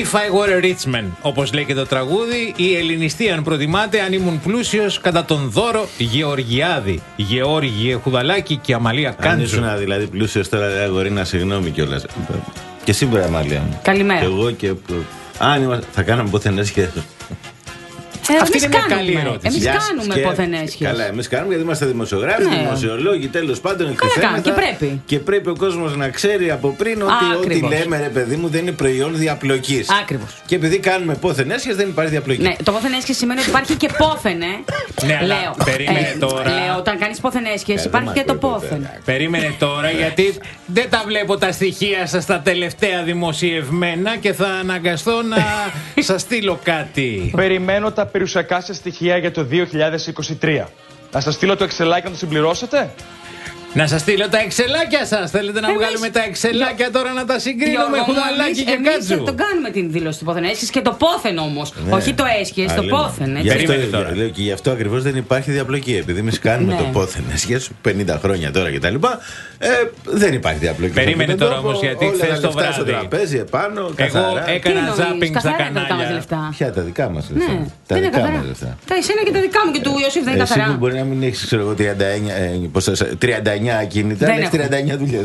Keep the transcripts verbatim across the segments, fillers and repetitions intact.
If I were a rich man, όπως λέει και το τραγούδι, η ελληνιστή αν προτιμάτε, αν ήμουν πλούσιος, κατά τον Δώρο Γεωργιάδη. Γεώργιε Χουδαλάκη και Αμαλία Κάντζου. Αν ήσουν δηλαδή πλούσιος τώρα, αγορίνα, συγγνώμη κιόλας. Και εσύ, μπρε, Αμαλία μου. Καλημέρα. Και εγώ και. Αν είμαστε, θα κάναμε πόθεν σχέση. Ε, Αυτή εμείς είναι μια κάνουμε. καλή ερώτηση. Εμείς Γεια κάνουμε και- πόθεν έσχες. Καλά, εμείς κάνουμε γιατί είμαστε δημοσιογράφοι, Ναι. δημοσιολόγοι, τέλος πάντων. Καλά εκτιθέμεθα. κάνουμε και πρέπει. Και πρέπει ο κόσμος να ξέρει από πριν ότι ό,τι Ακριβώς. λέμε, ρε παιδί μου, δεν είναι προϊόν διαπλοκής. Ακριβώς. Και επειδή κάνουμε πόθεν έσχες, δεν υπάρχει διαπλοκή. Ναι, το πόθεν έσχες σημαίνει ότι υπάρχει και πόθεν, ε. Ναι, αλλά Λέω. περίμενε τώρα. Λέω, όταν κάνεις πόθεν έσχες, Ε, υπάρχει δεν και το μ' ακούει πόθεν. ποτέ. Περίμενε τώρα, γιατί δεν τα βλέπω τα στοιχεία σας τα τελευταία δημοσιευμένα και θα αναγκαστώ να σας στείλω κάτι. Περιμένω τα περιουσιακά σας στοιχεία για το δύο χιλιάδες είκοσι τρία. Να σας στείλω το εξελάκι να το συμπληρώσετε. Να σας στείλω τα εξελάκια σας. Θέλετε να Εμείς- βγάλουμε τα εξελάκια τώρα να τα συγκρίνουμε, Γιώργο μου, Χουδαλάκη εμείς- και εμείς Κάτζου. τον κάνουμε την δήλωση του πόθεν έσχες και το πόθεν όμως. Ναι. Όχι το έσχες, Α, το λέμε. πόθεν. Γι' Έτσι. αυτό, Περίμενε τώρα. λέω, και γι' αυτό ακριβώς δεν υπάρχει διαπλοκή. Επειδή εμείς κάνουμε Ναι. το πόθεν έσχες πενήντα χρόνια τώρα κτλ. Ε, δεν υπάρχει διαπλοκή. Περίμενε Με αυτόν τον τώρα τρόπο, όμως, γιατί όλα χθες τα το λεφτά βράδυ στο τραπέζι επάνω, Εγώ καθαρά. έκανα Τι εννοείς, ζάπινγκ στα καθαρά είναι τα δικά μας κανάλια. λεφτά. Ποια τα δικά μας λεφτά. Ναι, Τα δεν είναι δικά καθαρά. μας λεφτά. Τα εσένα και τα δικά μου και του Ιωσήφ δεν είναι Εσύ που καθαρά. μπορεί να μην έχεις, ξέρω εγώ, τριάντα εννιά, ε, πώς θα σε- τριάντα εννιά ακίνητα, Δεν έχεις έχω. τριάντα εννιά δουλειές.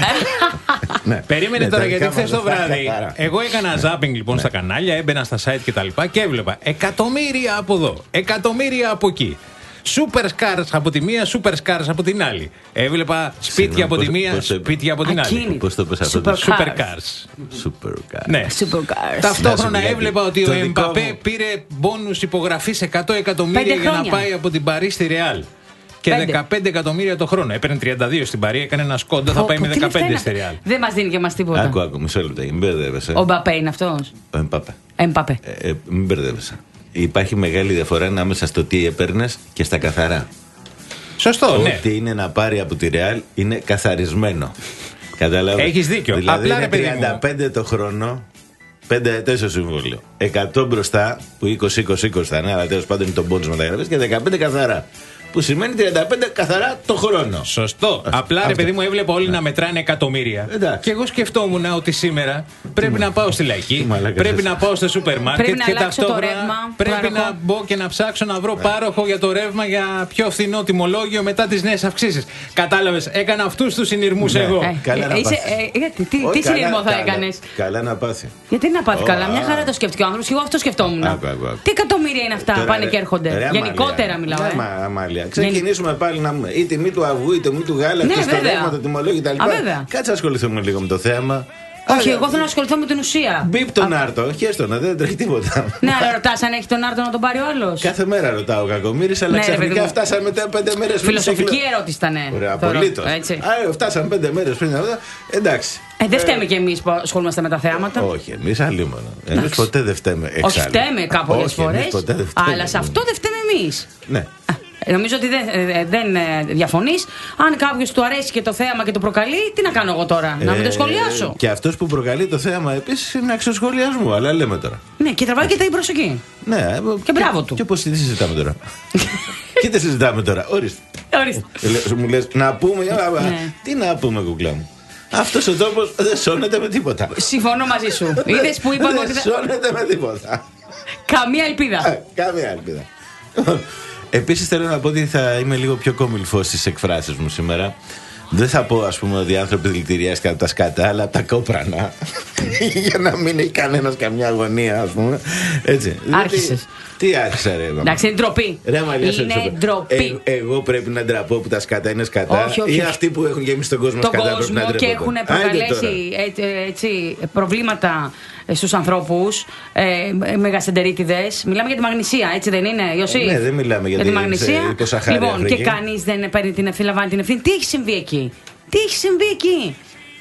Ναι. Περίμενε Ναι, τώρα, τα γιατί δικά χθε μας το λεφτά βράδυ καθαρά. εγώ έκανα ζάπινγκ λοιπόν στα κανάλια, έμπαινα στα site και τα λοιπά και έβλεπα εκατομμύρια από εδώ, εκατομμύρια από εκεί. Super cars από τη μία, super cars από την άλλη. Έβλεπα σπίτια Συγγνώμη, από τη πώς- μία, πώς το είπε? σπίτια από την άλλη. Ακίνητα. Πώς το πες αυτό? Super Super cars. cars. Super car. Ναι. Supercars. Ταυτόχρονα Να σου έβλεπα ότι το ο δικό Εμπαπέ μου. πήρε μπόνους υπογραφής εκατό εκατομμύρια Πέντε για να χρόνια. πάει από την Παρί στη Ρεάλ. Και Πέντε. δεκαπέντε εκατομμύρια το χρόνο. Έπαιρνε τριάντα δύο στην Παρί, έκανε ένα σκόντα, θα Πω, πάει πω, με τι λεφτά δεκαπέντε είναι στη αυτά. Ρεάλ. Δεν μας δίνει και μας τίποτα. Άκου, άκου, μισό λεπτό, μην μπερδεύεσαι. Ο Μπαπέ είναι αυτός. Ο Εμπαπέ. Εμπαπέ. Ε, ε, μην μπερδεύεσαι. Υπάρχει μεγάλη διαφορά ανάμεσα στο τι έπαιρνε και στα καθαρά. Σωστό, ναι. Ό,τι είναι να πάρει από τη Ρεάλ είναι καθαρισμένο. Κατάλαβε. Έχεις δίκιο. Δηλαδή Απλά, είναι ρε παιδί μου. τριάντα πέντε το χρόνο, πέντε ετές το συμβόλαιο. εκατό μπροστά, που είκοσι είκοσι είκοσι θα είναι, αλλά τέλος πάντων είναι το πόντος μεταγραφές, και δεκαπέντε καθαρά. Που σημαίνει τριάντα πέντε καθαρά το χρόνο. Σωστό. Απλά ρε αυτό. παιδί μου, έβλεπα όλοι να μετράνε εκατομμύρια. Εντάξει. Και εγώ σκεφτόμουν ότι σήμερα πρέπει να πάω στη Λαϊκή, Τι μαλάκας πρέπει είσαι. να πάω στο σούπερ μάρκετ Πρέπει να και αλλάξω το ταυτόχρονα ρεύμα, πρέπει πάροχο. να μπω και να ψάξω να βρω πάροχο για το ρεύμα για πιο φθηνό τιμολόγιο μετά τις νέες αυξήσεις. Κατάλαβες, έκανα αυτούς τους συνειρμούς Ναι. εγώ. Ε, Καλά να είσαι- πάθει. ε, γιατί, τι, Όχι, τι καλά- συνειρμό θα καλά- έκανες. Καλά να πάθει. Γιατί να πάθει Ω, καλά, α. μια χαρά το σκέφτηκε ο άνθρωπος και εγώ αυτό σκεφτόμουν. Άκου, άκου, άκου. Τι εκατομμύρια είναι αυτά, Τώρα, πάνε ρε- και έρχονται. ρε, Γενικότερα Αμαλία. μιλάω. Ρε, ε. Μα- Αμαλία. Ξεκινήσουμε πάλι να πούμε η τιμή του αυγού, η τιμή του γάλα, Ναι, και στο βέβαια. ρεύμα, το τιμολόγιο κτλ. Α, βέβαια. Κάτσε να ασχοληθούμε λίγο με το θέμα. Όχι, Άρα, εγώ θέλω να ασχοληθώ με την ουσία. Μπίπ τον Άρτο, χέστονα, δεν τρέχει τίποτα. Ναι, αλλά ρωτά αν έχει τον Άρτο να τον πάρει ο άλλο. Κάθε μέρα ρωτάω ο Κακομοίρης, αλλά Ναι, ρε, παιδί ξαφνικά μου. φτάσαμε μετά πέντε μέρες πριν. Φιλοσοφική σε- ερώτηση ήταν. Ωραία, απολύτως. Έτσι. Άρα, φτάσαμε πέντε μέρες πριν αυτό. Εντάξει. Ε, δεν φταίμε κι εμεί που ασχολούμαστε με τα θέματα. Όχι, εμείς αλλήμον. Εμείς Εντάξει. ποτέ δεν φταίμε εξάλλου. Όχι, φταίμε κάποιε Όχι, φορέ. εμείς ποτέ δεν φταίμε. Αλλά σε αυτό δεν φταίμε εμεί. Ναι. Νομίζω ότι δεν, ε, δεν ε, διαφωνείς. Αν κάποιο του αρέσει και το θέαμα και το προκαλεί, τι να κάνω εγώ τώρα, να μην το Ε, σχολιάσω. Και αυτός που προκαλεί το θέαμα επίσης είναι αξιοσχολιασμού, αλλά λέμε τώρα. Ναι, και τραβάει και τα προσοχή. Ναι, Και μπράβο του. Και πώς τι συζητάμε τώρα. Και τι συζητάμε τώρα, ορίστε. Ορίστε. Ε, λέ- Μου λες να πούμε, α, α, Ναι. τι να πούμε κουκλά μου. Αυτός ο τόπος δεν σώνεται με τίποτα. Συμφωνώ μαζί σου. Είδε που είπαμε ότι Δεν δεν. σώνεται με τίποτα. Καμία ελπίδα. Ε, Καμία ελπίδα. Επίσης θέλω να πω ότι θα είμαι λίγο πιο κομιλφός στις εκφράσεις μου σήμερα. Δεν θα πω, ας πούμε, ότι οι άνθρωποι δηλητηριάς κατά τα σκάτα, αλλά από τα κόπρανα. Για να μην έχει κανένας καμιά αγωνία, ας πούμε. Έτσι. Άρχισες. Τι άρχισα, ρε. μαμά. Εντάξει, είναι ντροπή. Ρε, μαλλιά, σε Είναι ρωτήσω. ντροπή. Ε, εγώ πρέπει να ντραπώ που τα σκάτα είναι σκατά, Όχι, όχι, ή όχι. αυτοί που έχουν γεμίσει τον κόσμο Τον σκατά πρέπει κόσμο να και ντρέπονται. έχουν Άντε τώρα. προκαλέσει έτσι, έτσι, προβλήματα στους ανθρώπους, ε, μεγασεντερίτιδες. Μιλάμε για τη μαγνησία, έτσι δεν είναι, Ιωσήφ? Ναι, δεν μιλάμε για τη την μαγνησία. υποσαχάρια Λοιπόν, Αφρική. και κανείς δεν παίρνει την ευθύνη, λαμβάνει την ευθύνη. Τι έχει συμβεί εκεί? Τι έχει συμβεί εκεί?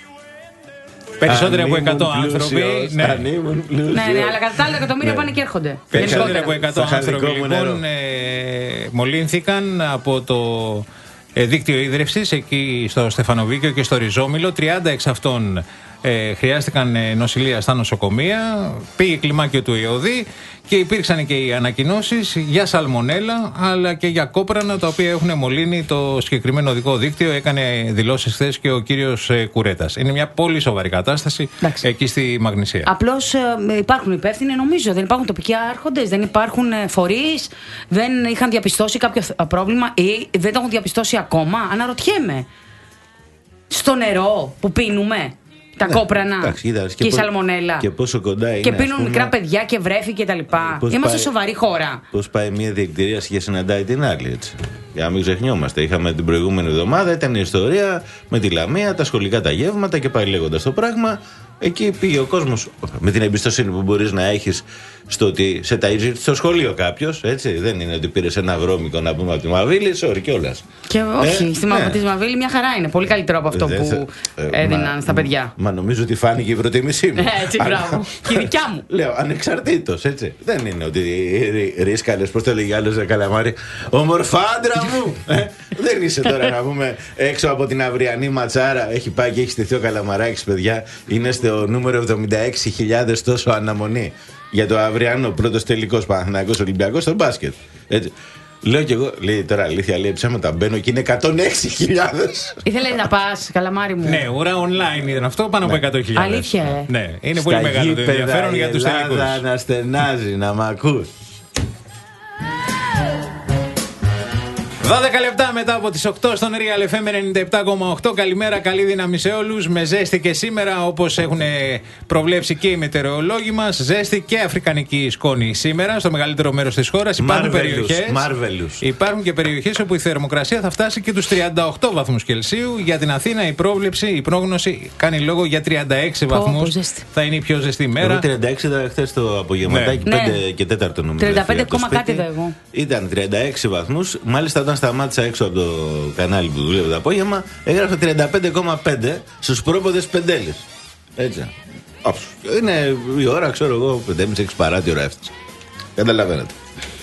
Περισσότεροι Αν από ήμουν εκατό πλούσιος, άνθρωποι. Ναι. Αν ήμουν πλούσιος. Ναι, ναι, αλλά κατά τα άλλα εκατομμύρια Ναι. πάνε και έρχονται. Περισσότεροι Γενικότερα. από εκατό Θα είχα άνθρωποι δικό μου νερό. λοιπόν ε, μολύνθηκαν από το ε, δίκτυο ίδρυυσης εκεί στο Στεφανοβίκιο και στο Ριζόμυλο. τριάντα εξ αυτών ε, χρειάστηκαν ε, νοσηλεία στα νοσοκομεία, πήγε κλιμάκιο του ιωδή και υπήρξαν και οι ανακοινώσεις για σαλμονέλα αλλά και για κόπρανα, τα οποία έχουν μολύνει το συγκεκριμένο οδικό δίκτυο. Έκανε δηλώσεις χθες και ο κύριος ε, Κουρέτας. Είναι μια πολύ σοβαρή κατάσταση. Εντάξει. Εκεί στη Μαγνησία. Απλώς ε, υπάρχουν υπεύθυνοι, νομίζω. Δεν υπάρχουν τοπικοί άρχοντες, δεν υπάρχουν ε, φορείς, δεν είχαν διαπιστώσει κάποιο πρόβλημα ή δεν το έχουν διαπιστώσει ακόμα. Αναρωτιέμαι. Στο νερό που πίνουμε, τα ναι, κόπρανα εντάξει, και, και η πώς, σαλμονέλα. Και πόσο κοντά είναι. Και πίνουν πούμε, μικρά παιδιά και βρέφη και τα λοιπά. Είμαστε πάει, σοβαρή χώρα. Πώς πάει μια διεκτηρία και συναντάει την άλλη, έτσι. Για να μην ξεχνιόμαστε. Είχαμε την προηγούμενη εβδομάδα, ήταν η ιστορία με τη Λαμία, τα σχολικά τα γεύματα και πάει λέγοντας το πράγμα. Εκεί πήγε ο κόσμος με την εμπιστοσύνη που μπορείς να έχεις στο ότι σε ταΐζει στο σχολείο κάποιος. Έτσι. Δεν είναι ότι πήρες ένα βρώμικο να πούμε από τη Μαβίλη, sorry κιόλας. Και όχι, ε, στη ναι. τη Μαβίλη μια χαρά είναι. Πολύ καλύτερο από αυτό δεν που θε... έδιναν μα, στα παιδιά. Μα νομίζω ότι φάνηκε η προτίμησή μου. Έτσι, μπράβο. Και η δικιά μου. Λέω, ανεξαρτήτως, έτσι. Δεν είναι ότι ρίσκαλες, πώς το λέγει άλλος καλαμάρι. Ομορφάντρα μου! ε, δεν είσαι τώρα να πούμε έξω από την αυριανή ματσάρα. Έχει πάει και έχει στηθεί ο Καλαμαράκης, παιδιά. Είναι στο νούμερο εβδομήντα έξι χιλιάδες τόσο αναμονή για το αυριανό πρώτος τελικός Παναθηναϊκός Ολυμπιακός στο μπάσκετ. Έτσι. Λέω κι εγώ, λέει τώρα αλήθεια, λέει ψέματα. Μπαίνω και είναι εκατόν έξι χιλιάδες. Ήθελες να πας, καλαμάρι μου. Ναι, ώρα online ήταν αυτό, πάνω από εκατό χιλιάδες. Αλήθεια, ε. Ναι, είναι πολύ μεγάλο το ενδιαφέρον για τους τελικούς. Η Ελλάδα να στενάζει, να μ' ακούς. δώδεκα λεπτά μετά από τις οκτώ στον Real εφ εμ ενενήντα επτά κόμμα οκτώ. Καλημέρα, καλή δύναμη σε όλους. Με ζέστη και σήμερα, όπως έχουν προβλέψει και οι μετεωρολόγοι μας. Ζέστη και αφρικανική σκόνη σήμερα στο μεγαλύτερο μέρος της χώρας. Υπάρχουν περιοχές, υπάρχουν και περιοχές όπου η θερμοκρασία θα φτάσει και τους τριάντα οκτώ βαθμούς Κελσίου. Για την Αθήνα η πρόβλεψη, η πρόγνωση κάνει λόγο για τριάντα έξι βαθμούς. Θα είναι η πιο ζεστή μέρα. Εγώ τριάντα έξι ήταν χθες το απογευματάκι, ναι. πέντε και τέταρτο νομίζω. τριάντα πέντε κόμμα κάτι δε εγώ. Ήταν τριάντα έξι βαθμούς. Μάλιστα όταν σταμάτησα έξω από το κανάλι που δουλεύω το απόγευμα, έγραφε τριάντα πέντε κόμμα πέντε στους πρόποδες Πεντέλης. Έτσι. Είναι η ώρα, ξέρω εγώ, πέντε και μισή έξι παρά τη ώρα έφτασε. Καταλαβαίνετε.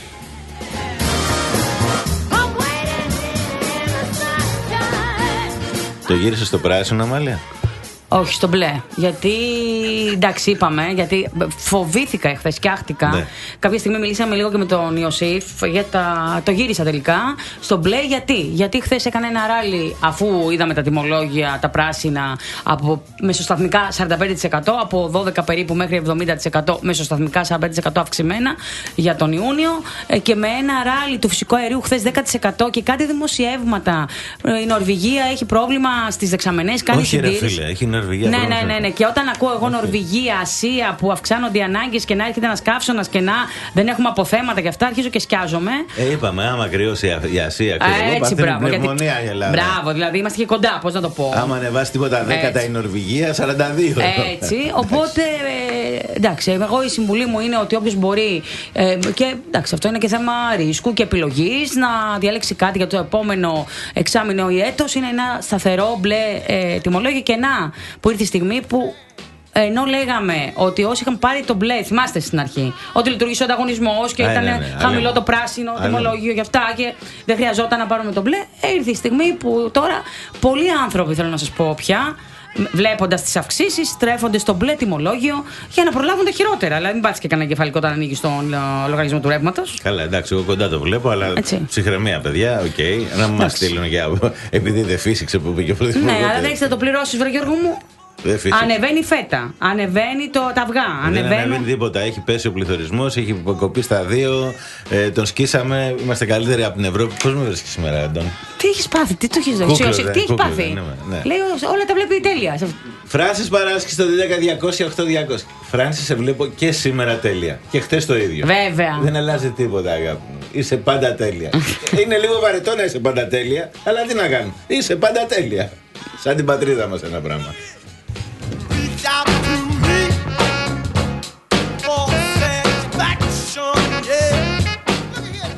Το γύρισε στο πράσινο, Αμάλια? Όχι, στο μπλε. Γιατί, εντάξει, είπαμε, γιατί φοβήθηκα εχθές, σκιάχτηκα. Ναι. Κάποια στιγμή μιλήσαμε λίγο και με τον Ιωσήφ, για τα... το γύρισα τελικά. Στο μπλε, γιατί. Γιατί χθες έκανα ένα ράλι, αφού είδαμε τα τιμολόγια, τα πράσινα, από μεσοσταθμικά σαράντα πέντε τοις εκατό, από δώδεκα περίπου μέχρι εβδομήντα τοις εκατό, μεσοσταθμικά σαράντα πέντε τοις εκατό αυξημένα για τον Ιούνιο, και με ένα ράλι του φυσικού αερίου χθες δέκα τοις εκατό και κάτι δημοσιεύματα. Η Νορβηγία έχει πρόβλημα στις δεξαμενές, κάνει συντήρηση. Νορβηγία, ναι, ναι, ναι, ναι. Και όταν ακούω εγώ Νορβηγία, Ασία, που αυξάνονται οι ανάγκες και να έρχεται ένας καύσωνας και να δεν έχουμε αποθέματα και αυτά, αρχίζω και σκιάζομαι. Ε, είπαμε, άμα κρυώσει η Ασία, ξέρω εγώ, έτσι, μπράβο. Γιατί... η Ελλάδα. Μπράβο, δηλαδή είμαστε και κοντά, πώς να το πω. Άμα ανεβάσει τίποτα δέκατα η Νορβηγία, σαράντα δύο. Έτσι, οπότε, ε, εντάξει, εγώ η συμβουλή μου είναι ότι όποιος μπορεί, ε, και εντάξει, αυτό είναι και θέμα ρίσκου και επιλογής, να διαλέξει κάτι για το επόμενο εξάμηνο ή έτος, είναι ένα σταθερό μπλε ε, τιμολόγιο. Και να, που ήρθε η στιγμή που, ενώ λέγαμε ότι όσοι είχαν πάρει το μπλε, θυμάστε στην αρχή, ότι λειτουργήσε ο ανταγωνισμός και ήταν ναι, ναι, χαμηλό το πράσινο τιμολόγιο γι' αυτά και δεν χρειαζόταν να πάρουμε το μπλε, ήρθε η στιγμή που τώρα πολλοί άνθρωποι, θέλω να σας πω πια, βλέποντας τις αυξήσεις, στρέφονται στο μπλε τιμολόγιο για να προλάβουν τα χειρότερα. Δηλαδή, μην πάθεις και κανένα κεφαλικό όταν ανοίγει τον λογαριασμό του ρεύματος. Καλά, εντάξει, εγώ κοντά το βλέπω, αλλά ψυχραιμία, παιδιά, οκ. Okay. Να μην μας στείλουν για. Επειδή δεν φύσηξε που πήγε ο πρωθυπουργός. Ναι, αλλά δεν έχεις να το πληρώσεις, βρε Γιώργο μου. Ανεβαίνει η φέτα, ανεβαίνει το, τα αυγά. Δεν ανεβαίνει τίποτα. Έχει πέσει ο πληθωρισμός, έχει κοπεί στα δύο. Ε, τον σκίσαμε, είμαστε καλύτεροι από την Ευρώπη. Πώς με βρίσκει σήμερα, Αντών? Τι έχεις πάθει, τι το έχεις δώσει, τι έχεις πάθει? Ναι, ναι. Λέει όλα τα βλέπει τέλεια. Φράνσις Παράσκη στο δύο ένα διακόσια οκτώ διακόσια. Φράνσις, σε βλέπω και σήμερα τέλεια. Και χτες το ίδιο. Βέβαια. Δεν αλλάζει τίποτα, αγάπη μου. Είσαι πάντα τέλεια. Είναι λίγο βαρετό να είσαι πάντα τέλεια, αλλά τι να κάνω. Είσαι πάντα τέλεια. Σαν την πατρίδα μας ένα πράγμα.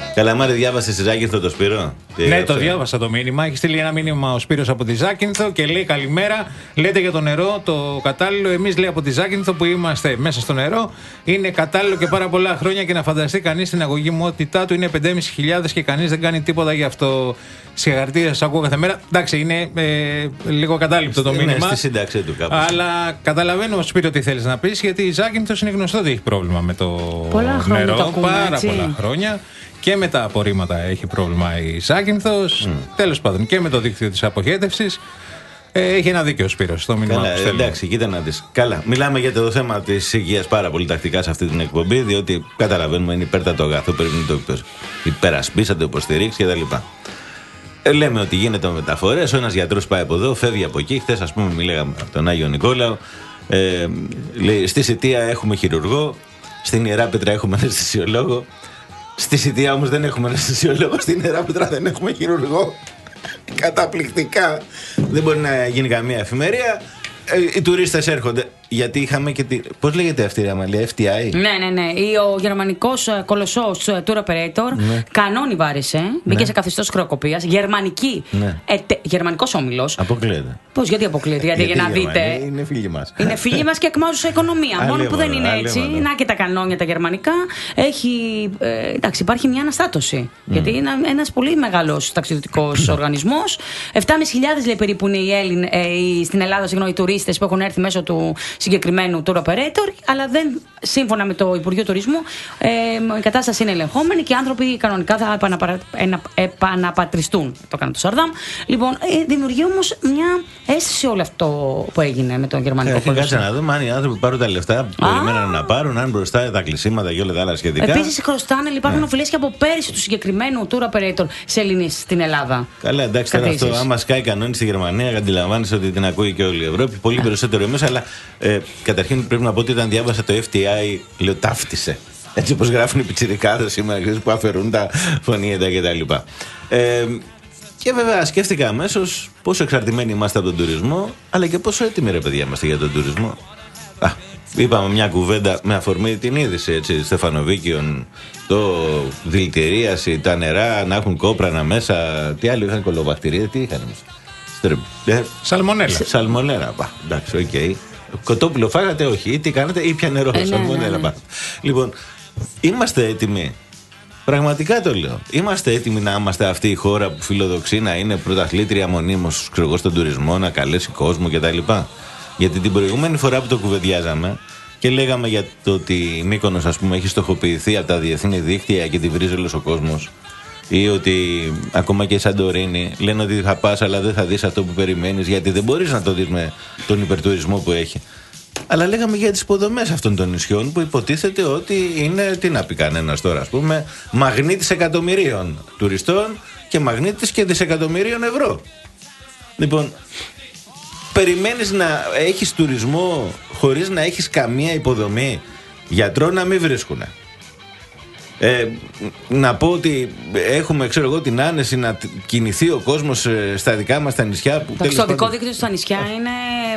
Καλαμάρη, διάβασε στη Ζάκυνθο το Σπύρο? Ναι, το διάβασα το μήνυμα. Έχει στείλει ένα μήνυμα ο Σπύρος από τη Ζάκυνθο και λέει: καλημέρα. Λέτε για το νερό το κατάλληλο. Εμείς, λέει, από τη Ζάκυνθο που είμαστε μέσα στο νερό, είναι κατάλληλο και πάρα πολλά χρόνια. Και να φανταστεί κανείς την αγωγημότητά του είναι πέντε χιλιάδες πεντακόσιες και κανείς δεν κάνει τίποτα γι' αυτό. Συγχαρητήρια, σας ακούω κάθε μέρα. Εντάξει, είναι ε, λίγο κατάληπτο το μήνυμα. Είναι στη σύνταξή του κάπως. Αλλά καταλαβαίνω, Σπύρο, τι θέλεις να πεις, γιατί η Ζάκυνθος είναι γνωστό ότι έχει πρόβλημα με το πολλά νερό. Το ακούμε, πάρα έτσι. πολλά χρόνια. Και με τα απορρίμματα έχει πρόβλημα η Ζάκυνθος. Mm. Τέλος πάντων, και με το δίκτυο της αποχέτευσης. Ε, έχει ένα δίκιο ο Σπύρος στο μήνυμα Καλά, που στέλνει. εντάξει, κοίτα να δεις. Καλά, μιλάμε για το θέμα της υγείας πάρα πολύ τακτικά σε αυτή την εκπομπή, διότι καταλαβαίνουμε είναι υπέρτατο αγαθό, πρέπει να το υπερασπίσατε, υποστηρίξει κτλ. Ε, λέμε ότι γίνεται με μεταφορές. Ο ένας γιατρός πάει από εδώ, φεύγει από εκεί. Χθες, ας πούμε, μιλάγαμε από τον Άγιο Νικόλαο. Ε, λέει, στη Σιτία έχουμε χειρουργό. Στην Ιεράπετρα έχουμε αναισθησιολόγο. Στη Σιτία όμως δεν έχουμε αναισθησιολόγο. Στην Ιεράπετρα δεν έχουμε χειρουργό. Καταπληκτικά. Δεν μπορεί να γίνει καμία εφημερία. Ε, οι τουρίστες έρχονται. Γιατί είχαμε και τη. Πώς λέγεται αυτή η Αμαλία, εφ τι άι? Ναι, ναι, ναι. Ο γερμανικός κολοσσός tour operator, ναι, κανόνι βάρεσε. Μπήκε, ναι, σε καθεστώς χρεοκοπίας. Γερμανική. Ναι. Ετε, γερμανικός όμιλος. Αποκλείεται. Πώς, γιατί αποκλείεται? Γιατί, γιατί για να δείτε. Είναι φίλοι μας. Είναι φίλοι μας και εκμάζουσα οικονομία. Μόνο που δεν είναι έτσι. Να και τα κανόνια τα γερμανικά. Έχει. Ε, εντάξει, υπάρχει μια αναστάτωση. Mm. Γιατί είναι ένας πολύ μεγάλος ταξιδιωτικός οργανισμός. επτά χιλιάδες πεντακόσιοι λέει περίπου είναι οι Έλληνες, ε, στην Ελλάδα, συγγνώμη, οι τουρίστες που έχουν έρθει μέσω του συγκεκριμένου tour operator, αλλά δεν, σύμφωνα με το Υπουργείο Τουρισμού, ε, η κατάσταση είναι ελεγχόμενη και οι άνθρωποι κανονικά θα επαναπαρα, ενα, επαναπατριστούν. Το έκανε το Σαρδάμ. Λοιπόν, ε, δημιουργεί όμως μια αίσθηση όλο αυτό που έγινε με τον γερμανικό κόσμο. Κάτσε να δούμε αν οι άνθρωποι πάρουν τα λεφτά που περιμέναν να πάρουν, αν μπροστά τα κλεισίματα και όλα τα άλλα σχετικά. Επίσης, χρωστάνε, υπάρχουν, ναι, οφειλές και από πέρυσι του συγκεκριμένου tour operator σε Ελληνείς στην Ελλάδα. Καλά, εντάξει, τώρα αυτό, άμα σκάει κανόνι στη Γερμανία, αντιλαμβάνεσαι ότι την ακούει και όλη η Ευρώπη. Πολύ περισσότερο εμείς, αλλά ε, καταρχήν πρέπει να πω ότι όταν διάβασα το εφ τι άι, λέω ταύτισε. Έτσι όπως γράφουν οι πιτσιρικάδες σήμερα που αφαιρούν τα φωνήεντα κτλ. Ε, και βέβαια σκέφτηκα αμέσως πόσο εξαρτημένοι είμαστε από τον τουρισμό, αλλά και πόσο έτοιμοι, ρε παιδιά, είμαστε για τον τουρισμό. Α, είπαμε μια κουβέντα με αφορμή την είδηση, έτσι, Στεφανοβίκιον, το δηλητηρίαση, τα νερά να έχουν κόπρανα μέσα. Τι άλλο είχαν, κολοβακτηρία, τι είχαν μέσα? Ε, Σαλμονέλα. Σαλμονέλα, πα. Εντάξει, οκ. Okay. Κοτόπουλο φάγατε, όχι. Ή τι κάνετε, ή πια νερό. Ε, σαλμονέλα, ναι, ναι, ναι. Λοιπόν, είμαστε έτοιμοι. Πραγματικά το λέω. Είμαστε έτοιμοι να είμαστε αυτή η χώρα που φιλοδοξεί να είναι πρωταθλήτρια μονίμως, ξέρω εγώ, στον τουρισμό, να καλέσει κόσμο κτλ. Γιατί την προηγούμενη φορά που το κουβεντιάζαμε και λέγαμε για το ότι η Μύκονος, ας πούμε, έχει στοχοποιηθεί από τα διεθνή δίκτυα και τη βρίζει όλος ο κόσμος, ή ότι ακόμα και η Σαντορίνη λένε ότι θα πας αλλά δεν θα δεις αυτό που περιμένεις, γιατί δεν μπορείς να το δεις με τον υπερτουρισμό που έχει. Αλλά λέγαμε για τις υποδομές αυτών των νησιών που υποτίθεται ότι είναι, τι να πει κανένας τώρα, ας πούμε, μαγνήτης εκατομμυρίων τουριστών και μαγνήτης και δισεκατομμυρίων ευρώ. Λοιπόν, περιμένεις να έχεις τουρισμό χωρίς να έχεις καμία υποδομή? Γιατρό να μην βρίσκουνε. Ε, να πω ότι έχουμε, ξέρω εγώ, την άνεση να κινηθεί ο κόσμος στα δικά μας τα νησιά. Που το δικό δίκτυο στα νησιά είναι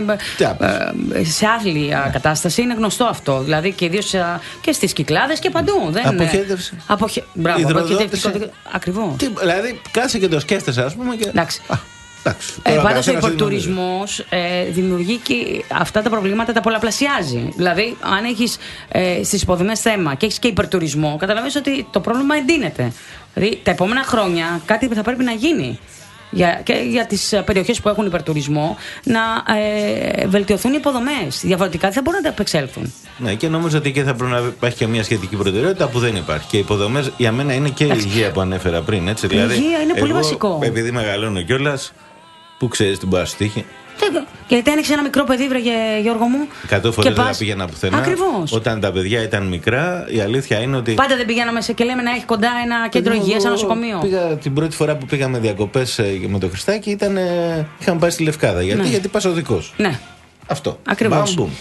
ε, σε άθλια κατάσταση, είναι γνωστό αυτό. Δηλαδή και ιδίως και στις Κυκλάδες και παντού. Δεν αποχέτευση. Αποχε... Μπράβο, αποχέτευση. Ακριβώς. Δηλαδή κάτσε και το σκέφτεσαι, ας πούμε. Και... Εντάξει. Α. Ε, Πάντως ο υπερτουρισμός ε, δημιουργεί και αυτά τα προβλήματα, τα πολλαπλασιάζει. Δηλαδή, αν έχεις ε, στις υποδομές θέμα και έχεις και υπερτουρισμό, καταλαβαίνεις ότι το πρόβλημα εντείνεται. Δηλαδή, τα επόμενα χρόνια κάτι θα πρέπει να γίνει για, και για τις περιοχές που έχουν υπερτουρισμό, να ε, βελτιωθούν οι υποδομές. Διαφορετικά δεν θα μπορούν να τα επεξέλθουν. Ναι, και νομίζω ότι και θα πρέπει να υπάρχει και μια σχετική προτεραιότητα που δεν υπάρχει. Και οι υποδομές για μένα είναι και η υγεία που ανέφερα πριν. Έτσι, δηλαδή, η υγεία είναι πολύ εγώ, βασικό. Επειδή μεγαλώνω κιόλας, που ξέρεις την μπορεί να σου τύχει. Γιατί άνοιξε ένα μικρό παιδί, βρε Γιώργο μου. Εκατό φορές δεν πας... πήγαινα πουθενά. Ακριβώς. Όταν τα παιδιά ήταν μικρά, η αλήθεια είναι ότι. Πάντα δεν πηγαίναμε σε και λέμε να έχει κοντά ένα κέντρο υγείας, ένα νοσοκομείο. Πήγα την πρώτη φορά που πήγαμε διακοπές με το Χριστάκι, ήταν, είχαμε πάει στη Λευκάδα. Γιατί, ναι. γιατί πας οδικός. Ναι. Αυτό. Ακριβώς. Μπαμ,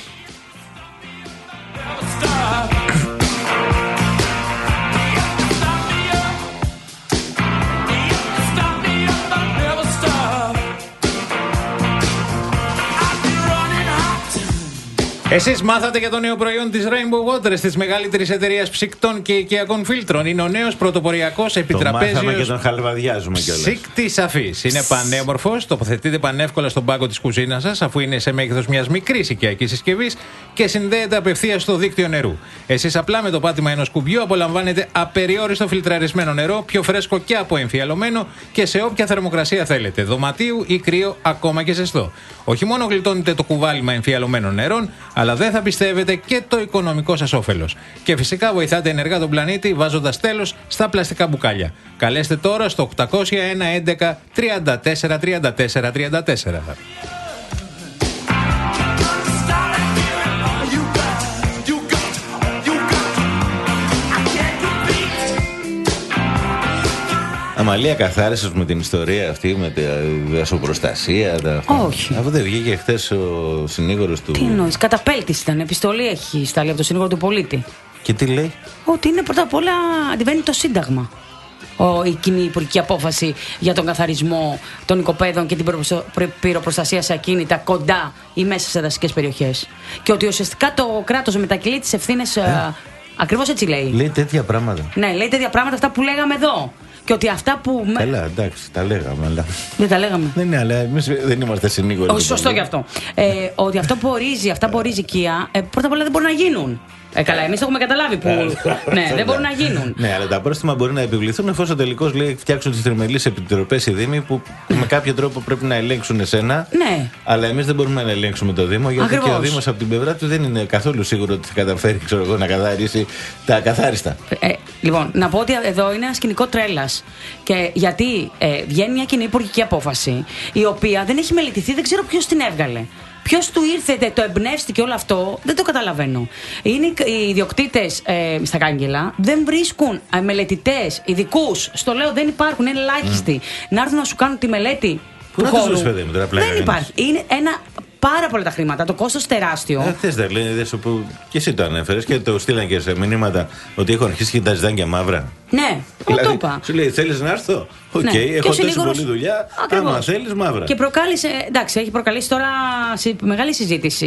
Εσείς μάθατε για το νέο προϊόν της Rainbow Waters, της μεγαλύτερης εταιρείας ψυκτών και οικιακών φίλτρων. Είναι ο νέος πρωτοποριακός επιτραπέζιος. Το μάθαμε και τον χαλβαδιάζουμε κιόλας. Ψύκτης αφής. Είναι πανέμορφος, τοποθετείται πανεύκολα στον πάγκο της κουζίνας σας, αφού είναι σε μέγεθος μιας μικρής οικιακής συσκευής και συνδέεται απευθείας στο δίκτυο νερού. Εσείς απλά με το πάτημα ενός κουμπιού απολαμβάνετε απεριόριστο φιλτραρισμένο νερό, πιο φρέσκο και αποεμφιαλωμένο και σε όποια θερμοκρασία θέλετε, δωματίου ή κρύο, ακόμα και ζεστό. Όχι μόνο γλιτώνετε το κουβάλιμα εμφιαλωμένων νερών, αλλά δεν θα πιστεύετε και το οικονομικό σας όφελος. Και φυσικά βοηθάτε ενεργά τον πλανήτη βάζοντας τέλος στα πλαστικά μπουκάλια. Καλέστε τώρα στο οκτακόσια ένα έντεκα τριάντα τέσσερα τριάντα τέσσερα τριάντα τέσσερα. Αμαλία, καθάρισες με την ιστορία αυτή, με τη δασοπροστασία? Τα... Όχι. Αφού δεν βγήκε χθες ο συνήγορος του. Τι εννοείς, καταπέλτης ήταν. Επιστολή έχει σταλεί από το συνήγορο του πολίτη. Και τι λέει? Ότι είναι πρώτα απ' όλα αντιβαίνει το Σύνταγμα. Ο, η κοινή υπουργική απόφαση για τον καθαρισμό των οικοπαίδων και την πυροπροστασία σε ακίνητα κοντά ή μέσα σε δασικές περιοχές. Και ότι ουσιαστικά το κράτος μετακυλεί τις ευθύνες. Ε. Ακριβώς έτσι λέει. Λέει τέτοια πράγματα. Ναι, λέει τέτοια πράγματα, αυτά που λέγαμε εδώ. Και ότι αυτά που. Καλά, εντάξει, τα λέγαμε, αλλά. Δεν τα λέγαμε. Δεν είναι, αλλά εμείς δεν είμαστε συνήγοροι. Όχι, σωστό γι' αυτό. Ε, ότι αυτό που ορίζει, αυτά που ορίζει η οικία, ε, πρώτα απ' όλα δεν μπορούν να γίνουν. Ε, καλά, εμείς το έχουμε καταλάβει που. Ναι, δεν μπορούν να γίνουν. Ναι, αλλά τα πρόστιμα μπορεί να επιβληθούν εφόσον τελικώς λέει φτιάξουν τις τριμελείς επιτροπές οι Δήμοι που με κάποιο τρόπο πρέπει να ελέγξουν εσένα. Ναι. Αλλά εμείς δεν μπορούμε να ελέγξουμε το Δήμο, γιατί Ακριβώς. Και ο Δήμος από την πλευρά του δεν είναι καθόλου σίγουρο ότι θα καταφέρει, ξέρω εγώ, να καθαρίσει τα ακαθάριστα. Ε, λοιπόν, να πω ότι εδώ είναι ένα σκηνικό τρέλας. Και γιατί ε, βγαίνει μια κοινή υπουργική απόφαση, η οποία δεν έχει μελετηθεί, δεν ξέρω ποιος την έβγαλε. Ποιος του ήρθε, το εμπνεύστηκε όλο αυτό, δεν το καταλαβαίνω. Είναι οι ιδιοκτήτες ε, στα κάγκελα, δεν βρίσκουν ε, μελετητές, ειδικούς. Στο λέω, δεν υπάρχουν, είναι ελάχιστοι. Mm. Να έρθουν να σου κάνουν τη μελέτη Πού του χώρου. Πού παιδί μου, τώρα πλέον δεν υπάρχει. Είναι ένα πάρα πολλά τα χρήματα, το κόστος τεράστιο. Ε, θες να λένε, που και εσύ το ανέφερες και το στείλαν και σε μηνύματα ότι έχουν αρχίσει και τα ζητάνε μαύρα. Ναι, εγώ δηλαδή, το είπα. Σου λέει, θέλεις να έρθω? Οκ, okay, ναι. Έχω τόση συνήγορος... πολλή δουλειά. Ακριβώς. Άμα θέλεις, μαύρα. Και προκάλεσε, εντάξει, έχει προκαλέσει τώρα μεγάλη συζήτηση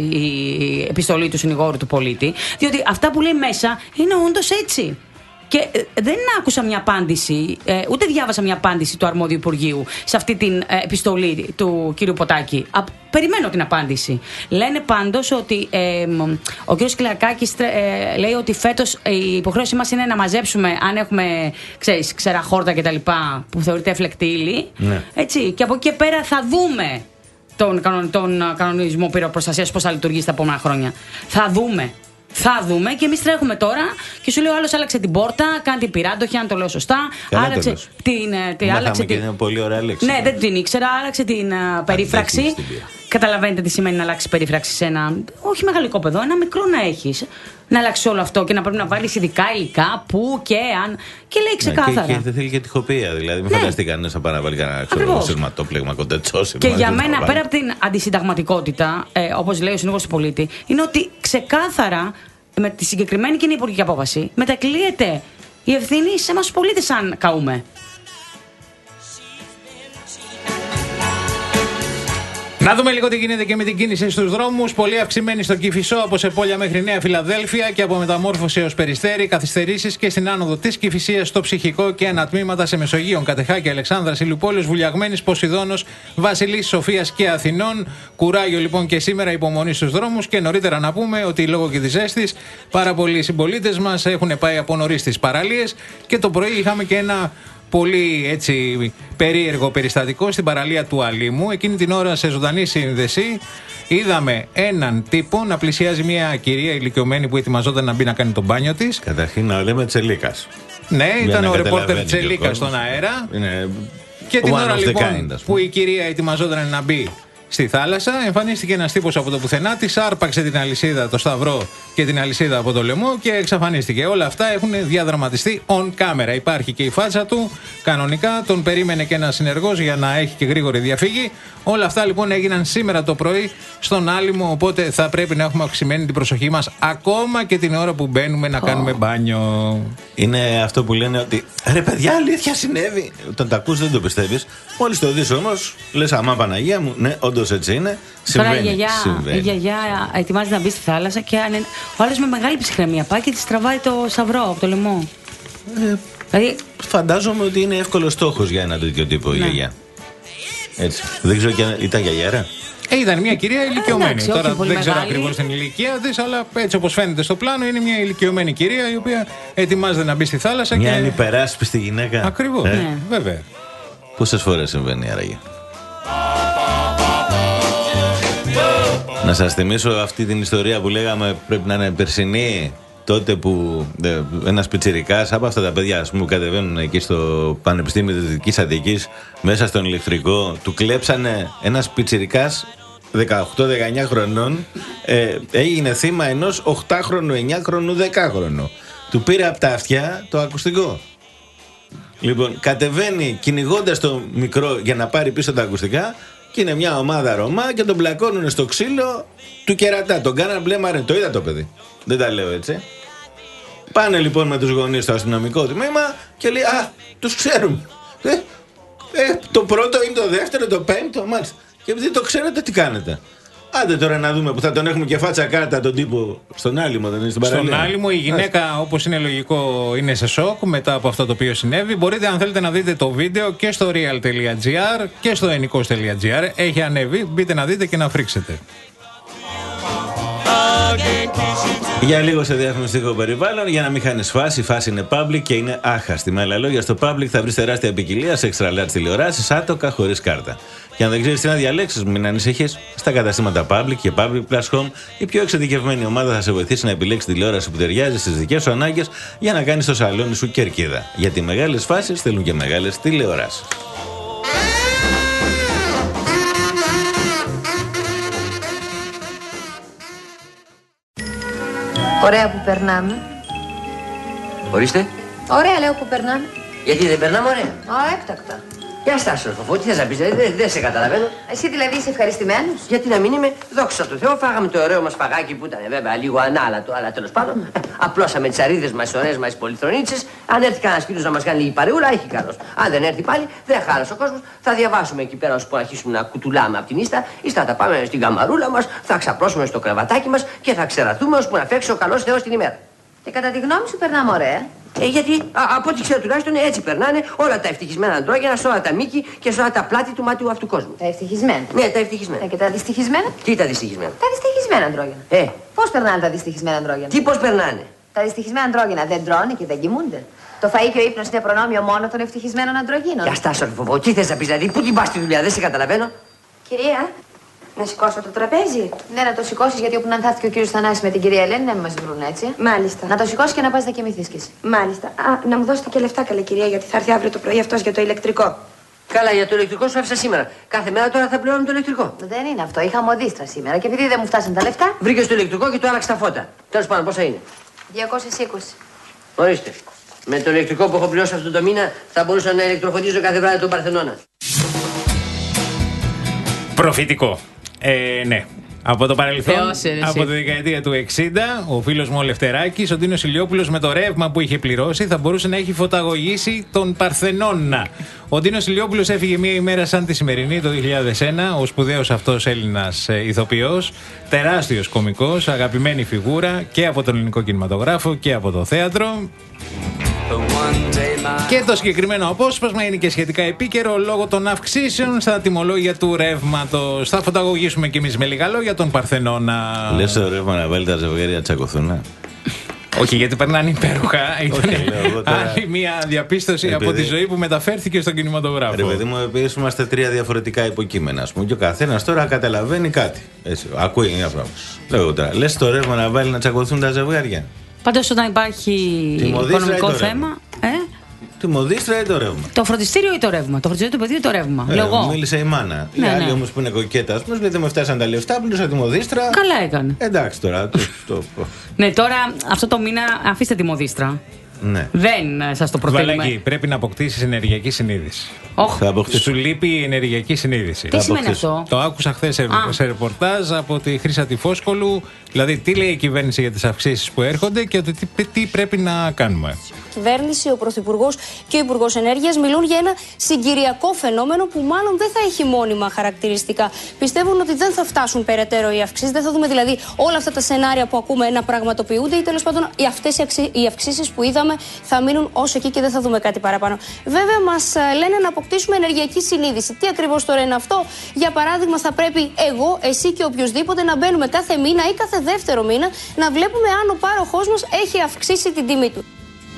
η επιστολή του συνηγόρου του πολίτη, διότι αυτά που λέει μέσα είναι όντως έτσι. Και ε, δεν άκουσα μια απάντηση, ε, ούτε διάβασα μια απάντηση του αρμόδιου Υπουργείου σε αυτή την ε, επιστολή του κ. Ποτάκη. Α, περιμένω την απάντηση. Λένε πάντως ότι ε, ο κ. Σκληρακάκης ε, λέει ότι φέτος η υποχρέωσή μας είναι να μαζέψουμε, αν έχουμε, ξέρεις, ξερά χόρτα κτλ. Που θεωρείται έφλεκτη ύλη. Ναι. Έτσι, και από εκεί και πέρα θα δούμε τον, κανον, τον κανονισμό πυροπροστασίας πώς θα λειτουργήσει τα επόμενα χρόνια. Θα δούμε. Θα δούμε και εμείς τρέχουμε τώρα και σου λέει ο άλλος άλλαξε την πόρτα, κάνει την πυράντοχη, αν το λέω σωστά. Καλά άλλαξε τέλος. την. την άλλαξε και την... είναι πολύ ωραία λέξη. Ναι, δεν την ήξερα, άλλαξε την uh, περίφραξη. Καταλαβαίνετε τι σημαίνει να αλλάξει περίφραξη σε ένα. Όχι μεγάλο οικόπεδο, ένα μικρό να έχεις. Να αλλάξει όλο αυτό και να πρέπει να βάλεις ειδικά υλικά, πού και αν. Και λέει ξεκάθαρα. Ναι, και, και δεν θέλει και τυχοποίηση. Δηλαδή, μην ναι. φανταστεί κανένα να πάει να βάλει κανένα σειρματόπλεγμα κοντετσό. Και για μένα, πέρα από την αντισυνταγματικότητα, ε, όπως λέει ο συνήγορος του πολίτη, είναι ότι ξεκάθαρα με τη συγκεκριμένη κοινή υπουργική απόφαση μετακλείεται η ευθύνη σε εμάς τους πολίτες αν καούμε. Να δούμε λίγο τι γίνεται και με την κίνηση στους δρόμους. Πολύ αυξημένη στο Κηφισό από Σεπόλια μέχρι Νέα Φιλαδέλφια και από Μεταμόρφωση έως Περιστέρι. Καθυστερήσεις και στην άνοδο της Κηφισίας στο Ψυχικό και ανατμήματα σε Μεσογείων, Κατεχάκη, Αλεξάνδρας, Ηλιουπόλεως, Βουλιαγμένης, Ποσειδώνος, Βασιλής, Σοφίας και Αθηνών. Κουράγιο λοιπόν και σήμερα, υπομονή στους δρόμους. Και νωρίτερα να πούμε ότι λόγω και της ζέστης πάρα πολλοί συμπολίτες μας έχουν πάει από νωρίς στις παραλίες και το πρωί είχαμε και ένα πολύ έτσι περίεργο περιστατικό στην παραλία του Αλήμου. Εκείνη την ώρα σε ζωντανή σύνδεση είδαμε έναν τύπο να πλησιάζει μια κυρία ηλικιωμένη που ετοιμαζόταν να μπει να κάνει το μπάνιο της. Καταρχήν να λέμε Τσελίκας. Ναι, ήταν ο ρεπόρτερ Τσελίκας στον αέρα. Είναι... Και την ώρα λοιπόν kind, που η κυρία ετοιμαζόταν να μπει στη θάλασσα, εμφανίστηκε ένας τύπος από το πουθενά, της άρπαξε την αλυσίδα, το σταυρό και την αλυσίδα από το λαιμό και εξαφανίστηκε. Όλα αυτά έχουν διαδραματιστεί on camera. Υπάρχει και η φάτσα του, κανονικά τον περίμενε και ένας συνεργός για να έχει και γρήγορη διαφύγη. Όλα αυτά λοιπόν έγιναν σήμερα το πρωί στον Άλυμο, οπότε θα πρέπει να έχουμε αυξημένη την προσοχή μας ακόμα και την ώρα που μπαίνουμε να oh. κάνουμε μπάνιο. Είναι αυτό που λένε ότι ρε παιδιά, αλήθεια συνέβη. Όταν τα ακούς δεν το πιστεύεις. Μόλις το δεις όμως, λες αμά Παναγία μου, ναι, όντως Δυστυχώς έτσι είναι. Τώρα Συμβαίνει. η γιαγιά, Συμβαίνει. η γιαγιά ετοιμάζεται να μπει στη θάλασσα και αν, ο άλλος με μεγάλη ψυχραιμία πάει και τη τραβάει το σαυρό από το λαιμό. Ε, Δηλαδή, φαντάζομαι ότι είναι εύκολο στόχος για ένα τέτοιο τύπο η Ναι. γιαγιά. Έτσι. Δεν ξέρω και αν ήταν γιαγιάρα. Ε, ήταν μια κυρία ηλικιωμένη. εντάξει, Τώρα όχι πολύ δεν ξέρω μεγάλη. ακριβώς την ηλικία της, αλλά έτσι όπως φαίνεται στο πλάνο είναι μια ηλικιωμένη κυρία η οποία ετοιμάζεται να μπει στη θάλασσα. Μια και... ανυπεράσπιστη γυναίκα. Ακριβώς. Ε, Ναι. Βέβαια. Πόσες φορές συμβαίνει άραγε. Να σας θυμίσω αυτή την ιστορία που λέγαμε πρέπει να είναι περσινή. Τότε που ε, ένας πιτσιρικάς από αυτά τα παιδιά ας πούμε, που κατεβαίνουν εκεί στο Πανεπιστήμιο της Δυτικής Αττικής μέσα στον ηλεκτρικό, του κλέψανε ένας πιτσιρικάς δεκαοκτώ δεκαεννιά χρονών, ε, έγινε θύμα ενός οκτάχρονου, εννιάχρονου, δεκάχρονου. Του πήρε από τα αυτιά το ακουστικό. Λοιπόν, κατεβαίνει κυνηγώντας το μικρό για να πάρει πίσω τα ακουστικά και είναι μια ομάδα Ρωμά και τον πλακώνουν στο ξύλο του κερατά. Τον κάναν μπλε μαρέ. Το είδα το παιδί. Δεν τα λέω έτσι. Πάνε λοιπόν με τους γονείς στο αστυνομικό τμήμα και λέει «Α, τους ξέρουμε. Ε, ε, το πρώτο είναι το δεύτερο, το πέμπτο, μάλιστα. Και επειδή το ξέρετε, τι κάνετε. Άντε τώρα να δούμε που θα τον έχουμε και φάτσα κάρτα τον τύπο στον άλυμο, δεν είναι στην παραλία. Στον άλυμο η γυναίκα, όπως είναι λογικό, είναι σε σοκ μετά από αυτό το οποίο συνέβη. Μπορείτε, αν θέλετε, να δείτε το βίντεο και στο real τελεία gr και στο ενικός τελεία gr. Έχει ανέβει, μπείτε να δείτε και να φρίξετε. Για λίγο σε διαφημιστικό περιβάλλον, για να μην χάνεις φάση. Η φάση είναι public και είναι άχαστη. Με άλλα λόγια, στο public θα βρεις τεράστια ποικιλία σε extra large τηλεοράσεις, άτοκα, χωρίς κάρτα. Και αν δεν ξέρεις τι να διαλέξεις, μην ανησυχείς. Στα καταστήματα public και public plus home, η πιο εξειδικευμένη ομάδα θα σε βοηθήσει να επιλέξεις τηλεόραση που ταιριάζει στις δικές σου ανάγκες για να κάνεις το σαλόνι σου κερκίδα. Γιατί μεγάλες φάσεις θέλουν και μεγάλες τηλεοράσεις. Ωραία που περνάμε. Ορίστε. Ωραία λέω που περνάμε. Γιατί δεν περνάμε ωραία. Α, έκτακτα. Για στάσου, Φοφό, τι θες να πεις, δεν δε, δε σε καταλαβαίνω. Εσύ δηλαδή είσαι ευχαριστημένος. Γιατί να μην είμαι, δόξα τω Θεώ, φάγαμε το ωραίο μας φαγάκι που ήταν βέβαια λίγο ανάλατο, αλλά τέλος πάντων. Ε, απλώσαμε τις αρίδες μας, τις ωραίες μας τις πολυθρονίτσες. Αν έρθει κανένας φίλος να μας κάνει λίγη παρεούλα, έχει καλός. Αν δεν έρθει πάλι, δεν χάλασε ο κόσμος. Θα διαβάσουμε εκεί πέρα ώσπου αρχίσουμε να κουτουλάμε από την ίστα, ύστερα θα πάμε στην καμαρούλα μας, θα ξαπλώσουμε στο κρεβατάκι μας και θα ξερατούμε ώσπου να φέξει ο καλός Θεός την ημέρα. Και κατά τη γνώμη σου περνάμε ωραία. Ε, γιατί α, από ό,τι ξέρω τουλάχιστον έτσι περνάνε όλα τα ευτυχισμένα αντρόγυνα σε όλα τα μήκη και σε όλα τα πλάτη του μάτιου αυτού κόσμου. Τα ευτυχισμένα. Ναι, τα ευτυχισμένα. Ε, και τα δυστυχισμένα. Τι τα δυστυχισμένα. Τα δυστυχισμένα αντρόγυνα. Ε, Πώς περνάνε τα δυστυχισμένα αντρόγυνα. τι πώς περνάνε. Τα δυστυχισμένα αντρόγυνα δεν τρώνε και δεν κοιμούνται. Το φαΐ και ο ύπνος είναι προνόμιο μόνο των ευτυχισμένων αντρογίνων. Για στάσου, Φοβό, τι θες να πεις, δηλαδή, πού την πας στη δουλειά, δεν σε καταλαβαίνω. Κυρία, να σηκώσω το τραπέζι. Ναι, να το σηκώσει γιατί όπου να έρθει ο κύριος Θανάσης με την κυρία Ελένη να μην μας βρουν έτσι. Μάλιστα. Να το σηκώσει και να πας να κοιμηθείς κι εσύ. Μάλιστα. Α, να μου δώσετε και λεφτά, καλή κυρία, γιατί θα έρθει αύριο το πρωί αυτός για το ηλεκτρικό. Καλά, για το ηλεκτρικό σου άφησα σήμερα. Κάθε μέρα τώρα θα πληρώνουμε το ηλεκτρικό. Δεν είναι αυτό. Είχα μοδίστρα σήμερα και επειδή δεν μου φτάσαν τα λεφτά. Βρήκε το ηλεκτρικό και του άλλαξε τα φώτα. Τέλος πάντων, πόσα είναι. διακόσια είκοσι. Ορίστε. Με το ηλεκτρικό που έχω πληρώσει αυτό το μήνα θα μπορούσα να ηλεκτροφωτίζω κάθε βράδυ τον Παρθενώνα. Προφητικό. Ε, ναι. Από το παρελθόν, Θεός είναι εσύ. από τη δεκαετία του εξήντα, ο φίλος μου ο Λευτεράκης, ο Ντίνος Ηλιόπουλος με το ρεύμα που είχε πληρώσει θα μπορούσε να έχει φωταγωγήσει τον Παρθενώνα. Ο Ντίνος Ηλιόπουλος έφυγε μία ημέρα σαν τη σημερινή το δύο χιλιάδες ένα, ο σπουδαίος αυτός Έλληνας ε, ηθοποιός, τεράστιος κωμικός, αγαπημένη φιγούρα και από τον ελληνικό κινηματογράφο και από το θέατρο. Και το συγκεκριμένο απόσπασμα είναι και σχετικά επίκαιρο λόγω των αυξήσεων στα τιμολόγια του ρεύματος. Θα φωταγωγήσουμε κι εμείς με λίγα λόγια τον Παρθενώνα. Λες το ρεύμα να βάλει τα ζευγάρια τσακωθούν. Όχι, γιατί περνάνε υπέροχα. Ήταν λέω εγώ τώρα. άλλη μια διαπίστωση Επειδή- από τη ζωή που μεταφέρθηκε στον κινηματογράφο. Ρε παιδί μου, επίσης είμαστε τρία διαφορετικά υποκείμενα, ας πούμε, και ο καθένας τώρα καταλαβαίνει κάτι. Έτσι, ακούει μια πράγμα. Λέω τώρα, λες το ρεύμα να βάλει να τσακωθούν τα ζευγάρια. Πάντως όταν υπάρχει Τη μοδίστρα οικονομικό ή το θέμα. Ε, Τη μοδίστρα ή το ρεύμα. το φροντιστήριο ή το ρεύμα. Το φροντιστήριο του παιδιού ή το ρεύμα. Ε, Λέω εγώ. Μίλησε η μάνα. Ναι, η άλλη ναι. όμως που είναι κοκέτα, ας πούμε, λέει δεν με φτάσαν τα λεφτά, πλήρωσα τη μοδίστρα. Καλά έκανε. Εντάξει τώρα. Το, το, Ναι, τώρα αυτό το μήνα αφήστε τη μοδίστρα. Ναι. Δεν σας το προτείνουμε. Βαλάκη, πρέπει να αποκτήσεις ενεργειακή συνείδηση. Oh. Θα αποκτήσω. Σου λείπει η ενεργειακή συνείδηση. Τι σημαίνει αυτό? Το άκουσα χθες σε, σε ρεπορτάζ από τη Χρύσα Τυφόσκολου. Δηλαδή, τι λέει η κυβέρνηση για τις αυξήσεις που έρχονται και ότι τι, τι πρέπει να κάνουμε. Η κυβέρνηση, ο Πρωθυπουργός και ο Υπουργός Ενέργειας μιλούν για ένα συγκυριακό φαινόμενο που μάλλον δεν θα έχει μόνιμα χαρακτηριστικά. Πιστεύουν ότι δεν θα φτάσουν περαιτέρω οι αυξήσεις, δεν θα δούμε δηλαδή όλα αυτά τα σενάρια που ακούμε να πραγματοποιούνται ή τέλος πάντων αυτές οι αυξήσεις που είδαμε θα μείνουν ως εκεί και δεν θα δούμε κάτι παραπάνω. Βέβαια, μας λένε να αποκτήσουμε ενεργειακή συνείδηση. Τι ακριβώς τώρα είναι αυτό? Για παράδειγμα, θα πρέπει εγώ, εσύ και οποιοδήποτε να μπαίνουμε κάθε μήνα ή κάθε δεύτερο μήνα να βλέπουμε αν ο πάροχός μας έχει αυξήσει την τιμή του.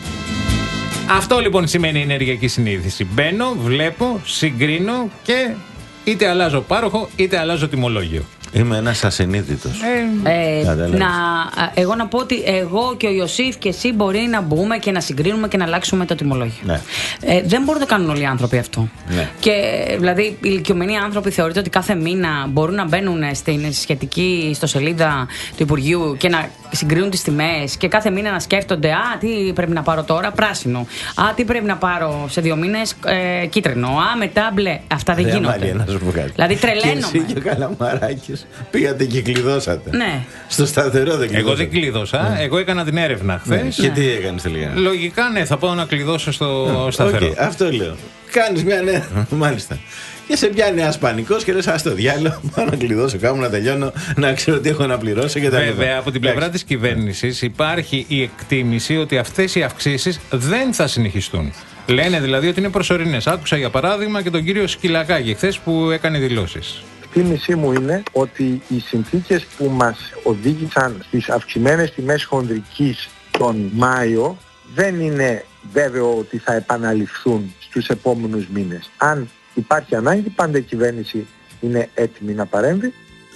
Αυτό λοιπόν σημαίνει ενεργειακή συνείδηση. Μπαίνω, βλέπω, συγκρίνω και είτε αλλάζω πάροχο είτε αλλάζω τιμολόγιο. Είμαι ένας ασυνείδητος. Ε, ε, να, εγώ να πω ότι εγώ και ο Ιωσήφ και εσύ μπορεί να μπούμε και να συγκρίνουμε και να αλλάξουμε το τιμολόγιο. Ναι. Ε, δεν μπορούν να το κάνουν όλοι οι άνθρωποι αυτό. Ναι. Και δηλαδή οι ηλικιωμένοι άνθρωποι θεωρείται ότι κάθε μήνα μπορούν να μπαίνουν στην σχετική ιστοσελίδα του Υπουργείου και να συγκρίνουν τις τιμές και κάθε μήνα να σκέφτονται α, τι πρέπει να πάρω τώρα, πράσινο. Α, τι πρέπει να πάρω σε δύο μήνες, ε, κίτρινο. Α, μετά μπλε. Αυτά δεν γίνονται. Δηλαδή τρελαίνομαι. Και εσύ και ο Καλαμαράκης πήγατε και κλειδώσατε. Ναι. Στο σταθερό δεν κλειδώσατε. Εγώ δεν κλείδωσα. Ναι. Εγώ έκανα την έρευνα χθες. Ναι. Και τι έκανες τελικά? Λογικά, ναι, θα πάω να κλειδώσω στο ναι. σταθερό. Okay, αυτό λέω. Κάνεις μια νέα. Μάλιστα. Και σε πιάνει ένα πανικός και λες: ας το διάλογο, πάω να κλειδώσω κάπου να τελειώνω, να ξέρω τι έχω να πληρώσω και τα λοιπά. Βέβαια, από την πλευρά της κυβέρνησης υπάρχει η εκτίμηση ότι αυτές οι αυξήσεις δεν θα συνεχιστούν. Λένε δηλαδή ότι είναι προσωρινές. Άκουσα για παράδειγμα και τον κύριο Σκυλακάκη χθες που έκανε δηλώσεις. Η εκτίμησή μου είναι ότι οι συνθήκες που μας οδήγησαν στις αυξημένες τιμές χονδρικής τον Μάιο δεν είναι βέβαιο ότι θα επαναληφθούν στους επόμενους μήνες. Αν υπάρχει ανάγκη, πάντα η κυβέρνηση είναι έτοιμη να παρέμβει.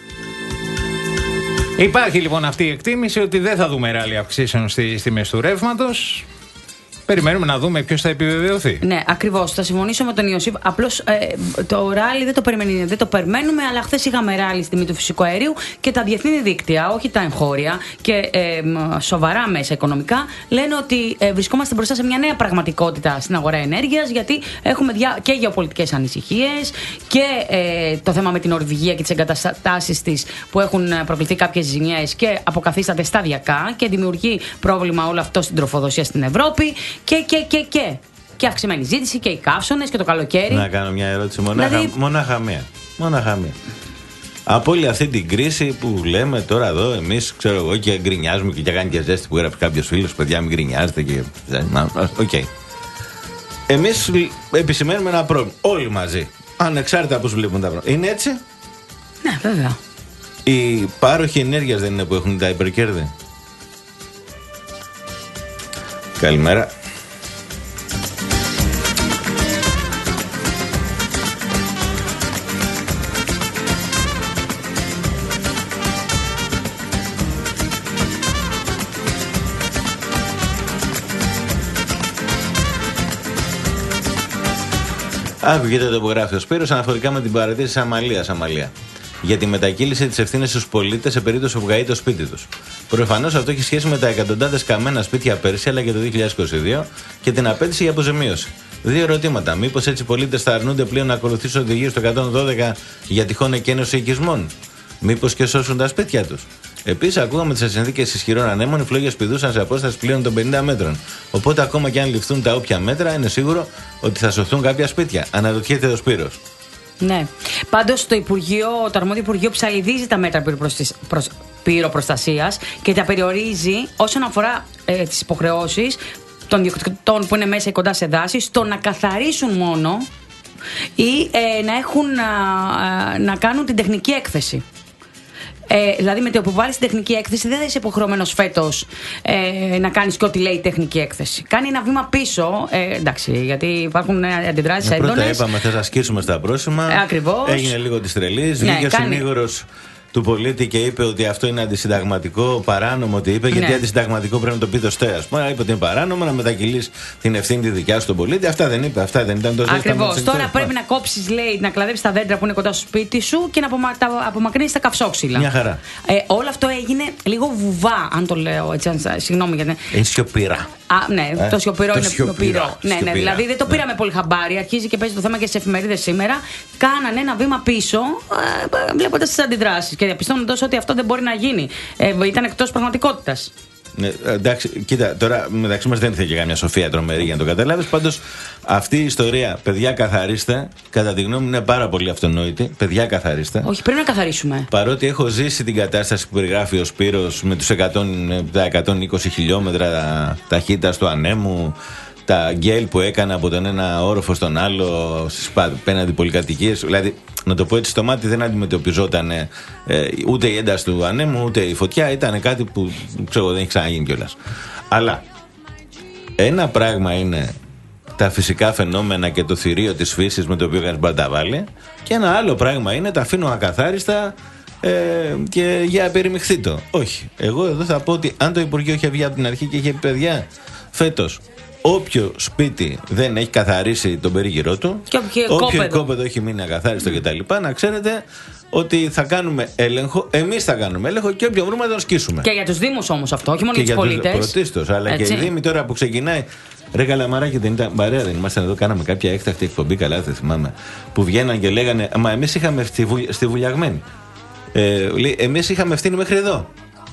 Υπάρχει λοιπόν αυτή η εκτίμηση ότι δεν θα δούμε ράλι αυξήσεων στις τιμές του ρεύματος. Περιμένουμε να δούμε ποιος θα επιβεβαιωθεί. Ναι, ακριβώς. Θα συμφωνήσω με τον Ιωσήφ. Απλώς ε, το ράλι δεν το, δεν το περιμένουμε, αλλά χθες είχαμε ράλι στη τιμή του φυσικού αερίου και τα διεθνή δίκτυα, όχι τα εγχώρια και ε, σοβαρά μέσα οικονομικά, λένε ότι ε, βρισκόμαστε μπροστά σε μια νέα πραγματικότητα στην αγορά ενέργειας, γιατί έχουμε δια, και γεωπολιτικές ανησυχίες και ε, το θέμα με την Νορβηγία και τις εγκαταστάσεις της που έχουν προκληθεί κάποιες ζημιές και αποκαθίσταται σταδιακά και δημιουργεί πρόβλημα όλο αυτό στην τροφοδοσία στην Ευρώπη. Και, και, και, και. Και αυξημένη ζήτηση και οι καύσονες και το καλοκαίρι. Να κάνω μια ερώτηση μονάχα, δηλαδή... μονάχα μία. Μονάχα μία. Από όλη αυτή την κρίση που λέμε τώρα εδώ, εμείς ξέρω εγώ και γκρινιάζουμε και κάνει και ζέστη που έγραψε κάποιος φίλος, παιδιά, μην γκρινιάζετε και. Οκ. Okay. Εμείς επισημαίνουμε ένα πρόβλημα. Όλοι μαζί. Ανεξάρτητα πώς βλέπουμε τα πράγματα. Είναι έτσι? Ναι, βέβαια. Οι πάροχοι ενέργειας δεν είναι που έχουν τα υπερκέρδη? Καλημέρα. Άκουγεται το που γράφει ο Σπύρος αναφορικά με την παρατήρηση της Αμαλίας Αμαλία για τη μετακύληση της ευθύνης στους πολίτες σε περίπτωση που βγαίνει το σπίτι τους. Προφανώς αυτό έχει σχέση με τα εκατοντάδες καμένα σπίτια πέρσι αλλά και το δύο χιλιάδες είκοσι δύο και την απέτηση για αποζημίωση. Δύο ερωτήματα. Μήπως έτσι οι πολίτες θα αρνούνται πλέον να ακολουθήσουν οδηγίες του εκατόν δώδεκα για τυχόν εκένωση οικισμών? Μήπως και σώσουν τα σπίτια τους? Επίσης, ακούγαμε τις συνθήκες ισχυρών ανέμων, οι φλόγες πηδούσαν σε απόσταση πλέον των πενήντα μέτρων. Οπότε, ακόμα και αν ληφθούν τα όποια μέτρα, είναι σίγουρο ότι θα σωθούν κάποια σπίτια. Αναρωτιέται ο Σπύρος. Ναι. Πάντως, το, Υπουργείο, το αρμόδιο Υπουργείο ψαλιδίζει τα μέτρα πυροπροστασίας και τα περιορίζει όσον αφορά ε, τις υποχρεώσεις των διοκτητών που είναι μέσα ή κοντά σε δάση, στο να καθαρίσουν μόνο ή ε, να, έχουν, α, να κάνουν την τεχνική έκθεση. Ε, δηλαδή, με το που βάλεις την τεχνική έκθεση, δεν θα είσαι υποχρεωμένος φέτος ε, να κάνεις και ό,τι λέει η τεχνική έκθεση. Κάνει ένα βήμα πίσω, ε, εντάξει, γιατί υπάρχουν αντιδράσεις ε, έντονες. Πρώτα είπαμε, θες να ασκήσουμε στα πρόσημα. Ε, ακριβώς. Έγινε λίγο της τρελής. Ναι, βγήκε ο κάνει... συνήγορος του πολίτη και είπε ότι αυτό είναι αντισυνταγματικό, παράνομο. Ότι είπε, γιατί ναι. αντισυνταγματικό πρέπει να το πει το ΣΤΕ. Ας πούμε, είπε ότι είναι παράνομο να μετακυλείς την ευθύνη τη δικιά σου στον πολίτη. Αυτά δεν είπε, αυτά δεν ήταν το ζήτημα. Ακριβώς. Τώρα πρέπει να κόψεις, λέει, να κλαδέψεις τα δέντρα που είναι κοντά στο σπίτι σου και να απομα... απομακρύνεις τα καυσόξυλα. Μια χαρά. Ε, όλο αυτό έγινε λίγο βουβά, αν το λέω έτσι. Αν... Συγγνώμη γιατί. Είναι σιωπηρά. Α, ναι, ε, το σιωπηρό το είναι σιωπηρό, πυρό. Ναι, ναι, δηλαδή δεν το πήραμε ναι. πολύ χαμπάρι. Αρχίζει και παίζει το θέμα και στις εφημερίδες σήμερα. Κάνανε ένα βήμα πίσω, ε, βλέποντας τις αντιδράσεις και διαπιστώνοντας ότι αυτό δεν μπορεί να γίνει. Ε, ήταν εκτός πραγματικότητας. Ναι, εντάξει, κοίτα, τώρα μεταξύ μας δεν θέλει καμιά σοφία τρομερή για να το καταλάβεις. Πάντως αυτή η ιστορία, παιδιά καθαρίστε, κατά τη γνώμη μου είναι πάρα πολύ αυτονόητη. Παιδιά καθαρίστε. Όχι, πρέπει να καθαρίσουμε. Παρότι έχω ζήσει την κατάσταση που περιγράφει ο Σπύρος με τους εκατόν είκοσι χιλιόμετρα ταχύτητας του ανέμου, τα γκέλ που έκανα από τον ένα όροφο στον άλλο στις απέναντι πολυκατοικίες. Δηλαδή, να το πω έτσι, στο μάτι δεν αντιμετωπιζόταν ε, ούτε η ένταση του ανέμου ούτε η φωτιά. Ήταν κάτι που ξέρω, δεν έχει ξαναγίνει κιόλας. Αλλά ένα πράγμα είναι τα φυσικά φαινόμενα και το θηρίο της φύσης με το οποίο κανείς μπορεί να τα βάλει, και ένα άλλο πράγμα είναι τα αφήνω ακαθάριστα ε, και για περιμιχθεί το. Όχι. Εγώ εδώ θα πω ότι αν το Υπουργείο είχε βγει από την αρχή και είχε πει, παιδιά, φέτος όποιο σπίτι δεν έχει καθαρίσει τον περίγυρό του, και όποιο οικόπεδο έχει μείνει ακαθάριστο mm. κτλ., να ξέρετε ότι θα κάνουμε έλεγχο, εμείς θα κάνουμε έλεγχο και όποιον βρούμε θα τον σκίσουμε. Και για τους Δήμους όμως αυτό, όχι μόνο για τους πολίτες. Πρωτίστως, αλλά έτσι. Και οι Δήμοι τώρα που ξεκινάει. Ρε Καλαμαράκι, δεν ήταν παρέα, δεν ήμασταν εδώ, κάναμε κάποια έκτακτη εκπομπή, καλά δεν θυμάμαι, που βγαίναν και λέγανε, μα εμείς είχαμε στη, βου, στη Βουλιαγμένη. Ε, εμείς είχαμε ευθύνη μέχρι εδώ.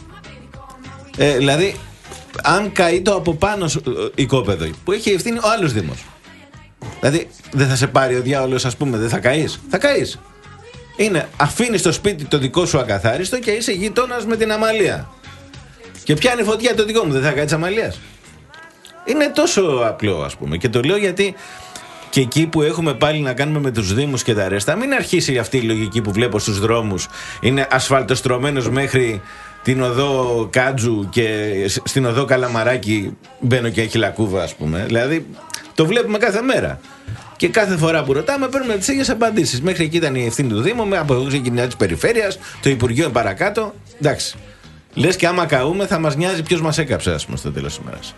Ε, δηλαδή, αν καεί το από πάνω οικόπεδο που έχει ευθύνη ο άλλος Δήμος. Δηλαδή, δεν θα σε πάρει ο διάολος, ας πούμε, δεν θα καείς. Θα καείς. Είναι, αφήνεις το σπίτι το δικό σου ακαθάριστο και είσαι γείτονας με την αμαλία. Και πιάνει φωτιά το δικό μου, δεν θα καεί της αμαλίας. Είναι τόσο απλό, ας πούμε. Και το λέω γιατί και εκεί που έχουμε πάλι να κάνουμε με τους Δήμους και τα ρέστα, μην αρχίσει αυτή η λογική που βλέπω στους δρόμους. Είναι ασφαλτοστρωμένος μέχρι την οδό Κάτζου και στην οδό Καλαμαράκι μπαίνω και έχει λακκούβα, ας πούμε. Δηλαδή το βλέπουμε κάθε μέρα. Και κάθε φορά που ρωτάμε παίρνουμε τις ίδιες απαντήσεις. Μέχρι εκεί ήταν η ευθύνη του Δήμου, από εδώ ξεκινάει της περιφέρειας, το Υπουργείο παρακάτω. Εντάξει. Λες και άμα καούμε θα μας νοιάζει ποιος μας έκαψε, ας πούμε, στο τέλος της ημέρας.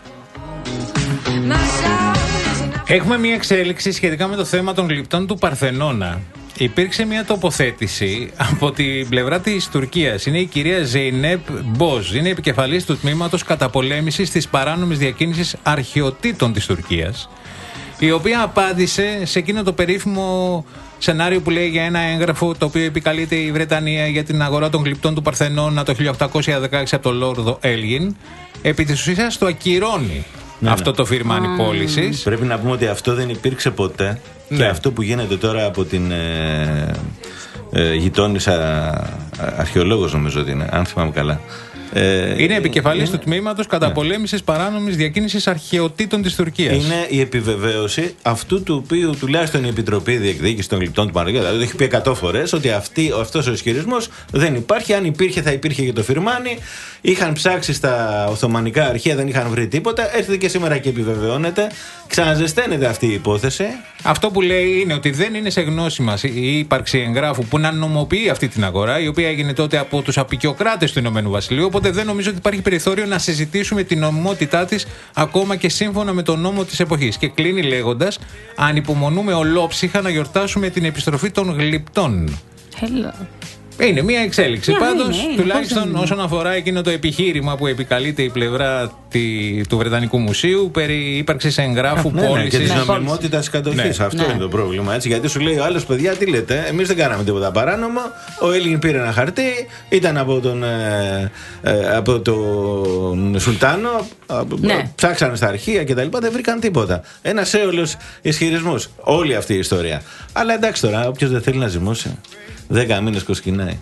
Έχουμε μια εξέλιξη σχετικά με το θέμα των γλυπτών του Παρθενώνα. Υπήρξε μια τοποθέτηση από την πλευρά της Τουρκίας. Είναι η κυρία Ζεϊνέπ Μποζ. Είναι επικεφαλής του τμήματος καταπολέμησης της παράνομης διακίνησης αρχαιοτήτων της Τουρκίας, η οποία απάντησε σε εκείνο το περίφημο σενάριο που λέει για ένα έγγραφο το οποίο επικαλείται η Βρετανία για την αγορά των γλυπτών του Παρθενώνα το χίλια οκτακόσια δεκαέξι από τον Λόρδο Έλγιν. Επί της ουσίας το ακυρώνει. Ναι, αυτό ναι. το firm ανυπόλυσης. Mm. Πρέπει να πούμε ότι αυτό δεν υπήρξε ποτέ. Ναι. Και αυτό που γίνεται τώρα από την ε, ε, γειτόνισσα αρχαιολόγος, νομίζω ότι είναι, αν θυμάμαι καλά. Ε, είναι επικεφαλής ε, του τμήματος καταπολέμησης ναι. παράνομης διακίνησης αρχαιοτήτων της Τουρκίας. Είναι η επιβεβαίωση αυτού του οποίου τουλάχιστον η Επιτροπή Διεκδίκησης των Γλυπτών του Παναγιώτη, δηλαδή το έχει πει εκατό φορές ότι αυτή, αυτός ο ισχυρισμός δεν υπάρχει. Αν υπήρχε, θα υπήρχε και το φιρμάνι. Είχαν ψάξει στα Οθωμανικά αρχεία, δεν είχαν βρει τίποτα. Έρχεται και σήμερα και επιβεβαιώνεται. Ξαναζεσταίνεται αυτή η υπόθεση. Αυτό που λέει είναι ότι δεν είναι σε γνώση μας η ύπαρξη εγγράφου που να νομοποιεί αυτή την αγορά, η οποία έγινε τότε από τους απικιοκράτες του Ηνωμένου Βασιλείου. Οπότε δεν νομίζω ότι υπάρχει περιθώριο να συζητήσουμε την νομιμότητά της ακόμα και σύμφωνα με τον νόμο της εποχής. Και κλείνει λέγοντας: ανυπομονούμε ολόψυχα να γιορτάσουμε την επιστροφή των γλυπτών. Hello. Είναι μια εξέλιξη. Yeah, πάντως, είναι, είναι, τουλάχιστον όσον αφορά εκείνο το επιχείρημα που επικαλείται η πλευρά τη, του Βρετανικού Μουσείου περί ύπαρξης εγγράφου ναι, πώλησης. Ναι, και της νομιμότητας κατοχής. Ναι. Αυτό ναι. είναι το πρόβλημα. Έτσι, γιατί σου λέει ο άλλος, παιδιά, τι λέτε, εμείς δεν κάναμε τίποτα παράνομο. Ο Έλλην πήρε ένα χαρτί, ήταν από τον, ε, ε, από τον Σουλτάνο, ναι. ψάξανε στα αρχεία κτλ. Δεν βρήκαν τίποτα. Ένας έολος ισχυρισμός. Όλη αυτή η ιστορία. Αλλά εντάξει τώρα, όποιος δεν θέλει να ζυμώσει. Δέκα μήνες κοσκινάει.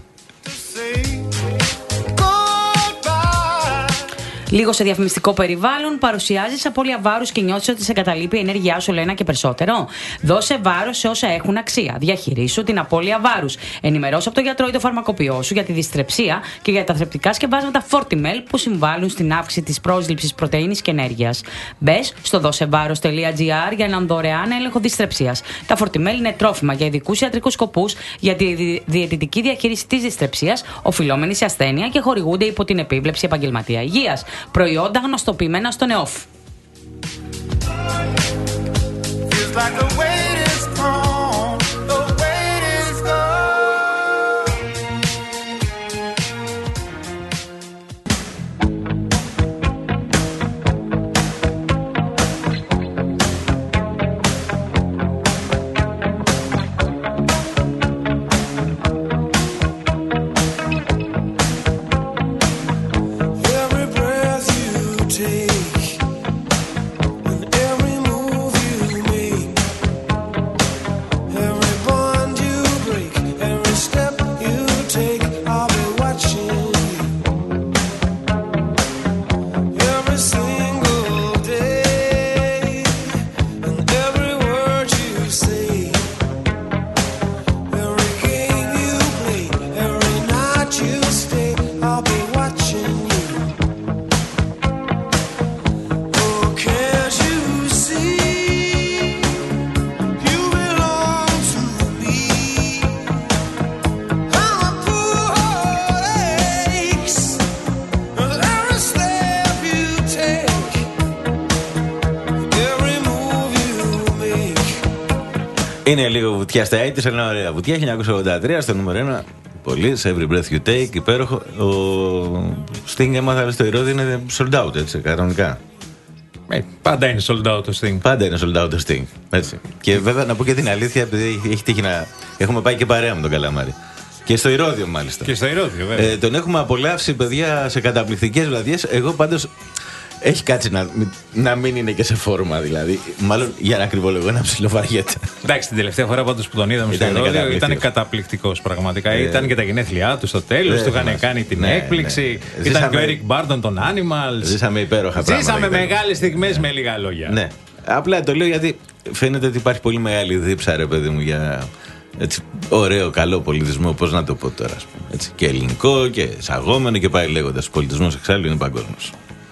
Λίγο σε διαφημιστικό περιβάλλον, παρουσιάζεις απώλεια βάρους και νιώθεις ότι σε εγκαταλείπει η ενέργειά σου όλο ένα και περισσότερο. Δώσε βάρος σε όσα έχουν αξία. Διαχειρίσου την απώλεια βάρους. Ενημερώσου από τον γιατρό ή το φαρμακοποιό σου για τη δυστρεψία και για τα θρεπτικά σκευάσματα Fortimel που συμβάλλουν στην αύξηση της πρόσληψης πρωτεΐνης και ενέργειας. Μπες στο δώσεβάρος τελεία τζι άρ για έναν δωρεάν έλεγχο δυστρεψίας. Τα Fortimel είναι τρόφιμα για ειδικούς ιατρικούς σκοπούς για τη διαιτητική διαχείριση της δυστρεψίας, οφειλόμενη σε ασθένεια και χορηγούνται υπό την επίβλεψη επαγγελματία υγείας. Προϊόντα γνωστοποιημένα στο ΝΕΟΦ. Είναι λίγο βουτιά στα ογδόντα, αλλά είναι ωραία βουτιά. χίλια εννιακόσια ογδόντα τρία στο νούμερο ένα. Πολύ, σε Every Breath You Take, υπέροχο. Ο Sting έμαθα στο Ηρώδη είναι sold out, έτσι, κανονικά. Ε, πάντα είναι sold out το Sting. Πάντα είναι sold out το Sting. Έτσι. Και βέβαια να πω και την αλήθεια, επειδή έχει τύχει να. Έχουμε πάει και παρέα με τον Καλαμάρη. Και στο Ηρώδιο, μάλιστα. Και στο Ηρώδιο, βέβαια. Ε, τον έχουμε απολαύσει, παιδιά, σε καταπληκτικές βραδιές. Εγώ πάντως. Έχει κάτσει να, να μην είναι και σε φόρμα, δηλαδή. Μάλλον για να κρυβολογώ να ψιλοβαριέται. Εντάξει, την τελευταία φορά πάντως που τον είδαμε στο Ηρώδιο ήταν καταπληκτικός πραγματικά. Ε, ήταν και τα γενέθλιά του στο τέλος, ε, του είχαν κάνει την ναι, έκπληξη. Ναι. Ήταν ζήσαμε... και ο Eric Burdon των Animals. Ζήσαμε υπέροχα πράγματα. Ζήσαμε μεγάλες στιγμές ναι. με λίγα λόγια. Ναι. Απλά το λέω γιατί φαίνεται ότι υπάρχει πολύ μεγάλη δίψα, ρε παιδί μου, για έτσι, ωραίο, καλό πολιτισμό. Πώς να το πω τώρα, ας πούμε. Έτσι, και ελληνικό και εισαγόμενο και πάει λέγοντας. Ο πολιτισμός εξάλλου είναι παγκόσμιος.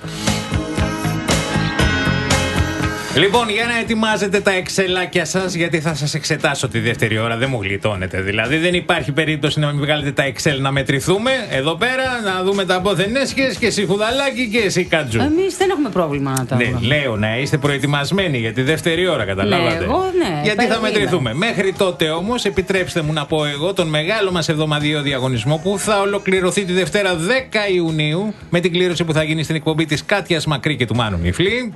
Λοιπόν, για να ετοιμάζετε τα εξελάκια σας, γιατί θα σας εξετάσω τη δεύτερη ώρα, δεν μου γλιτώνετε. Δηλαδή, δεν υπάρχει περίπτωση να μην βγάλετε τα Excel να μετρηθούμε εδώ πέρα, να δούμε τα πόθενέσχες και εσύ Χουδαλάκη και εσύ Κατζού. Εμείς δεν έχουμε πρόβλημα να τα ναι, λέω να είστε προετοιμασμένοι για τη δεύτερη ώρα, καταλάβατε. Ναι, εγώ, ναι, γιατί θα μετρηθούμε. Μέχρι τότε όμως, επιτρέψτε μου να πω εγώ τον μεγάλο μας εβδομαδιαίο διαγωνισμό που θα ολοκληρωθεί τη Δευτέρα δέκα Ιουνίου με την κλήρωση που θα γίνει στην εκπομπή της Κάτιας Μακρύ και του Μάνου Μιφλή.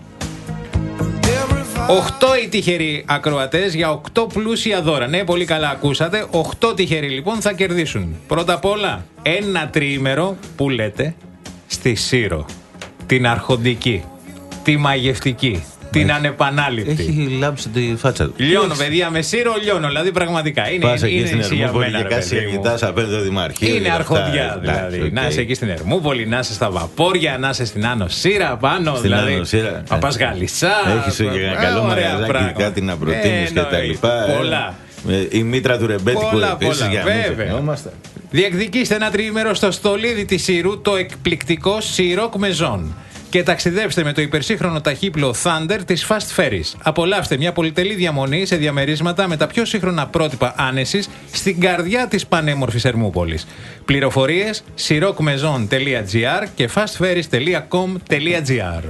Οκτώ οι τυχεροί ακροατές για οκτώ πλούσια δώρα. Ναι, πολύ καλά ακούσατε. Οκτώ τυχεροί λοιπόν θα κερδίσουν. Πρώτα απ' όλα, ένα τριήμερο που λέτε στη Σύρο. Την αρχοντική, τη μαγευτική, την ανεπανάληπτη. Έχει λάμψει τη φάτσα του. Λιώνω, παιδιά, με Σύρο λιώνω. Δηλαδή πραγματικά είναι. Πας εκεί είναι στην Ερμούπολη και κάτσε και κοιτάς απέναντι το Δημαρχείο. Είναι αρχοντιά δηλαδή. Okay. Να είσαι εκεί στην Ερμούπολη, να είσαι στα Βαπόρια, να είσαι στην Άνω Σύρα πάνω. Στην δηλαδή. Άνω Σύρα. Να πας Γαλισσά. Έχεις και ένα καλό μαγαζάκι, κάτι να προτείνεις και τα λοιπά. Πολλά. Η μήτρα του ρεμπέτικου επίσης για να διεκδικήστε ένα τριήμερο στο στολίδι της Σύρου, το εκπληκτικό Siroc Maison. Και ταξιδέψτε με το υπερσύγχρονο ταχύπλο Thunder της Fast Ferries. Απολαύστε μια πολυτελή διαμονή σε διαμερίσματα με τα πιο σύγχρονα πρότυπα άνεσης στην καρδιά της πανέμορφης Ερμούπολης. Πληροφορίες siroc maison τελεία gr και fastferries τελεία com τελεία gr.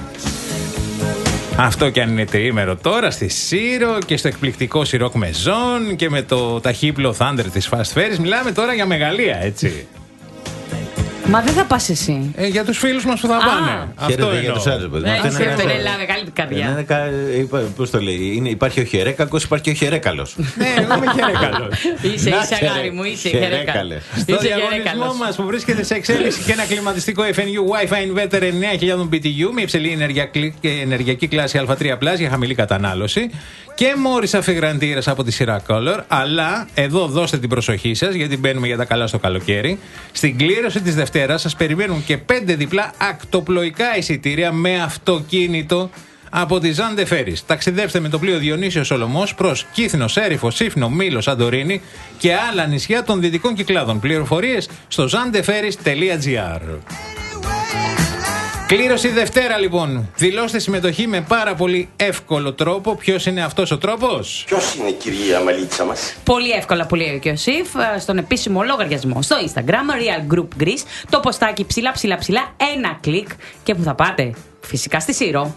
Αυτό κι αν είναι τριήμερο τώρα στη Σύρο και στο εκπληκτικό Siroc Maison και με το ταχύπλο Thunder της Fast Ferries. Μιλάμε τώρα για μεγαλεία, έτσι. Μα δεν θα πας εσύ. Ε, για τους φίλους μας που θα πάνε. Αυτό για τους άλλους. Ναι, είσαι φερέλα, μεγάλη την καρδιά. Πώς το λέει, υπάρχει ο χερέκακος, υπάρχει ο χερέκαλος. Ναι, εγώ είμαι χερέκαλος. Είσαι, είσαι αγάρι μου, είσαι χερέκαλος. Στο διαγωνισμό μας που βρίσκεται σε εξέλιξη και ένα κλιματιστικό εφ εν γιου Wi-Fi Inverter εννέα χιλιάδες μπι τι γιου με υψηλή ενεργειακή κλάση α τρία πλας για χαμηλή κατανάλωση και μόρις αφιγραντήρες από τη σειρά Color. Αλλά εδώ δώστε την προσοχή σας, γιατί μπαίνουμε για τα καλά στο καλοκαίρι. Στην κλήρωση της Δευτέρας σας περιμένουν και πέντε διπλά ακτοπλοϊκά εισιτήρια με αυτοκίνητο από τη Zande Ferries. Ταξιδέψτε με το πλοίο Διονύσιος Σολωμός προς Κύθνο, Σέριφο, Σύφνο, Μήλο, Σαντορίνη και άλλα νησιά των Δυτικών Κυκλάδων. Πληροφορίες στο zandeferries τελεία gr. Κλήρωση Δευτέρα λοιπόν. Δηλώστε συμμετοχή με πάρα πολύ εύκολο τρόπο. Ποιος είναι αυτός ο τρόπος? Ποιος είναι, κυρία Μαλίτσα μας? Πολύ εύκολα που λέει και ο Σιφ. Στον επίσημο λογαριασμό στο Instagram Real Group Greece. Το ποστάκι ψηλά ψηλά ψηλά. Ένα κλικ και που θα πάτε? Φυσικά στη Σύρο.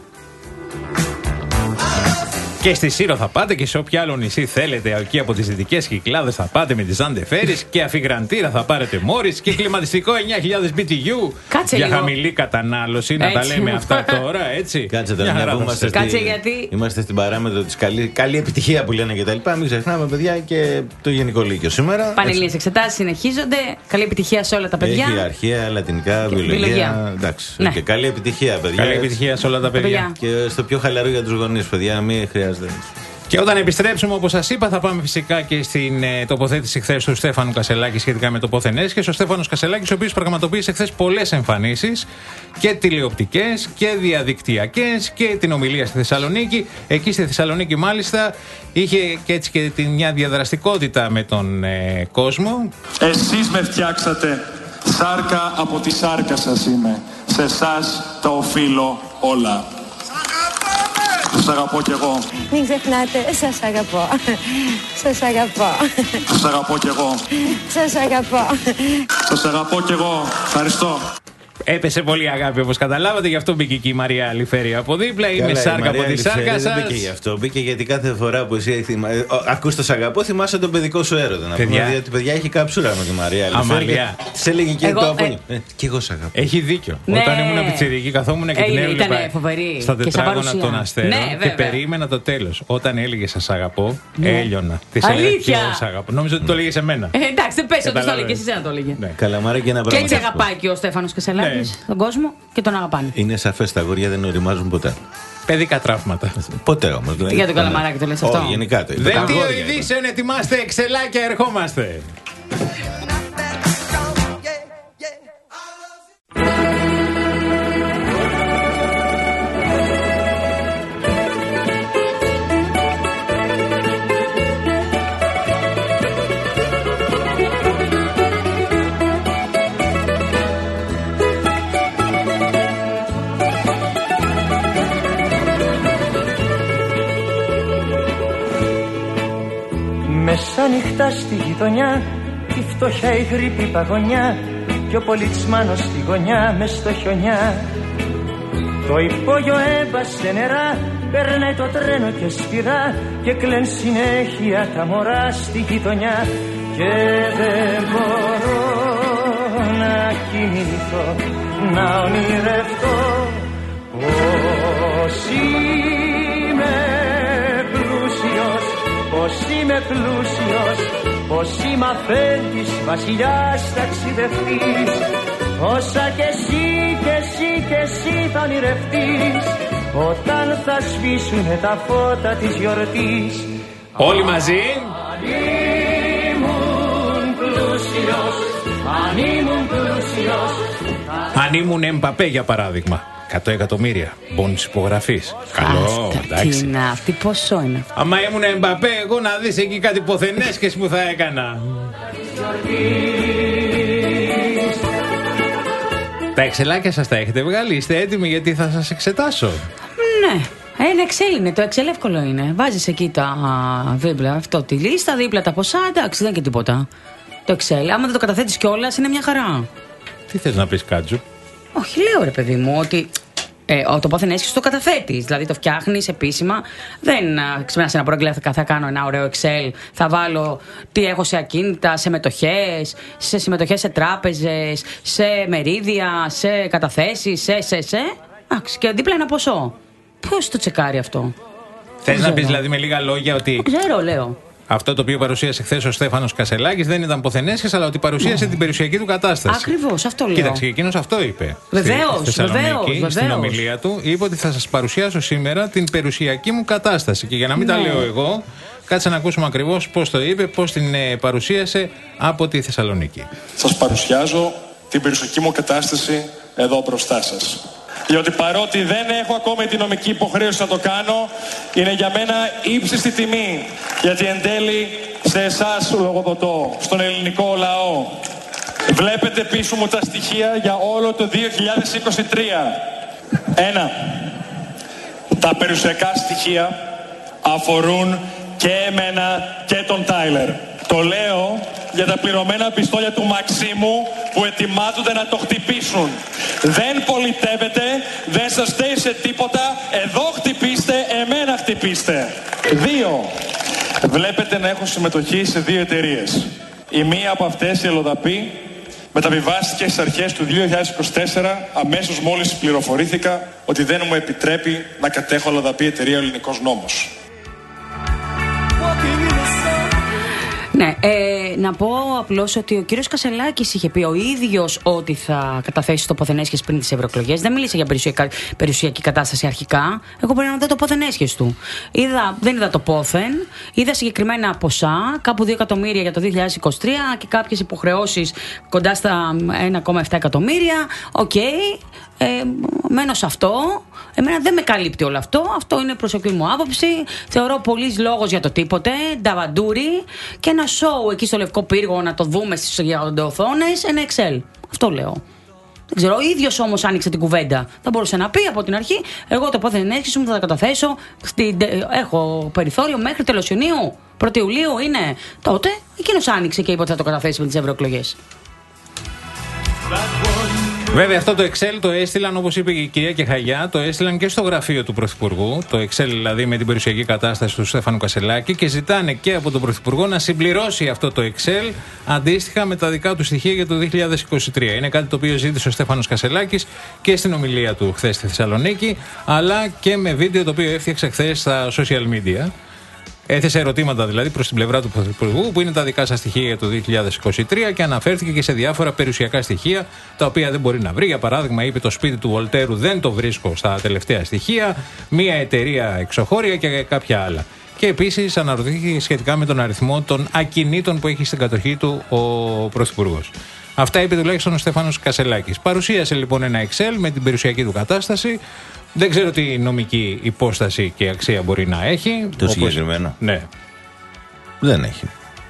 Και στη Σύρο θα πάτε και σε όποια άλλο νησί θέλετε. Εκεί από τις Δυτικές Κυκλάδες θα πάτε με τη Zande Ferries και αφιγραντήρα θα πάρετε μόρις και κλιματιστικό εννέα χιλιάδες μπι τι γιου Κάτσε για λίγο. χαμηλή κατανάλωση. Να τα λέμε αυτά τώρα, έτσι. Κάτσε τώρα, να είμαστε, Κάτσε στη... γιατί... είμαστε στην παράμετρο της καλή... καλή επιτυχία που λένε και τα λοιπά. Μην ξεχνάμε, παιδιά, και το Γενικό Λύκειο σήμερα. Πανελλήνιες εξετάσεις συνεχίζονται. Καλή επιτυχία σε όλα τα παιδιά. Έχει αρχαία, λατινικά, βιολογία. Εντάξει. Ναι. Και καλή επιτυχία, παιδιά. Καλή επιτυχία σε όλα τα παιδιά. Και στο πιο χαλαρό για τους γονείς, παιδιά. Μην χρειάζεται. Και όταν επιστρέψουμε, όπως σας είπα, θα πάμε φυσικά και στην ε, τοποθέτηση χθες του Στέφανου Κασελάκη σχετικά με το πόθεν έσχες. Ο Στέφανος Κασελάκης, ο οποίος πραγματοποίησε χθες πολλές εμφανίσεις και τηλεοπτικές και διαδικτυακές και την ομιλία στη Θεσσαλονίκη. Εκεί στη Θεσσαλονίκη, μάλιστα, είχε και έτσι και την μια διαδραστικότητα με τον ε, κόσμο. Εσείς με φτιάξατε. Σάρκα από τη σάρκα σας είμαι. Σε εσάς τα οφείλω όλα. Σας αγαπώ κι εγώ. Μην ξεχνάτε, σας αγαπώ. Σας αγαπώ. Σας αγαπώ κι εγώ. Σας αγαπώ. Σας αγαπώ κι εγώ. Ευχαριστώ. Έπεσε πολύ αγάπη όπως καταλάβατε, γι' αυτό μπήκε και η Μαρία Αλιφέρη από δίπλα. Είμαι Καλά, σάρκα από τη σάρκα σας. Δεν μπήκε γι' αυτό. Μπήκε γιατί κάθε φορά που εσύ θυμα... ακούς το σ' αγαπώ, θυμάσαι τον παιδικό σου έρωτα. Να πούμε, διότι παιδιά έχει καψούρα με τη Μαρία Αλιφέρη. Τη έλεγε και εγώ, το ε... απόγευμα. Ε, και εγώ σ' αγαπώ. Έχει δίκιο. Ναι. Όταν ήμουν πιτσιρική, καθόμουν και την έβλεπα στα τετράγωνα των αστέρων ναι, και περίμενα το τέλος. Όταν έλεγε σας αγαπώ, ναι. Έλειωνα. Αλήθεια. Σ' αγαπώ. Νόμιζα ότι το έλεγε σε μένα. Ε, εντάξει, δεν πες ότι το έλεγε, εσένα το έλεγε. Καλαμάρα και ένα πράγμα. Και έτσι αγαπάει και ο Στέφανος Κασελάκης τον κόσμο και τον αγαπάνε. Είναι σαφές, τα αγόρια δεν οριμάζουν ποτέ. Παιδικά τραύματα. Ποτέ όμως. Τι για τον Καλαμαράκη το λες αυτό? Όχι, γενικά το. Δελτίο ειδήσεων, ετοιμάστε εξελάκια, ερχόμαστε. Μεσάνυχτα στη γειτονιά, τη φτωχιά η γρήπη παγωνιά και ο πολιτσμάνος στη γωνιά μες στο χιονιά. Το υπόγειο έμπασε νερά, περνάει το τρένο και σφυρά και κλαιν συνέχεια τα μωρά στη γειτονιά. Και δεν μπορώ να κοιμηθώ, να ονειρευτώ πως είμαι πλούσιος, πως είμαι πλούσιος, πως είμαι αφέντης, βασιλιάς, ταξιδευτής. Όσα κι εσύ κι εσύ κι εσύ θα ονειρευτείς όταν θα σβήσουνε τα φώτα της γιορτής. Όλοι μαζί. Αν ήμουν πλούσιος, αν ήμουν πλούσιος. Αν ήμουν Εμπαπέ για παράδειγμα, εκατό εκατομμύρια μπόνους υπογραφής. Καλό, εντάξει. Τι είναι αυτή, πόσο είναι αυτό? Άμα ήμουν Εμπαπέ, εγώ να δεις εκεί κάτι ποθενέσκες που θα έκανα. Τα εξελάκια σας τα έχετε βγάλει, είστε έτοιμοι γιατί θα σας εξετάσω? Ναι. Ένα Excel είναι, το Excel εύκολο είναι. Βάζεις εκεί τα δίπλα, αυτό τη λίστα, δίπλα τα ποσά, εντάξει, δεν είναι και τίποτα. Το Excel, άμα δεν το καταθέτεις κιόλας, είναι μια χαρά. Τι θες να πεις, Κάτζου? Όχι, λέω ρε παιδί μου ότι ε, το πόθεν έσχεσαι το καταθέτεις. Δηλαδή το φτιάχνεις επίσημα. Δεν ξυπνάς ένα πρόγγελμα, θα κάνω ένα ωραίο Excel. Θα βάλω τι έχω σε ακίνητα, σε μετοχές, σε συμμετοχές σε τράπεζες, σε μερίδια, σε καταθέσεις, σε, σε, σε. Άξι, και δίπλα ένα ποσό. Πώς το τσεκάρει αυτό? Θες να πεις δηλαδή με λίγα λόγια ότι. Δεν ξέρω, λέω. Αυτό το οποίο παρουσίασε χθες ο Στέφανος Κασελάκης δεν ήταν ποθενέσχες, αλλά ότι παρουσίασε oh. την περιουσιακή του κατάσταση. Ακριβώς, αυτό λέω. Κοίταξε, εκείνος αυτό είπε. Βεβαίως, στη Θεσσαλονίκη, βεβαίως. Στην ομιλία του, είπε ότι θα σας παρουσιάσω σήμερα την περιουσιακή μου κατάσταση. Και για να μην ναι. τα λέω εγώ, κάτσε να ακούσουμε ακριβώς πώς το είπε, πώς την ε, παρουσίασε από τη Θεσσαλονίκη. Σας παρουσιάζω την περιουσιακή μου κατάσταση εδώ μπροστά σας. Διότι παρότι δεν έχω ακόμη την νομική υποχρέωση να το κάνω, είναι για μένα ύψιστη τιμή. Γιατί εν τέλει σε εσάς λογοδοτώ, στον ελληνικό λαό. Βλέπετε πίσω μου τα στοιχεία για όλο το δύο χιλιάδες είκοσι τρία. Ένα. Τα περιουσιακά στοιχεία αφορούν και εμένα και τον Τάιλερ. Το λέω για τα πληρωμένα πιστόλια του Μαξίμου που ετοιμάζονται να το χτυπήσουν. Δεν πολιτεύετε, δεν σας στέει σε τίποτα, εδώ χτυπήστε, εμένα χτυπήστε. Δύο. Βλέπετε να έχω συμμετοχή σε δύο εταιρείες. Η μία από αυτές, η Ελλοδαπή, μεταβιβάστηκε στις αρχές του δύο χιλιάδες είκοσι τέσσερα, αμέσως μόλις πληροφορήθηκα ότι δεν μου επιτρέπει να κατέχω Ελλοδαπή εταιρεία ελληνικός νόμος. Ναι, ε, να πω απλώς ότι ο κύριος Κασελάκης είχε πει ο ίδιος ότι θα καταθέσει το πόθεν-έσχες πριν τις ευρωεκλογές. Δεν μίλησε για περιουσιακή, περιουσιακή κατάσταση αρχικά. Εγώ πρέπει να δω το πόθεν-έσχες του. Είδα, δεν είδα το πόθεν, είδα συγκεκριμένα ποσά, κάπου δύο εκατομμύρια για το δύο χιλιάδες είκοσι τρία και κάποιες υποχρεώσεις κοντά στα ένα κόμμα επτά εκατομμύρια. Οκ. Okay. Ε, μένω σε αυτό. Εμένα δεν με καλύπτει όλο αυτό. Αυτό είναι προσωπική μου άποψη. Θεωρώ πολλής λόγος για το τίποτε. Νταβαντούρι και ένα show εκεί στο Λευκό Πύργο να το δούμε στις οθόνες. Ένα Excel. Αυτό λέω. Δεν ξέρω. Ο ίδιος όμως άνοιξε την κουβέντα. Θα μπορούσε να πει από την αρχή: εγώ το πόθεν-έσχες μου θα τα καταθέσω. Στην, έχω περιθώριο μέχρι τέλος Ιουνίου. πρώτη Ιουλίου είναι. Τότε εκείνος άνοιξε και είπε ότι θα το καταθέσει με τις ευρωεκλογές. Βέβαια, αυτό το Excel το έστειλαν, όπως είπε και η κυρία Κεχαγιά, το έστειλαν και στο γραφείο του Πρωθυπουργού. Το Excel δηλαδή με την περιουσιακή κατάσταση του Στέφανου Κασελάκη, και ζητάνε και από τον Πρωθυπουργό να συμπληρώσει αυτό το Excel αντίστοιχα με τα δικά του στοιχεία για το δύο χιλιάδες είκοσι τρία. Είναι κάτι το οποίο ζήτησε ο Στέφανος Κασελάκης και στην ομιλία του χθες στη Θεσσαλονίκη, αλλά και με βίντεο το οποίο έφτιαξε χθες στα social media. Έθεσε ερωτήματα δηλαδή προς την πλευρά του Πρωθυπουργού, που είναι τα δικά σας στοιχεία για το δύο χιλιάδες είκοσι τρία, και αναφέρθηκε και σε διάφορα περιουσιακά στοιχεία τα οποία δεν μπορεί να βρει. Για παράδειγμα, είπε το σπίτι του Βολτέρου δεν το βρίσκω στα τελευταία στοιχεία, μία εταιρεία εξωχώρια και κάποια άλλα. Και επίσης αναρωτήθηκε σχετικά με τον αριθμό των ακινήτων που έχει στην κατοχή του ο Πρωθυπουργός. Αυτά είπε τουλάχιστον ο Στέφανος Κασελάκης. Παρουσίασε λοιπόν ένα Excel με την περιουσιακή του κατάσταση. Δεν ξέρω τι νομική υπόσταση και αξία μπορεί να έχει. Το όπως... συγκεκριμένο. Ναι. Δεν έχει.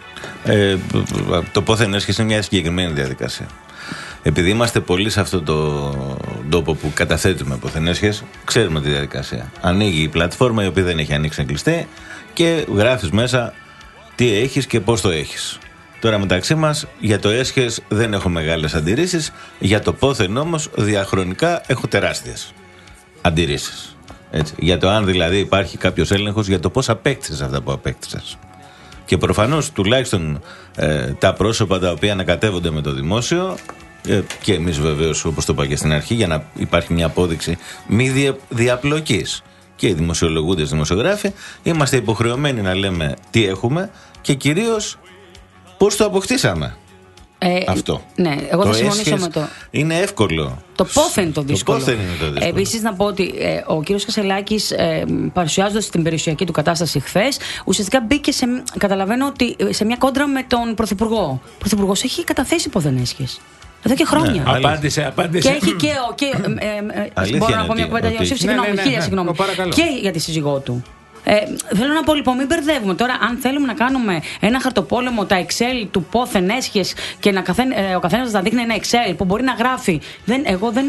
Ε, το πόθεν έσχεση είναι μια συγκεκριμένη διαδικασία. Επειδή είμαστε πολλοί σε αυτόν τον τόπο που καταθέτουμε πόθεν έσχεση, ξέρουμε τη διαδικασία. Ανοίγει η πλατφόρμα, η οποία δεν έχει ανοίξει να κλειστεί, και γράφεις μέσα τι έχεις και πώς το έχεις. Τώρα μεταξύ μας για το έσχες δεν έχω μεγάλες αντιρρήσεις, για το πόθεν όμως διαχρονικά έχω τεράστιες αντιρρήσεις. Έτσι. Για το αν δηλαδή υπάρχει κάποιος έλεγχος για το πώς απέκτησες αυτά που απέκτησες. Και προφανώς τουλάχιστον ε, τα πρόσωπα τα οποία ανακατεύονται με το δημόσιο, ε, και εμείς βεβαίως, όπως το είπα και στην αρχή, για να υπάρχει μια απόδειξη μη δια, διαπλοκής, και οι δημοσιολογούντες, δημοσιογράφοι, είμαστε υποχρεωμένοι να λέμε τι έχουμε και κυρίως πώς το αποκτήσαμε. Ε, αυτό. Ναι, εγώ θα συμφωνήσω με το. Είναι εύκολο. Το πόθεν το δύσκολο. Το πόθεν είναι το δύσκολο. Επίσης, να πω ότι ε, ο κύριος Κασελάκης, ε, παρουσιάζοντας την περιουσιακή του κατάσταση χθες, ουσιαστικά μπήκε σε. Καταλαβαίνω ότι σε μια κόντρα με τον Πρωθυπουργό. Ο Πρωθυπουργός έχει καταθέσει πόθεν έσχες. Εδώ και χρόνια. Ναι, απάντησε, απάντησε. Και έχει και. και ε, ε, ε, μπορώ να πω μια κουβέντα για τον Συγγνώμη, χίλια συγγνώμη. Και για τη σύζυγό του. Ε, θέλω να πω λοιπόν, μην μπερδεύουμε τώρα. Αν θέλουμε να κάνουμε ένα χαρτοπόλεμο, τα Excel του πόθεν έσχες, και να καθέν, ε, ο καθένας να δείχνει ένα Excel που μπορεί να γράφει. Δεν, εγώ δεν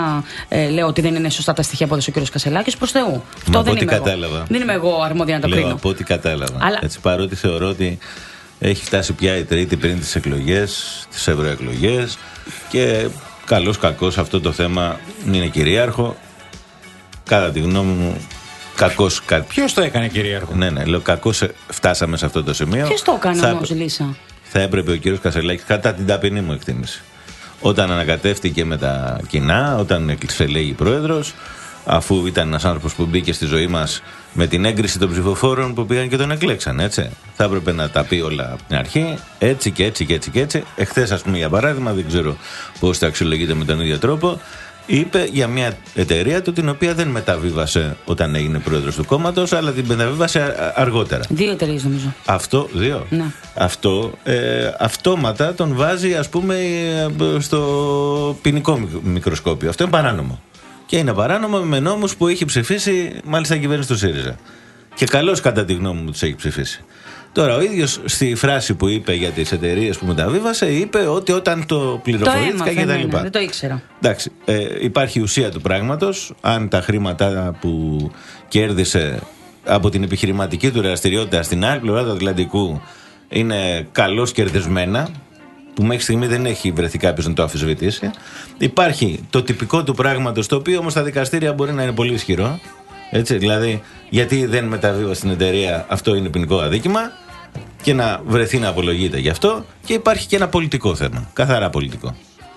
ε, λέω ότι δεν είναι σωστά τα στοιχεία που έδωσε ο κ. Κασελάκης, προς Θεού. Αυτό δεν είμαι, εγώ. δεν είμαι εγώ αρμόδια να το λέω, κρίνω. Από ό,τι κατάλαβα. Αλλά... Έτσι, παρότι θεωρώ ότι έχει φτάσει πια η Τρίτη πριν τις εκλογές, τις ευρωεκλογές, και καλώς κακώς αυτό το θέμα είναι κυρίαρχο. Κατά τη γνώμη μου, κακώς. Κα... Ποιος το έκανε κυρίαρχο? Ναι, ναι, λέω κακώς φτάσαμε σε αυτό το σημείο. Ποιος το έκανε θα... όμως, Λίσα? Θα έπρεπε ο κύριος Κασελάκης, κατά την ταπεινή μου εκτίμηση, όταν ανακατεύτηκε με τα κοινά, όταν εξελέγει πρόεδρος, αφού ήταν ένας άνθρωπος που μπήκε στη ζωή μας με την έγκριση των ψηφοφόρων που πήγαν και τον εκλέξαν, έτσι. Θα έπρεπε να τα πει όλα από την αρχή, έτσι και έτσι και έτσι και έτσι. Εχθές, ας πούμε, για παράδειγμα, δεν ξέρω πώς θα αξιολογείται με τον ίδιο τρόπο, είπε για μια εταιρεία του την οποία δεν μεταβίβασε όταν έγινε πρόεδρος του κόμματος, αλλά την μεταβίβασε αργότερα. Δύο εταιρείες νομίζω. Αυτό, δύο. Ναι. Αυτό ε, αυτόματα τον βάζει, ας πούμε, στο ποινικό μικροσκόπιο. Αυτό είναι παράνομο. Και είναι παράνομο με νόμους που έχει ψηφίσει μάλιστα η κυβέρνηση του ΣΥΡΙΖΑ. Και καλώς, κατά τη γνώμη μου, τους έχει ψηφίσει. Τώρα, ο ίδιος στη φράση που είπε για τις εταιρείες που μεταβίβασε, είπε ότι όταν το πληροφορήθηκα και τα λοιπά. Ναι, δεν το ήξερα. Εντάξει, ε, υπάρχει ουσία του πράγματος. Αν τα χρήματα που κέρδισε από την επιχειρηματική του δραστηριότητα στην άλλη πλευρά του Ατλαντικού είναι καλώς κερδισμένα, που μέχρι στιγμή δεν έχει βρεθεί κάποιος να το αμφισβητήσει. Υπάρχει το τυπικό του πράγματος, το οποίο όμως στα δικαστήρια μπορεί να είναι πολύ ισχυρό. Έτσι, δηλαδή, γιατί δεν μεταβίβασε στην εταιρεία, αυτό είναι ποινικό αδίκημα, και να βρεθεί να απολογείται γι' αυτό. Και υπάρχει και ένα πολιτικό θέμα, καθαρά πολιτικό,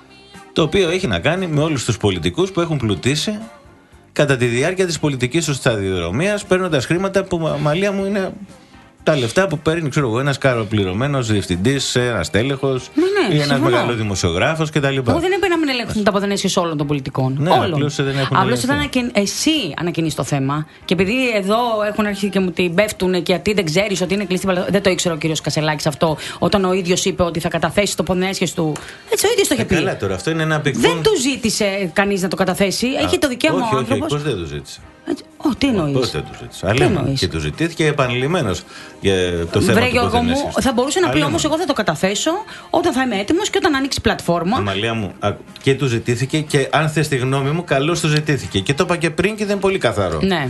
το οποίο έχει να κάνει με όλους τους πολιτικούς που έχουν πλουτίσει κατά τη διάρκεια της πολιτικής τους σταδιοδρομίας, παίρνοντας χρήματα που, μαλία μου, είναι τα λεφτά που παίρνει, ξέρω εγώ, ένας καλοπληρωμένος διευθυντής, ένας τέλεχος, ναι, ναι, ή ένας μεγάλος δημοσιογράφος κτλ. Εγώ δεν έπρεπε να μην ελέγχουν τα πόθεν έσχες όλων των πολιτικών. Ναι, απλώς δεν έχουν. Απλώς όταν εσύ ανακοινείς το θέμα, και επειδή εδώ έχουν αρχίσει και μου την πέφτουν, και γιατί δεν ξέρεις ότι είναι κλειστή. Δεν το ήξερε ο κύριος Κασελάκης αυτό, όταν ο ίδιος είπε ότι θα καταθέσει το πόθεν έσχες του. Έτσι, ο ίδιος το είχε πει. Καλά, τώρα αυτό είναι ένα απεικόν... Δεν του ζήτησε κανείς να το καταθέσει. Α, έχει το δικαίωμα ο άνθρωπος. Πώς δεν του ζήτησε? Ω, τι εννοείς? Πώς δεν του ζήτησε? Αλέμα. Και του ζητήθηκε επανειλημμένος για το θέμα. Βρε, του Γιώργο μου, θα μπορούσε να πει Αλέμα. όμως, εγώ θα το καταθέσω όταν θα είμαι έτοιμος και όταν ανοίξει πλατφόρμα. Αμαλία μου, και του ζητήθηκε, και αν θες τη γνώμη μου, καλώς του ζητήθηκε. Και το είπα και πριν και δεν είναι πολύ καθαρό. Ναι.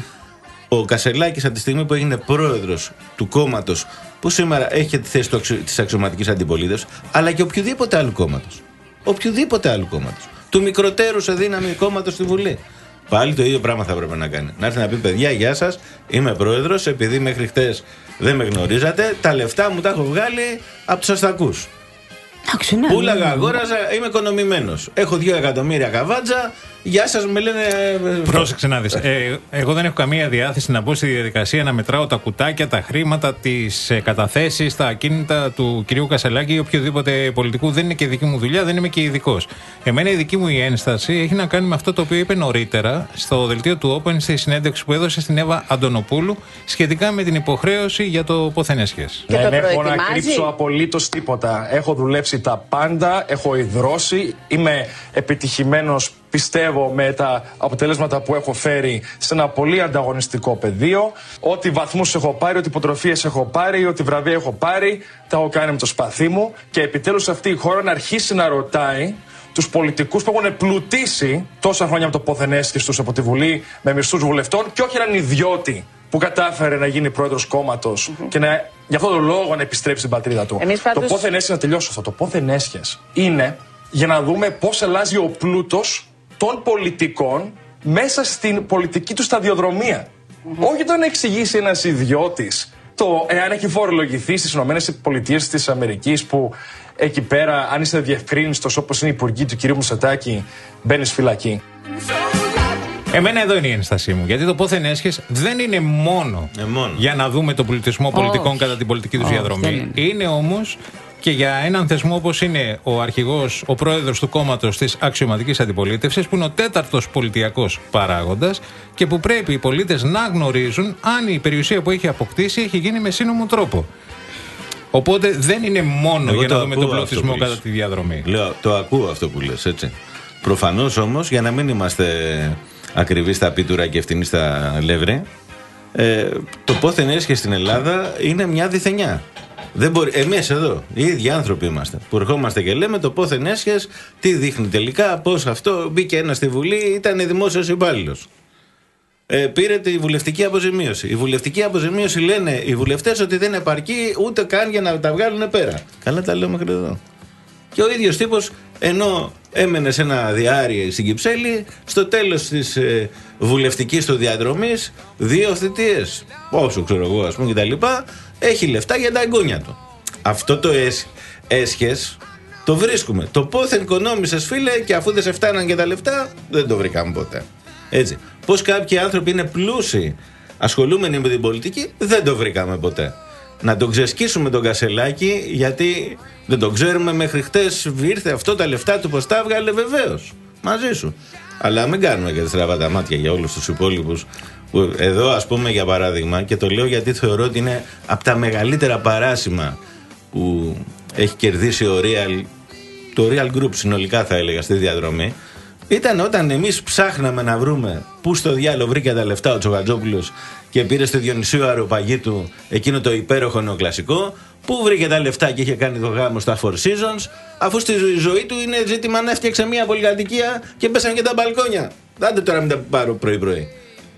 Ο Κασελάκης, από τη στιγμή που έγινε πρόεδρος του κόμματος που σήμερα έχει και τη θέση της αξιωματικής αντιπολίτευσης, αλλά και οποιοδήποτε άλλου κόμματος. Οποιοδήποτε άλλου κόμματος. του μικροτέρου σε δύναμη κόμματος στη Βουλή. Πάλι το ίδιο πράγμα θα έπρεπε να κάνει. Να έρθει να πει: παιδιά, γεια σας, είμαι πρόεδρος, επειδή μέχρι χτες δεν με γνωρίζατε, τα λεφτά μου τα έχω βγάλει από τους αστακούς. Πούλαγα, αγόραζα, είμαι οικονομημένος. Έχω δύο εκατομμύρια καβάτζα. Γεια σας, με λένε. Πρόσεξε να δεις. Ε, εγώ δεν έχω καμία διάθεση να μπω στη διαδικασία να μετράω τα κουτάκια, τα χρήματα, τις ε, καταθέσεις, τα ακίνητα του κυρίου Κασελάκη ή οποιοδήποτε πολιτικού. Δεν είναι και δική μου δουλειά, δεν είμαι και ειδικός. Εμένα η δική μου η ένσταση έχει να κάνει με αυτό το οποίο είπε νωρίτερα στο δελτίο του Open στη συνέντευξη που έδωσε στην Εύα Αντωνοπούλου σχετικά με την υποχρέωση για το πόθεν έσχες. Δεν έχω να κρύψω απολύτως τίποτα. Έχω δουλέψει τα πάντα, έχω ιδρώσει, είμαι επιτυχημένος. Πιστεύω με τα αποτελέσματα που έχω φέρει σε ένα πολύ ανταγωνιστικό πεδίο. Ό,τι βαθμούς έχω πάρει, ό,τι υποτροφίες έχω πάρει, ό,τι βραβεία έχω πάρει, τα έχω κάνει με το σπαθί μου. Και επιτέλους αυτή η χώρα να αρχίσει να ρωτάει τους πολιτικούς που έχουν πλουτίσει τόσα χρόνια με το πόθεν έσχες τους από τη Βουλή με μισθούς βουλευτών και όχι έναν ιδιώτη που κατάφερε να γίνει πρόεδρος κόμματος mm-hmm. και να, για αυτόν τον λόγο να επιστρέψει στην πατρίδα του. Εμείς πάντως... Το πόθεν έσχες, να τελειώσω αυτό, το πόθεν έσχες είναι για να δούμε πώς αλλάζει ο πλούτος των πολιτικών μέσα στην πολιτική του σταδιοδρομία. Mm-hmm. Όχι το να εξηγήσει ένας ιδιώτης το εάν έχει φορολογηθεί στις ΗΠΑ της Αμερικής που εκεί πέρα, αν είστε διευκρίνιστος όπως είναι οι υπουργοί του κ. Μητσοτάκη, μπαίνεις φυλακή. Εμένα εδώ είναι η ένστασή μου. Γιατί το πόθεν έσχες δεν είναι μόνο, ε, μόνο για να δούμε τον πολιτισμό πολιτικών oh. κατά την πολιτική του oh, διαδρομή. Είναι, είναι όμως και για έναν θεσμό όπως είναι ο αρχηγός, ο πρόεδρος του κόμματος της αξιωματικής αντιπολίτευσης, που είναι ο τέταρτος πολιτιακός παράγοντας και που πρέπει οι πολίτες να γνωρίζουν αν η περιουσία που έχει αποκτήσει έχει γίνει με σύνομο τρόπο. Οπότε δεν είναι μόνο εγώ για να δούμε τον πληθυσμό κατά τη διαδρομή. Λέω, το ακούω αυτό που λες, έτσι. Προφανώς όμως, για να μην είμαστε ακριβείς στα πίτουρα και ευθυνείς στα λεύρη, ε, το πόθεν έσχες στην Ελλάδα είναι μια διθενιά. Δεν μπορεί, εμείς εδώ, οι ίδιοι άνθρωποι είμαστε, που ερχόμαστε και λέμε το πόθεν έσχες, τι δείχνει τελικά, πώς αυτό, μπήκε ένα στη Βουλή, ήταν δημόσιος υπάλληλος. Ε, πήρε τη βουλευτική αποζημίωση. Η βουλευτική αποζημίωση λένε οι βουλευτές ότι δεν επαρκεί ούτε καν για να τα βγάλουν πέρα. Καλά τα λέω μέχρι εδώ. Και ο ίδιος τύπος, ενώ έμενε σε ένα διάρρη στην Κυψέλη, στο τέλος της ε, βουλευτικής του διαδρομής, δύο θητείες, όσο ξέρω εγώ, ας πούμε, κτλ., έχει λεφτά για τα εγγόνια του. Αυτό το έσ, έσχες το βρίσκουμε. Το πόθεν οικονόμησες, φίλε, και αφού δεν σε φτάναν και τα λεφτά, δεν το βρήκαμε ποτέ. Έτσι. Πώς κάποιοι άνθρωποι είναι πλούσιοι, ασχολούμενοι με την πολιτική, δεν το βρήκαμε ποτέ. Να τον ξεσκίσουμε τον Κασελάκη, γιατί δεν τον ξέρουμε μέχρι χτες ήρθε αυτό, τα λεφτά του πώς τα έβγαλε, βεβαίως. Μαζί σου. Αλλά μην κάνουμε και στραβά τα μάτια για όλους τους υπόλοιπους. Που εδώ, ας πούμε, για παράδειγμα, και το λέω γιατί θεωρώ ότι είναι από τα μεγαλύτερα παράσημα που έχει κερδίσει ο Real, το Real Group συνολικά, θα έλεγα, στη διαδρομή. Ήταν όταν εμείς ψάχναμε να βρούμε πού στο διάλογο βρήκε τα λεφτά ο Τσογατζόπουλος και πήρε στο Διονυσίου Αεροπαγίτου εκείνο το υπέροχο νεοκλασικό, πού βρήκε τα λεφτά και είχε κάνει το γάμο στα Four Seasons, αφού στη ζωή του είναι ζήτημα να έφτιαξε μια πολυκατοικία και πέσαν και τα μπαλκόνια. Άντε τώρα μην τα πάρω πρωί-πρωί.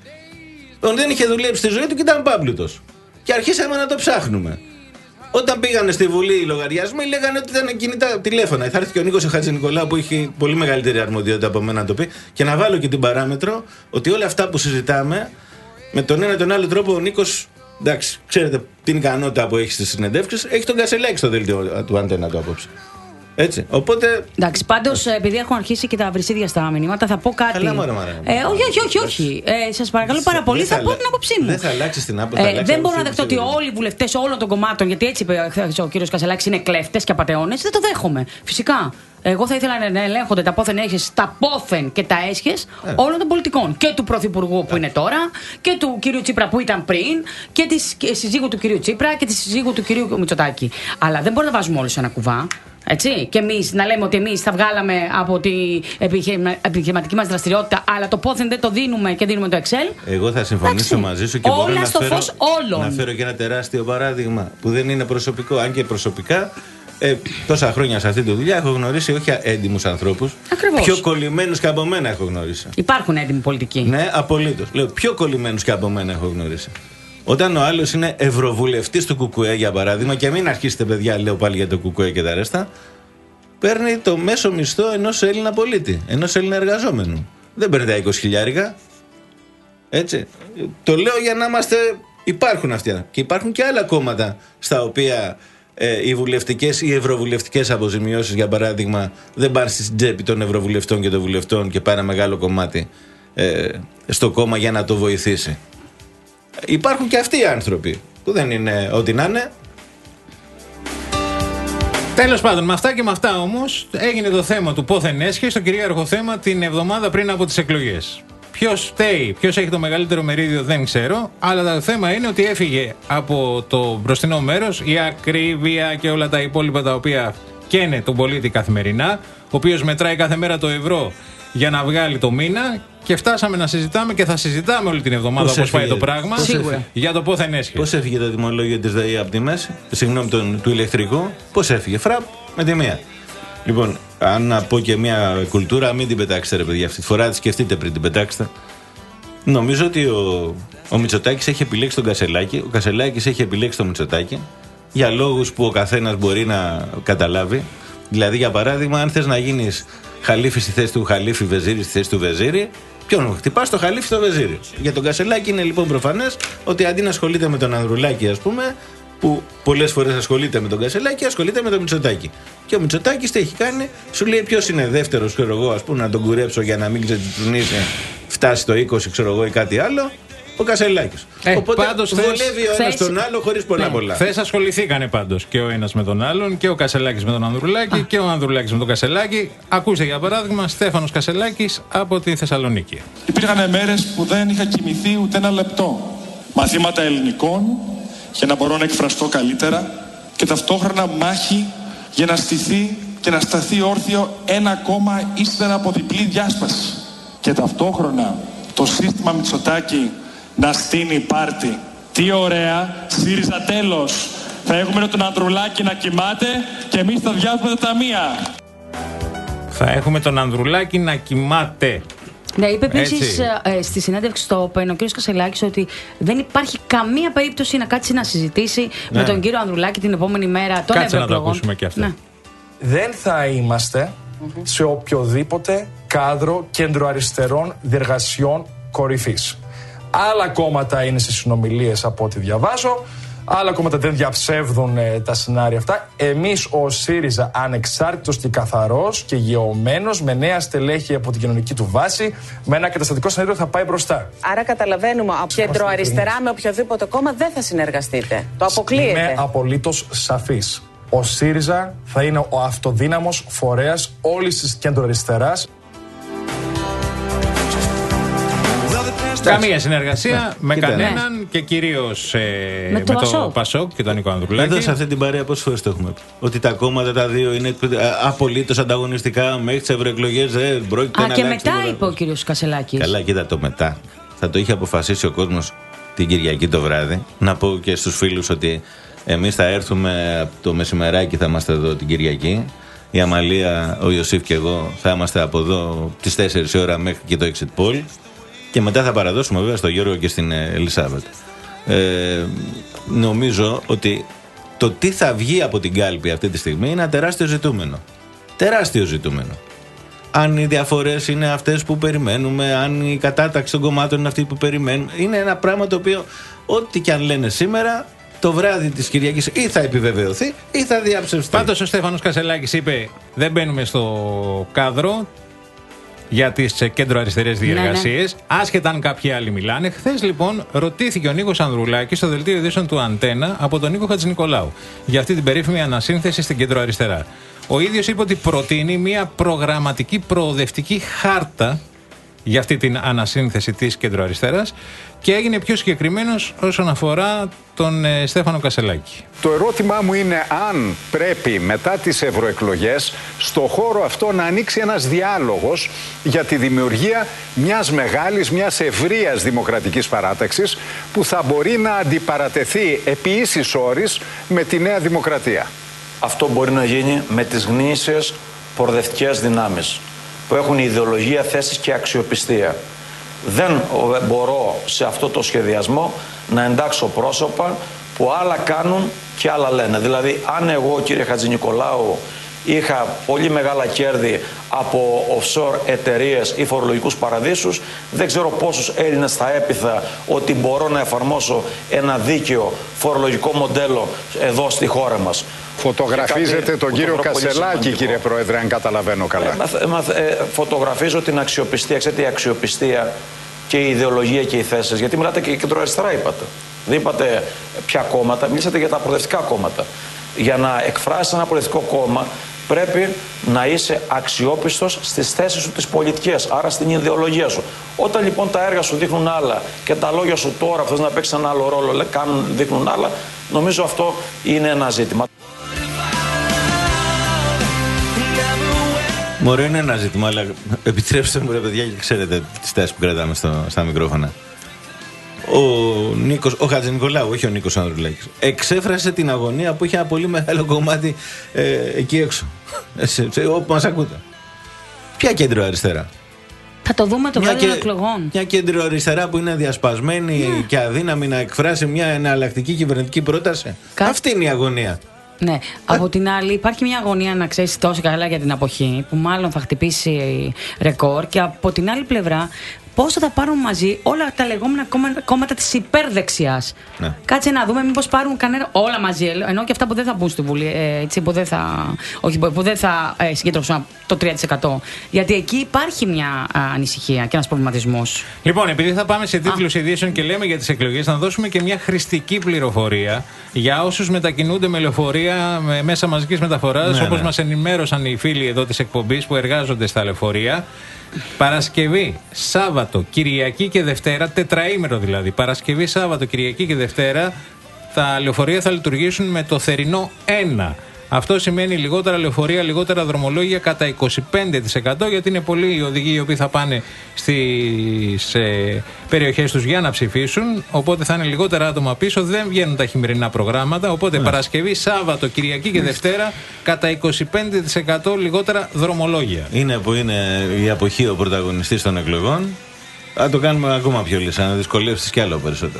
Δεν είχε δουλέψει στη ζωή του και ήταν πάμπλουτος. Και αρχίσαμε να το ψάχνουμε. Όταν πήγανε στη Βουλή οι λογαριασμοί, λέγανε ότι ήταν κινητά τηλέφωνα. Θα έρθει και ο Νίκος Χατζηνικολάου που έχει πολύ μεγαλύτερη αρμοδιότητα από μένα να το πει. Και να βάλω και την παράμετρο ότι όλα αυτά που συζητάμε, με τον ένα ή τον άλλο τρόπο, ο Νίκος, εντάξει, ξέρετε την ικανότητα που έχει στις συνεντεύξεις, έχει τον Κασελάκη στο δελτίο του Αντένα του απόψε. Έτσι. Οπότε. Εντάξει, πάντως επειδή έχουν αρχίσει και τα βρυσίδια στα μηνύματα, θα πω κάτι. Καλά, μωρέ, μωρέ. Ε, όχι, όχι, όχι. όχι. Ε, σας παρακαλώ πάρα πολύ, θα πω την άποψή μου. Δεν θα αλλάξει την άποψη. Ε, δεν μπορώ να δεχτώ ότι όλοι οι βουλευτές όλων των κομμάτων, γιατί έτσι είπε ο κύριος Κασελάκης, είναι κλέφτες και απατεώνες. Δεν το δέχομαι. Φυσικά. Εγώ θα ήθελα να ελέγχονται τα πόθεν έσχες, τα πόθεν και τα έσχες ε. όλων των πολιτικών. Και του Πρωθυπουργού που ε. είναι τώρα, και του κυρίου Τσίπρα που ήταν πριν, και τη συζύγου του κυρίου Τσίπρα και τη συζύγου του κυρίου Μητσοτάκη. Αλλά δεν μπορούμε να βάζουμε όλους σε ένα κουβά. Έτσι. Και εμείς να λέμε ότι εμείς θα βγάλαμε από την επιχειρηματική μας δραστηριότητα, αλλά το πόθεν δεν το δίνουμε και δίνουμε το Excel. Εγώ θα συμφωνήσω Εντάξει. μαζί σου και όλα μπορώ να στο φέρω, φως όλων. να φέρω και ένα τεράστιο παράδειγμα που δεν είναι προσωπικό, αν και προσωπικά. Ε, τόσα χρόνια σε αυτή τη δουλειά έχω γνωρίσει όχι έντιμους ανθρώπους. Ακριβώς. Πιο κολλημένους και από μένα έχω γνωρίσει. Υπάρχουν έντιμοι πολιτικοί. Ναι, απολύτως. Λέω πιο κολλημένους και από μένα έχω γνωρίσει. Όταν ο άλλος είναι ευρωβουλευτής του Κουκουέ, για παράδειγμα, και μην αρχίσετε, παιδιά, λέω πάλι για το Κουκουέ και τα ρέστα, παίρνει το μέσο μισθό ενός Έλληνα πολίτη, ενός Έλληνα εργαζόμενου. Δεν παίρνει τα είκοσι χιλιάρικα. Έτσι. Το λέω για να είμαστε. Υπάρχουν αυτά. Και υπάρχουν και άλλα κόμματα στα οποία ε, οι βουλευτικές ή ευρωβουλευτικές αποζημιώσεις, για παράδειγμα, δεν πάνε στην τσέπη των ευρωβουλευτών και των βουλευτών και πάει ένα μεγάλο κομμάτι ε, στο κόμμα για να το βοηθήσει. Υπάρχουν και αυτοί οι άνθρωποι που δεν είναι ό,τι να είναι. Τέλος πάντων, με αυτά και με αυτά όμως έγινε το θέμα του πόθεν έσχε στο κυρίαρχο θέμα την εβδομάδα πριν από τις εκλογές. Ποιος φταίει, ποιος έχει το μεγαλύτερο μερίδιο δεν ξέρω, αλλά το θέμα είναι ότι έφυγε από το μπροστινό μέρος η ακρίβεια και όλα τα υπόλοιπα τα οποία καίνε τον πολίτη καθημερινά, ο οποίος μετράει κάθε μέρα το ευρώ για να βγάλει το μήνα, και φτάσαμε να συζητάμε και θα συζητάμε όλη την εβδομάδα όπως πάει το πράγμα για το πόθεν έσχε. Πώς έφυγε το τιμολόγιο της ΔΕΗ από τη μέση, συγγνώμη, τον, του ηλεκτρικού, πώς έφυγε, φραπ με τη μία. Λοιπόν, αν να πω και μια κουλτούρα, μην την πετάξετε ρε παιδιά αυτή τη φορά, τη σκεφτείτε πριν την πετάξετε. Νομίζω ότι ο, ο Μητσοτάκης έχει επιλέξει τον Κασελάκη, ο Κασελάκης έχει επιλέξει τον Μητσοτάκη για λόγους που ο καθένας μπορεί να καταλάβει. Δηλαδή, για παράδειγμα, αν θες να γίνεις χαλίφη στη θέση του χαλίφη, βεζίρι στη θέση του βεζίρι, ποιον χτυπάς, το χαλίφη στο βεζίρι. Για τον Κασελάκη είναι λοιπόν προφανές ότι αντί να ασχολείται με τον Ανδρουλάκη, ας πούμε, που πολλές φορές ασχολείται με τον Κασελάκη, ασχολείται με τον Μητσοτάκη. Και ο Μητσοτάκης τι έχει κάνει, σου λέει ποιος είναι δεύτερος, ξέρω εγώ, ας πούμε, να τον κουρέψω για να μην ξετουνίσει, φτάσει το είκοσι, ξέρω εγώ, ή κάτι άλλο. Ο Κασελάκης. Ε, Οπότε πάντως βολεύει θες, ο ένας θες, τον άλλο χωρίς πολλά ναι. πολλά. Χθες ασχοληθήκανε πάντως και ο ένας με τον άλλον, και ο Κασελάκης με τον Ανδρουλάκη, Α. και ο Ανδρουλάκης με τον Κασελάκη. Ακούστε για παράδειγμα Στέφανος Κασελάκης από τη Θεσσαλονίκη. Υπήρχαν μέρες που δεν είχα κοιμηθεί ούτε ένα λεπτό. Μαθήματα ελληνικών για να μπορώ να εκφραστώ καλύτερα και ταυτόχρονα μάχη για να στηθεί και να σταθεί όρθιο ένα κόμμα ύστερα από διπλή διάσπαση. Και ταυτόχρονα το σύστημα Μητσοτάκη να στείνει πάρτι. Τι ωραία, ΣΥΡΙΖΑ τέλος. Θα έχουμε τον Ανδρουλάκη να κοιμάται και εμείς θα διάσουμε τα ταμεία. Θα έχουμε τον Ανδρουλάκη να κοιμάται. Ναι, είπε επίσης ε, στη συνέντευξη στο Open ο κ. Κασελάκης ότι δεν υπάρχει καμία περίπτωση να κάτσει να συζητήσει ναι. με τον κύριο Ανδρουλάκη την επόμενη μέρα των Κάτσε να το ακούσουμε και αυτό. Ναι. Δεν θα είμαστε mm-hmm. σε οποιοδήποτε κάδρο κεντροαριστερών διεργασιών κορυφής. Άλλα κόμματα είναι σε συνομιλίες από ό,τι διαβάζω. Άλλα κόμματα δεν διαψεύδουν ε, τα σενάρια αυτά. Εμείς ο ΣΥΡΙΖΑ, ανεξάρτητος και καθαρός και γεωμένος, με νέα στελέχη από την κοινωνική του βάση, με ένα καταστατικό σενάριο θα πάει μπροστά. Άρα καταλαβαίνουμε, από κεντροαριστερά με οποιοδήποτε κόμμα δεν θα συνεργαστείτε. Το αποκλείεται. Είμαι απολύτως σαφής. Ο ΣΥΡΙΖΑ θα είναι ο αυτοδύναμος φορέας όλης της κεντροαριστεράς. Καμία συνεργασία με Κοίτα, κανέναν ναι. και κυρίως ε, με, το, με το Πασόκ και τον Νίκο Ανδρουλάκη. Εδώ σε αυτή την παρέα πόσες φορές το έχουμε πει. Ότι τα κόμματα τα δύο είναι απολύτως ανταγωνιστικά μέχρι τις ευρωεκλογές. Δεν πρόκειται Α, να και αλλάξει μετά είπε ο κύριος Κασελάκης. Καλά, κοίτα το μετά. Θα το είχε αποφασίσει ο κόσμος την Κυριακή το βράδυ. Να πω και στους φίλους ότι εμείς θα έρθουμε από το μεσημεράκι, θα είμαστε εδώ την Κυριακή. Η Αμαλία, ο Ιωσήφ και εγώ θα είμαστε από εδώ τις τέσσερις η ώρα μέχρι και το exit poll. Και μετά θα παραδώσουμε βέβαια στον Γιώργο και στην Ελισάβετ. Ε, νομίζω ότι το τι θα βγει από την κάλπη αυτή τη στιγμή είναι ένα τεράστιο ζητούμενο. Τεράστιο ζητούμενο. Αν οι διαφορές είναι αυτές που περιμένουμε, αν η κατάταξη των κομμάτων είναι αυτή που περιμένουμε. Είναι ένα πράγμα το οποίο, ό,τι και αν λένε σήμερα, το βράδυ της Κυριακής ή θα επιβεβαιωθεί ή θα διαψευστεί. Πάντως ο Στέφανος Κασελάκης είπε: δεν μπαίνουμε στο κάδρο για τις κέντρο-αριστερές διεργασίες, ναι, ναι. άσχετα αν κάποιοι άλλοι μιλάνε. Χθες λοιπόν ρωτήθηκε ο Νίκος Ανδρουλάκης στο δελτίο ειδήσεων του Αντένα από τον Νίκο Χατζηνικολάου για αυτή την περίφημη ανασύνθεση στην κέντρο-αριστερά. Ο ίδιος είπε ότι προτείνει μια προγραμματική προοδευτική χάρτα για αυτή την ανασύνθεση της κέντρο-αριστεράς και έγινε πιο συγκεκριμένος όσον αφορά τον ε, Στέφανο Κασελάκη. Το ερώτημά μου είναι αν πρέπει μετά τις ευρωεκλογές στο χώρο αυτό να ανοίξει ένας διάλογος για τη δημιουργία μιας μεγάλης, μιας ευρείας δημοκρατικής παράταξης που θα μπορεί να αντιπαρατεθεί επί ίσης όρης με τη Νέα Δημοκρατία. Αυτό μπορεί να γίνει με τις γνήσιες προοδευτικές δυνάμεις που έχουν ιδεολογία, θέσεις και αξιοπιστία. Δεν μπορώ σε αυτό το σχεδιασμό να εντάξω πρόσωπα που άλλα κάνουν και άλλα λένε. Δηλαδή, αν εγώ, κύριε Χατζηνικολάου, είχα πολύ μεγάλα κέρδη από offshore εταιρείες ή φορολογικούς παραδείσους. Δεν ξέρω πόσους Έλληνες θα έπειθα ότι μπορώ να εφαρμόσω ένα δίκαιο φορολογικό μοντέλο εδώ στη χώρα μας. Φωτογραφίζετε τον κύριο Κασελάκη, κύριε Πρόεδρε, αν καταλαβαίνω καλά. Ε, μα, ε, φωτογραφίζω την αξιοπιστία. Ξέρετε, η αξιοπιστία και η ιδεολογία και οι θέσεις. Γιατί μιλάτε και κεντροαριστερά, είπατε. Δεν είπατε ποια κόμματα, μιλήσατε για τα προοδευτικά κόμματα. Για να εκφράσεις ένα προοδευτικό κόμμα, πρέπει να είσαι αξιόπιστος στις θέσεις σου τις πολιτικές, άρα στην ιδεολογία σου. Όταν λοιπόν τα έργα σου δείχνουν άλλα και τα λόγια σου τώρα που θες να παίξεις ένα άλλο ρόλο κάνουν, δείχνουν άλλα, νομίζω αυτό είναι ένα ζήτημα. Μωρέ, είναι ένα ζήτημα, αλλά επιτρέψτε μου, ρε παιδιά, και ξέρετε τις θέσεις που κρατάμε στο, στα μικρόφωνα. Ο Νίκος, ο Χατζηνικολάου, όχι ο Νίκος Ανδρουλάκης, εξέφρασε την αγωνία που είχε ένα πολύ μεγάλο κομμάτι ε, εκεί έξω. Όπου μας ακούτε. Ποια κέντρο αριστερά? Θα το δούμε το βράδυ των και, εκλογών. Μια κέντρο αριστερά που είναι διασπασμένη yeah. και αδύναμη να εκφράσει μια εναλλακτική κυβερνητική πρόταση. Κα... Αυτή είναι η αγωνία. Ναι. Α... Από την άλλη, υπάρχει μια αγωνία να ξέρεις τόσο καλά για την αποχή, που μάλλον θα χτυπήσει ρεκόρ. Και από την άλλη πλευρά, πώς θα τα πάρουν μαζί όλα τα λεγόμενα κόμματα της υπερδεξιάς. Ναι. Κάτσε να δούμε, μήπως πάρουν κανένα. Όλα μαζί, ενώ και αυτά που δεν θα μπουν στη Βουλή, έτσι, που δεν θα, όχι, που δεν θα ε, συγκεντρώσουν το τρία τοις εκατό. Γιατί εκεί υπάρχει μια α, ανησυχία και ένας προβληματισμός. Λοιπόν, επειδή θα πάμε σε τίτλους ειδήσεων και λέμε για τις εκλογές, να δώσουμε και μια χρηστική πληροφορία για όσους μετακινούνται με λεωφορεία, με μέσα μαζικής μεταφοράς, ναι, όπως ναι. μας ενημέρωσαν οι φίλοι εδώ της εκπομπής που εργάζονται στα λεωφορεία. Παρασκευή, Σάββατο, Κυριακή και Δευτέρα, τετραήμερο δηλαδή. Παρασκευή, Σάββατο, Κυριακή και Δευτέρα, τα λεωφορεία θα λειτουργήσουν με το θερινό ένα. Αυτό σημαίνει λιγότερα λεωφορεία, λιγότερα δρομολόγια κατά είκοσι πέντε τοις εκατό, γιατί είναι πολλοί οι οδηγοί οι οποίοι θα πάνε στις ε, περιοχές τους για να ψηφίσουν. Οπότε θα είναι λιγότερα άτομα πίσω, δεν βγαίνουν τα χειμερινά προγράμματα. Οπότε ναι. Παρασκευή, Σάββατο, Κυριακή και Δευτέρα κατά είκοσι πέντε τοις εκατό λιγότερα δρομολόγια. Είναι που είναι η αποχή ο πρωταγωνιστής των εκλογών. Θα το κάνουμε ακόμα πιο λύσα, να δυσκολεύσεις κι άλλο περισσότερο.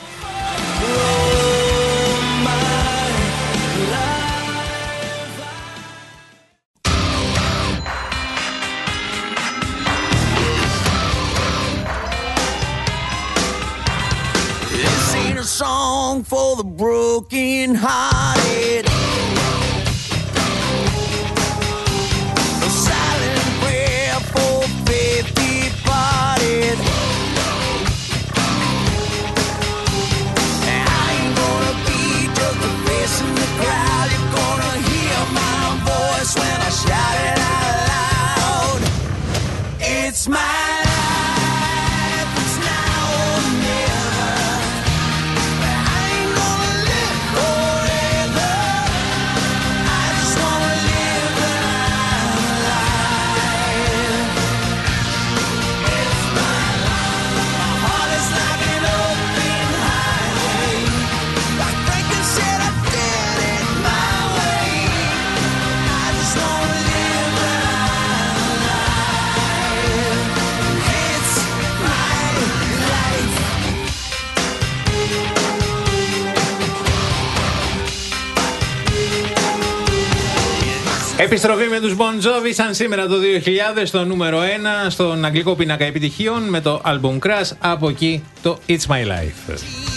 Song for the broken hearted, a silent prayer for faith departed. And I ain't gonna be just a face in the crowd. You're gonna hear my voice when I shout it out loud. It's my Επιστροφή με τους Bon Jovi, σαν σήμερα το δύο χιλιάδες, στο νούμερο ένα στον αγγλικό πίνακα επιτυχίων με το album Crash, από εκεί το It's My Life.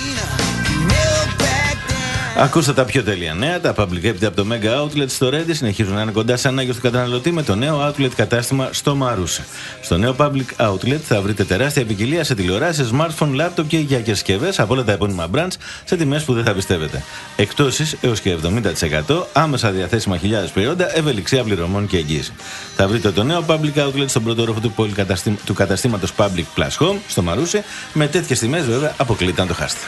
Ακούστε τα πιο τέλεια νέα. Τα public equity από το Mega Outlet στο Ρέντι συνεχίζουν να είναι κοντά στις ανάγκες του καταναλωτή με το νέο outlet κατάστημα στο Μαρούσι. Στο νέο public outlet θα βρείτε τεράστια ποικιλία σε τηλεοράσεις, smartphone, laptop και οικιακές συσκευές από όλα τα επώνυμα brands σε τιμές που δεν θα πιστεύετε. Εκτόσεις έως και εβδομήντα τοις εκατό, άμεσα διαθέσιμα χιλιάδες προϊόντα, ευελιξία πληρωμών και εγγύηση. Θα βρείτε το νέο public outlet στον πρώτο όροφο του, πολυκαταστή... του καταστήματος Public Plus Home στο Μαρούσι. Με τέτοιες τιμές, βέβαια, αποκλείται αν το χάσετε.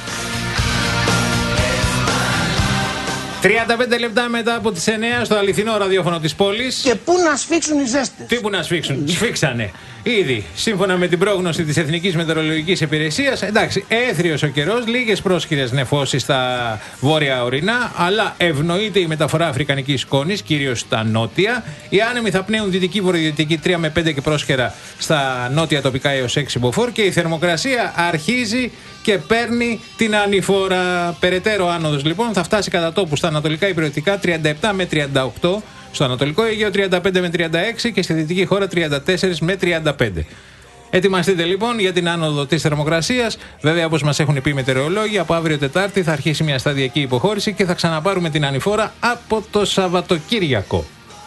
τριάντα πέντε λεπτά μετά από τις εννιά στο αληθινό ραδιόφωνο της πόλης. Και πού να σφίξουν οι ζέστες. Τι που να σφίξουν, σφίξανε. Ήδη, σύμφωνα με την πρόγνωση της Εθνικής Μετεωρολογικής Υπηρεσίας, εντάξει, έθριος ο καιρός, λίγες πρόσχηρες νεφώσεις στα βόρεια ορεινά, αλλά ευνοείται η μεταφορά αφρικανικής σκόνης, κυρίως στα νότια. Οι άνεμοι θα πνέουν δυτική βορειοδυτική τρία με πέντε και πρόσχερα στα νότια τοπικά έως έξι μποφόρ και η θερμοκρασία αρχίζει και παίρνει την ανηφόρα. Περαιτέρω άνοδος λοιπόν θα φτάσει κατά τόπου στα ανατολικά υπηρετικά τριάντα επτά με τριάντα οκτώ, Στο Ανατολικό Αιγαίο τριάντα πέντε με τριάντα έξι και στη Δυτική χώρα τριάντα τέσσερα με τριάντα πέντε. Ετοιμαστείτε λοιπόν για την άνοδο της θερμοκρασίας. Βέβαια, όπως μας έχουν πει οι μετεωρολόγοι, από αύριο Τετάρτη θα αρχίσει μια σταδιακή υποχώρηση και θα ξαναπάρουμε την ανηφόρα από το Σαββατοκύριακο.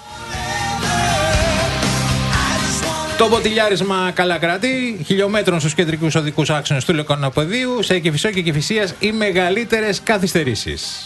Το ποτηλιάρισμα καλά κρατεί, χιλιόμετρων στους κεντρικούς οδικούς άξονες του Λεκανοπεδίου, σε Κηφισό και Κηφισίας οι μεγαλύτερες καθυστερήσεις.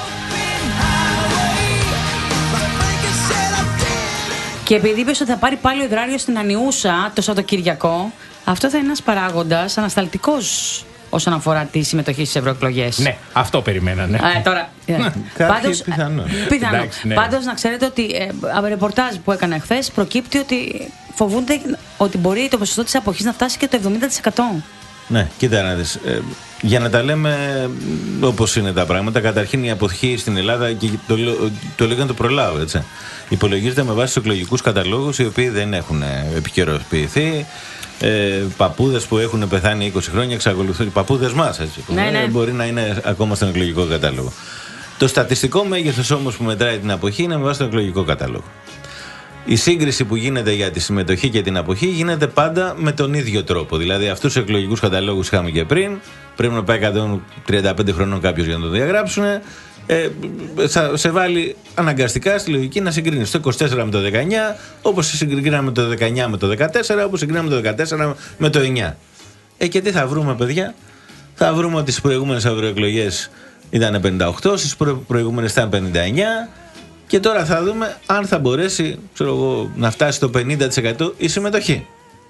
Και επειδή είπες ότι θα πάρει πάλι ο υδράριο στην Ανιούσα το Σαββατοκύριακο, αυτό θα είναι ένας παράγοντας ανασταλτικός όσον αφορά τη συμμετοχή στις ευρωεκλογές. Ναι, αυτό περιμένανε. Ε, τώρα, Κάποιοι πιθανό. Πιθανό. Εντάξει, ναι. Πάντως να ξέρετε ότι ε, από ρεπορτάζ που έκανα χθες προκύπτει ότι φοβούνται ότι μπορεί το ποσοστό της αποχής να φτάσει και το εβδομήντα τοις εκατό. Ναι, κοίτα να δεις. Ε, για να τα λέμε όπως είναι τα πράγματα, καταρχήν η αποχή στην Ελλάδα, και το, το λέω να το προλάβω, έτσι, υπολογίζεται με βάση τους εκλογικούς καταλόγους οι οποίοι δεν έχουν επικαιροποιηθεί. Ε, παππούδες που έχουν πεθάνει είκοσι χρόνια εξακολουθούν, οι παππούδες μας, έτσι, που ναι, ναι. μπορεί να είναι ακόμα στον εκλογικό κατάλογο. Το στατιστικό μέγεθος όμως που μετράει την αποχή είναι με βάση τον εκλογικό κατάλογο. Η σύγκριση που γίνεται για τη συμμετοχή και την αποχή γίνεται πάντα με τον ίδιο τρόπο. Δηλαδή, αυτούς τους εκλογικούς καταλόγους είχαμε και πριν. Πρέπει να πάει εκατόν τριάντα πέντε χρονών κάποιος για να το διαγράψουν. Ε, θα σε βάλει αναγκαστικά στη λογική να συγκρίνει το είκοσι τέσσερα με το δεκαεννιά, όπως συγκρίναμε το δεκαεννιά με το δεκατέσσερα, όπως συγκρίναμε το δεκατέσσερα με το εννιά. Ε, και τι θα βρούμε, παιδιά? Θα βρούμε ότι στις προηγούμενες ευρωεκλογές ήταν πενήντα οκτώ, στις προ- προηγούμενες ήταν πενήντα εννιά. Και τώρα θα δούμε αν θα μπορέσει, ξέρω εγώ, να φτάσει στο πενήντα τοις εκατό η συμμετοχή.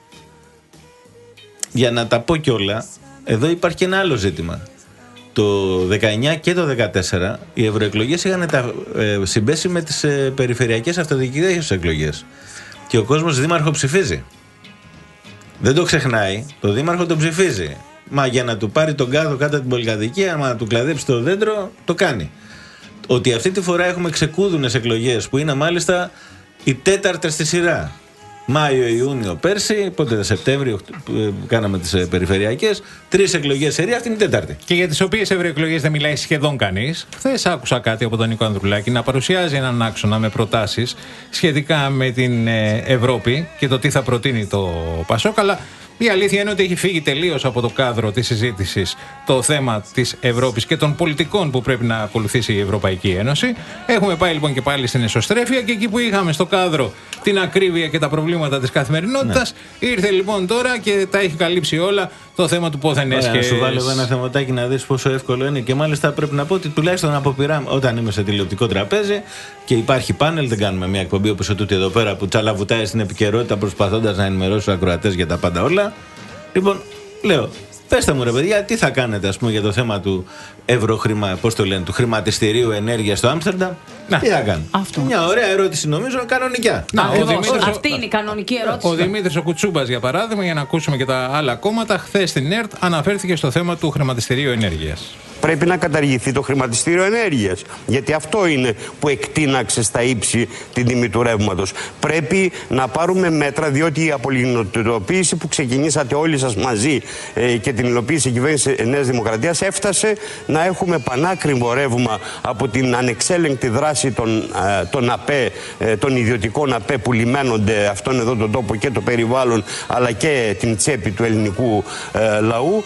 Για να τα πω κιόλα, εδώ υπάρχει και ένα άλλο ζήτημα. Το δεκαεννιά και το δεκατέσσερα οι ευρωεκλογές είχαν τα, ε, συμπέσει με τις ε, περιφερειακές αυτοδιοικητικές εκλογές. Και ο κόσμος δήμαρχο ψηφίζει. Δεν το ξεχνάει, το δήμαρχο τον ψηφίζει. Μα για να του πάρει τον κάδο κάτω την πολυκατοικία, άμα να του κλαδέψει το δέντρο, το κάνει. Ότι αυτή τη φορά έχουμε ξεκούδουνες εκλογές που είναι μάλιστα οι τέταρτες στη σειρά. Μάιο-Ιούνιο πέρσι, πότε Σεπτέμβριο κάναμε τις περιφερειακές, τρεις εκλογές σερία, αυτή είναι η τέταρτη. Και για τις οποίες ευρωεκλογές δεν μιλάει σχεδόν κανείς. Χθες άκουσα κάτι από τον Νίκο Ανδρουλάκη να παρουσιάζει έναν άξονα με προτάσεις σχετικά με την Ευρώπη και το τι θα προτείνει το Πασόκ, αλλά η αλήθεια είναι ότι έχει φύγει τελείως από το κάδρο της συζήτησης το θέμα της Ευρώπης και των πολιτικών που πρέπει να ακολουθήσει η Ευρωπαϊκή Ένωση. Έχουμε πάει λοιπόν και πάλι στην εσωστρέφεια και εκεί που είχαμε στο κάδρο την ακρίβεια και τα προβλήματα της καθημερινότητας, ναι. Ήρθε λοιπόν τώρα και τα έχει καλύψει όλα το θέμα του πόθεν έσχες. Να σου βάλω εδώ ένα θεματάκι να δεις πόσο εύκολο είναι. Και μάλιστα πρέπει να πω ότι τουλάχιστον από πειρά, όταν είμαι σε τηλεοπτικό τραπέζι και υπάρχει πάνελ, δεν κάνουμε μια εκπομπή όπως τούτη εδώ πέρα που τσαλαβουτάει στην επικαιρότητα προσπαθώντας να ενημερώσει τους ακροατές για τα πάντα όλα. Λοιπόν, λέω, πέστε μου ρε παιδιά, τι θα κάνετε ας πούμε για το θέμα του ευρωχρημα, πώς το λένε, του χρηματιστηρίου ενέργειας στο Άμστερνταμ. Τι θα κάνουν? Αυτό. Μια ωραία ερώτηση νομίζω, κανονικά. Να, ο Δημήτρης, αυτή είναι η κανονική ερώτηση. Ο Δημήτρης ο Κουτσούμπας, για παράδειγμα, για να ακούσουμε και τα άλλα κόμματα, χθες στην ΕΡΤ αναφέρθηκε στο θέμα του χρηματιστηρίου ενέργειας. Πρέπει να καταργηθεί το χρηματιστήριο ενέργειας. Γιατί αυτό είναι που εκτείναξε στα ύψη την τιμή του ρεύματος. Πρέπει να πάρουμε μέτρα, διότι η απολιγνητοποίηση που ξεκινήσατε όλοι σας μαζί ε, και την υλοποίηση η κυβέρνηση Νέας Δημοκρατίας έφτασε να έχουμε πανάκριβο ρεύμα από την ανεξέλεγκτη δράση των, ε, των ΑΠΕ, ε, των ιδιωτικών ΑΠΕ που λιμένονται αυτόν εδώ τον τόπο και το περιβάλλον, αλλά και την τσέπη του ελληνικού ε, λαού.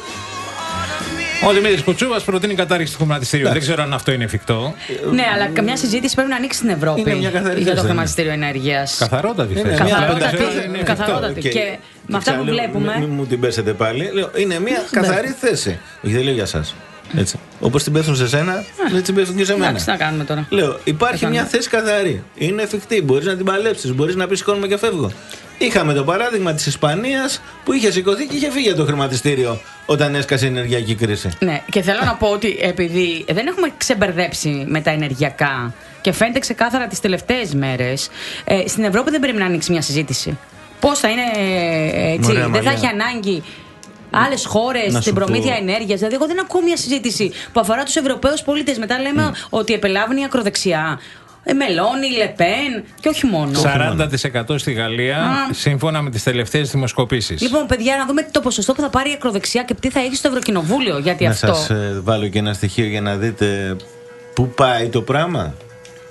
Ο Δημήτρης Κουτσούβας προτείνει κατάργηση του χρηματιστηρίου. Δεν ξέρω αν αυτό είναι εφικτό. Ναι, αλλά καμιά συζήτηση πρέπει να ανοίξει στην Ευρώπη για το χρηματιστήριο ενέργειας. Καθαρότατη θέση. Καθαρότατη. Και με αυτά που βλέπουμε. Μην μου την πέσετε πάλι. Είναι μια καθαρή θέση. Όχι, δεν λέω για εσάς. Όπως την πέφτουν σε σένα, έτσι την πέφτουν και σε μένα. Εντάξει, να κάνουμε τώρα. Λέω, υπάρχει μια θέση καθαρή. Είναι εφικτή. Μπορείς να την παλέψεις. Μπορείς να πεις σηκώνουμε και φεύγω. Είχαμε το παράδειγμα της Ισπανίας που είχε σηκωθεί και είχε φύγει από το χρηματιστήριο όταν έσκασε η ενεργειακή κρίση. Ναι, και θέλω να πω ότι επειδή δεν έχουμε ξεμπερδέψει με τα ενεργειακά και φαίνεται ξεκάθαρα τις τελευταίες μέρες, ε, στην Ευρώπη δεν πρέπει να ανοίξει μια συζήτηση. Πώς θα είναι έτσι, Ωραία, δεν θα έχει ανάγκη άλλες χώρες στην προμήθεια πω... ενέργειας. Δηλαδή, εγώ δεν ακούω μια συζήτηση που αφορά τους Ευρωπαίους πολίτες. Μετά λέμε mm. ότι επελάβουν η ακροδεξιά. Μελώνη, Λεπέν και όχι μόνο. σαράντα τοις εκατό στη Γαλλία, Α. σύμφωνα με τις τελευταίες δημοσκοπήσεις. Λοιπόν, παιδιά, να δούμε το ποσοστό που θα πάρει η ακροδεξιά και τι θα έχει στο Ευρωκοινοβούλιο. Γιατί να αυτό. σας ε, βάλω και ένα στοιχείο για να δείτε πού πάει το πράγμα.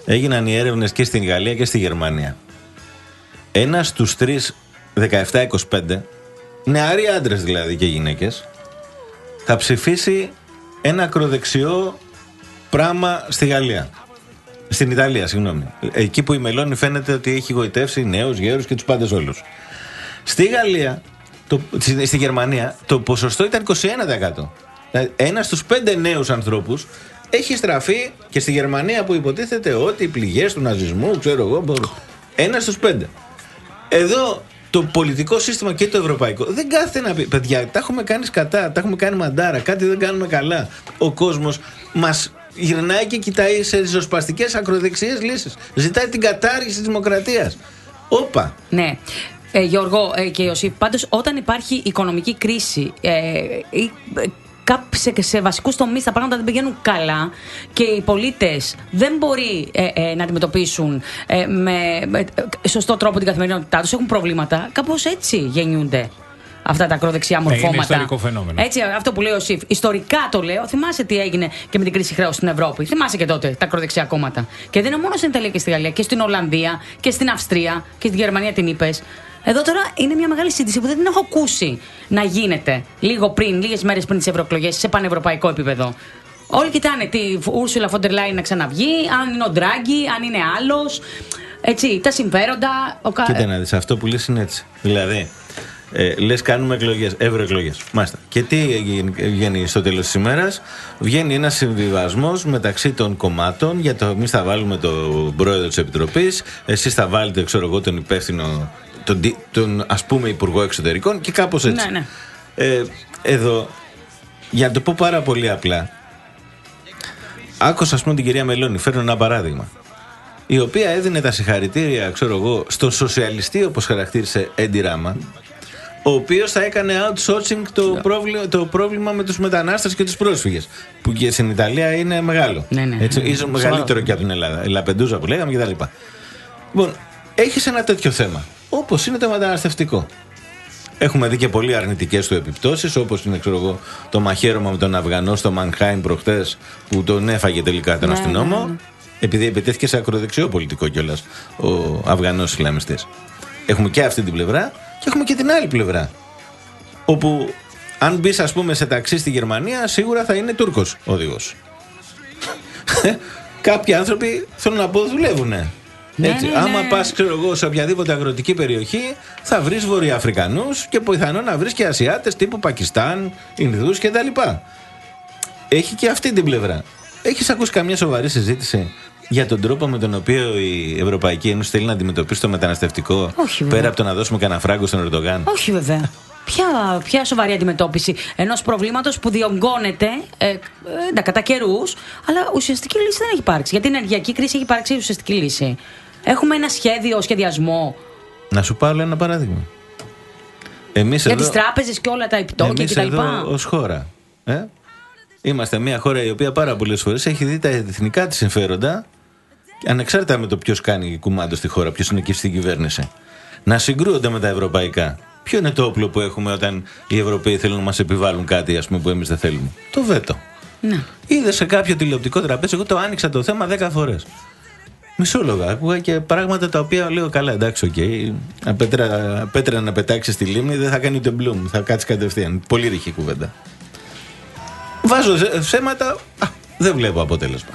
έγιναν οι έρευνες και στην Γαλλία και στη Γερμανία. Ένα στους τρεις δεκαεπτά είκοσι πέντε, νεαροί άντρες δηλαδή και γυναίκες, θα ψηφίσει ένα ακροδεξιό πράγμα στη Γαλλία. Στην Ιταλία, συγγνώμη. Εκεί που η Μελώνη φαίνεται ότι έχει γοητεύσει νέους, γέρους και τους πάντες όλους. Στη Γαλλία, το, στη Γερμανία, το ποσοστό ήταν είκοσι ένα τοις εκατό. Δηλαδή, ένα στους πέντε νέους ανθρώπους έχει στραφεί, και στη Γερμανία που υποτίθεται ότι οι πληγές του ναζισμού, ξέρω εγώ, ένα στους πέντε. Εδώ το πολιτικό σύστημα και το ευρωπαϊκό δεν κάθεται να πει, παιδιά, τα έχουμε κάνει σκατά, τα έχουμε κάνει μαντάρα, κάτι δεν κάνουμε καλά. Ο κόσμος μας γυρνάει και κοιτάει σε ριζοσπαστικές ακροδεξιές λύσεις. Ζητάει την κατάργηση της δημοκρατίας. Όπα. Ναι. Ε, Γιώργο ε, και Ιωσήφ, πάντως όταν υπάρχει οικονομική κρίση ε, ή σε, σε βασικούς τομείς τα πράγματα δεν πηγαίνουν καλά και οι πολίτες δεν μπορεί ε, ε, να αντιμετωπίσουν ε, με, με σωστό τρόπο την καθημερινότητά τους, έχουν προβλήματα, κάπως έτσι γεννιούνται αυτά τα ακροδεξιά μορφώματα. Είναι ιστορικό φαινόμενο. Έτσι, αυτό που λέει ο Σιφ. Ιστορικά το λέω. Θυμάσαι τι έγινε και με την κρίση χρέους στην Ευρώπη. Θυμάσαι και τότε τα ακροδεξιά κόμματα. Και δεν είναι μόνο στην Ιταλία και στη Γαλλία, και στην Ολλανδία και στην Αυστρία και στη Γερμανία την είπες. Εδώ τώρα είναι μια μεγάλη σύντηση που δεν την έχω ακούσει να γίνεται λίγο πριν, λίγες μέρες πριν τις ευρωεκλογές, σε πανευρωπαϊκό επίπεδο. Όλοι κοιτάνε τη Ούρσουλα Φοντερ Λάιν να ξαναβγεί, αν είναι ο Ντράγκη, αν είναι άλλος. Έτσι, τα συμφέροντα. Ο... Κοίτα να δεις, αυτό που λες είναι έτσι. Δηλαδή, ε, λες κάνουμε εκλογές, ευρωεκλογές. Μάλιστα. Και τι βγαίνει στο τέλος της ημέρας? Βγαίνει ένας συμβιβασμός μεταξύ των κομμάτων για το εμείς θα βάλουμε τον πρόεδρο της Επιτροπής, εσείς θα βάλετε, ξέρω εγώ, τον υπεύθυνο. Τον, τον ας πούμε Υπουργό Εξωτερικών και κάπως έτσι. Ναι, ναι. Ε, εδώ, για να το πω πάρα πολύ απλά, άκουσα ας πούμε την κυρία Μελώνη, φέρνω ένα παράδειγμα, η οποία έδινε τα συγχαρητήρια, ξέρω εγώ, στον σοσιαλιστή, όπως χαρακτήρισε, Έντι Ράμα, ο οποίος θα έκανε outsourcing το, πρόβλημα, το πρόβλημα με τους μετανάστες και τους πρόσφυγες, που και στην Ιταλία είναι μεγάλο. Ναι, ναι. Έτσι, ίσως μεγαλύτερο και από την Ελλάδα, η Λαπεντούζα που λέγαμε κτλ. Λοιπόν, έχεις ένα τέτοιο θέμα, όπως είναι το μεταναστευτικό. Έχουμε δει και πολύ αρνητικές του επιπτώσεις, όπως είναι, ξέρω εγώ, το μαχαίρωμα με τον Αφγανό στο Μανχάιμ προχτές, που τον έφαγε τελικά τον ναι, αστυνόμο, ναι, ναι. επειδή επιτέθηκε σε ακροδεξιό πολιτικό κιόλας ο Αφγανός Ισλαμιστής. Έχουμε και αυτή την πλευρά και έχουμε και την άλλη πλευρά. Όπου αν μπεις, ας πούμε, σε ταξί στη Γερμανία, σίγουρα θα είναι Τούρκος οδηγός. Κάποιοι άνθρωποι, θέλω να πω, δουλεύουνε. Ναι, έτσι, ναι, άμα ναι. πας, ξέρω εγώ, σε οποιαδήποτε αγροτική περιοχή, θα βρεις Βορειοαφρικανούς και πιθανόν να βρεις και Ασιάτες τύπου Πακιστάν, Ινδούς κτλ. Έχει και αυτή την πλευρά. Έχεις ακούσει καμιά σοβαρή συζήτηση για τον τρόπο με τον οποίο η Ευρωπαϊκή Ένωση θέλει να αντιμετωπίσει το μεταναστευτικό? Όχι, πέρα από το να δώσουμε κανένα φράγκο στον Ερντογάν? Όχι, βέβαια. Ποια, ποια σοβαρή αντιμετώπιση ενός προβλήματος που διωγγώνεται ε, ε, κατά καιρούς, αλλά ουσιαστική λύση δεν έχει υπάρξει. Γιατί η ενεργειακή κρίση έχει υπάρξει ουσιαστική λύση. Έχουμε ένα σχέδιο, σχεδιασμό. Να σου πάρω ένα παράδειγμα. Εμείς για εδώ, τις τράπεζες και όλα τα επιτόκια κτλ. Εμείς εδώ ως χώρα ε? είμαστε μια χώρα η οποία πάρα πολλές φορές έχει δει τα εθνικά της συμφέροντα, ανεξάρτητα με το ποιος κάνει κουμάντο στη χώρα, ποιος είναι εκεί στην κυβέρνηση, να συγκρούονται με τα ευρωπαϊκά. Ποιο είναι το όπλο που έχουμε όταν οι Ευρωπαίοι θέλουν να μας επιβάλλουν κάτι, ας πούμε, που εμείς δεν θέλουμε? Το βέτο. Ναι. Είδε σε κάποιο τηλεοπτικό τραπέζι, εγώ το άνοιξα το θέμα δέκα φορές. Μισόλογα. Άκουγα και πράγματα τα οποία λέω καλά, εντάξει, οκ. Okay. Πέτρα, πέτρα να πετάξει στη λίμνη δεν θα κάνει ούτε μπλουμ, θα κάτσει κατευθείαν. Πολύ ρηχή κουβέντα. Βάζω ψέματα, α, δεν βλέπω αποτέλεσμα.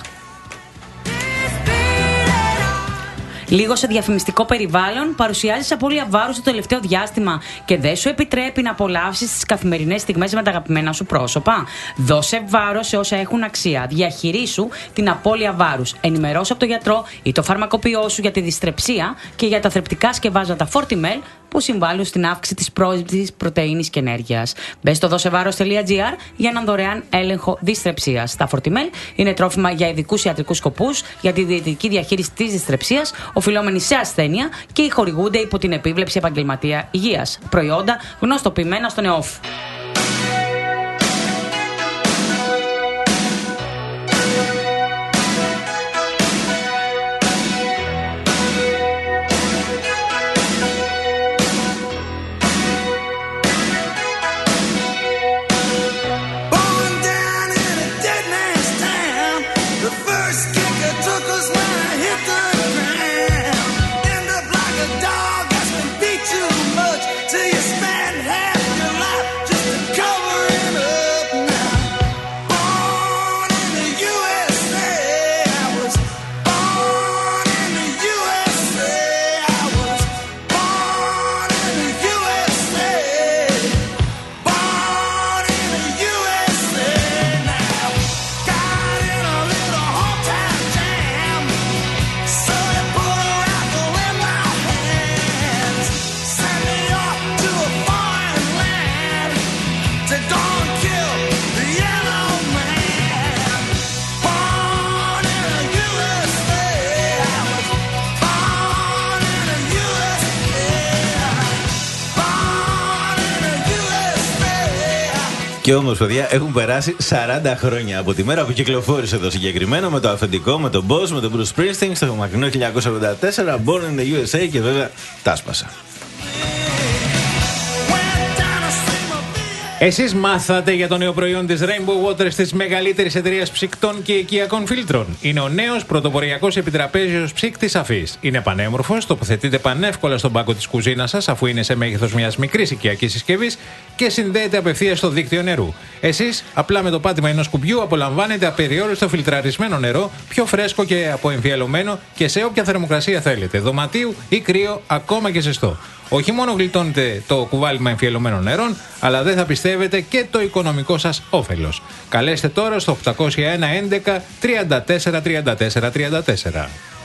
Λίγο σε διαφημιστικό περιβάλλον, παρουσιάζεις απώλεια βάρους το τελευταίο διάστημα και δεν σου επιτρέπει να απολαύσεις τις καθημερινές στιγμές με τα αγαπημένα σου πρόσωπα. Δώσε βάρος σε όσα έχουν αξία. Διαχειρίσου την απώλεια βάρους. Ενημερώσου από τον γιατρό ή το φαρμακοποιό σου για τη δυστρεψία και για τα θρεπτικά σκευάσματα Fortimel που συμβάλλουν στην αύξηση της πρόσληψης πρωτεΐνης και ενέργειας. Μπες στο δώσεβάρος τελεία τζι άρ για έναν δωρεάν έλεγχο δυστρεψίας. Τα Fortimel είναι τρόφιμα για ειδικούς ιατρικούς σκοπούς, για τη διαιτητική διαχείριση της δυστρεψίας, οφειλόμενοι σε ασθένεια και χορηγούνται υπό την επίβλεψη επαγγελματία υγείας. Προϊόντα γνωστοποιημένα στον ΕΟΦ. Born down in a dead man's town, the first kicker took us my Και όμως, παιδιά, έχουν περάσει σαράντα χρόνια από τη μέρα που κυκλοφόρησε το συγκεκριμένο με το αφεντικό, με τον Boss, με τον Bruce Springsteen στο μακρινό χίλια εννιακόσια ογδόντα τέσσερα, Born in the γιου ες έι, και βέβαια τα σπάσα. Εσείς μάθατε για το νέο προϊόν της Rainbow Waters, της μεγαλύτερης εταιρείας ψυκτών και οικιακών φίλτρων. Είναι ο νέος πρωτοποριακός επιτραπέζιος ψύκτης αφής. Είναι πανέμορφος, τοποθετείται πανεύκολα στον πάγκο της κουζίνας σας, αφού είναι σε μέγεθος μιας μικρής οικιακής συσκευής και συνδέεται απευθείας στο δίκτυο νερού. Εσείς, απλά με το πάτημα ενός κουμπιού, απολαμβάνετε απεριόριστο φιλτραρισμένο νερό, πιο φρέσκο και αποεμφιαλωμένο και σε όποια θερμοκρασία θέλετε, δωματίου ή κρύο, ακόμα και ζεστό. Όχι μόνο γλιτώνετε το κουβάλιμα εμφιαλωμένων νερών, αλλά δεν θα πιστεύετε και το οικονομικό σας όφελος. Καλέστε τώρα στο οκτακόσια ένα έντεκα τριάντα τέσσερα τριάντα τέσσερα τριάντα τέσσερα.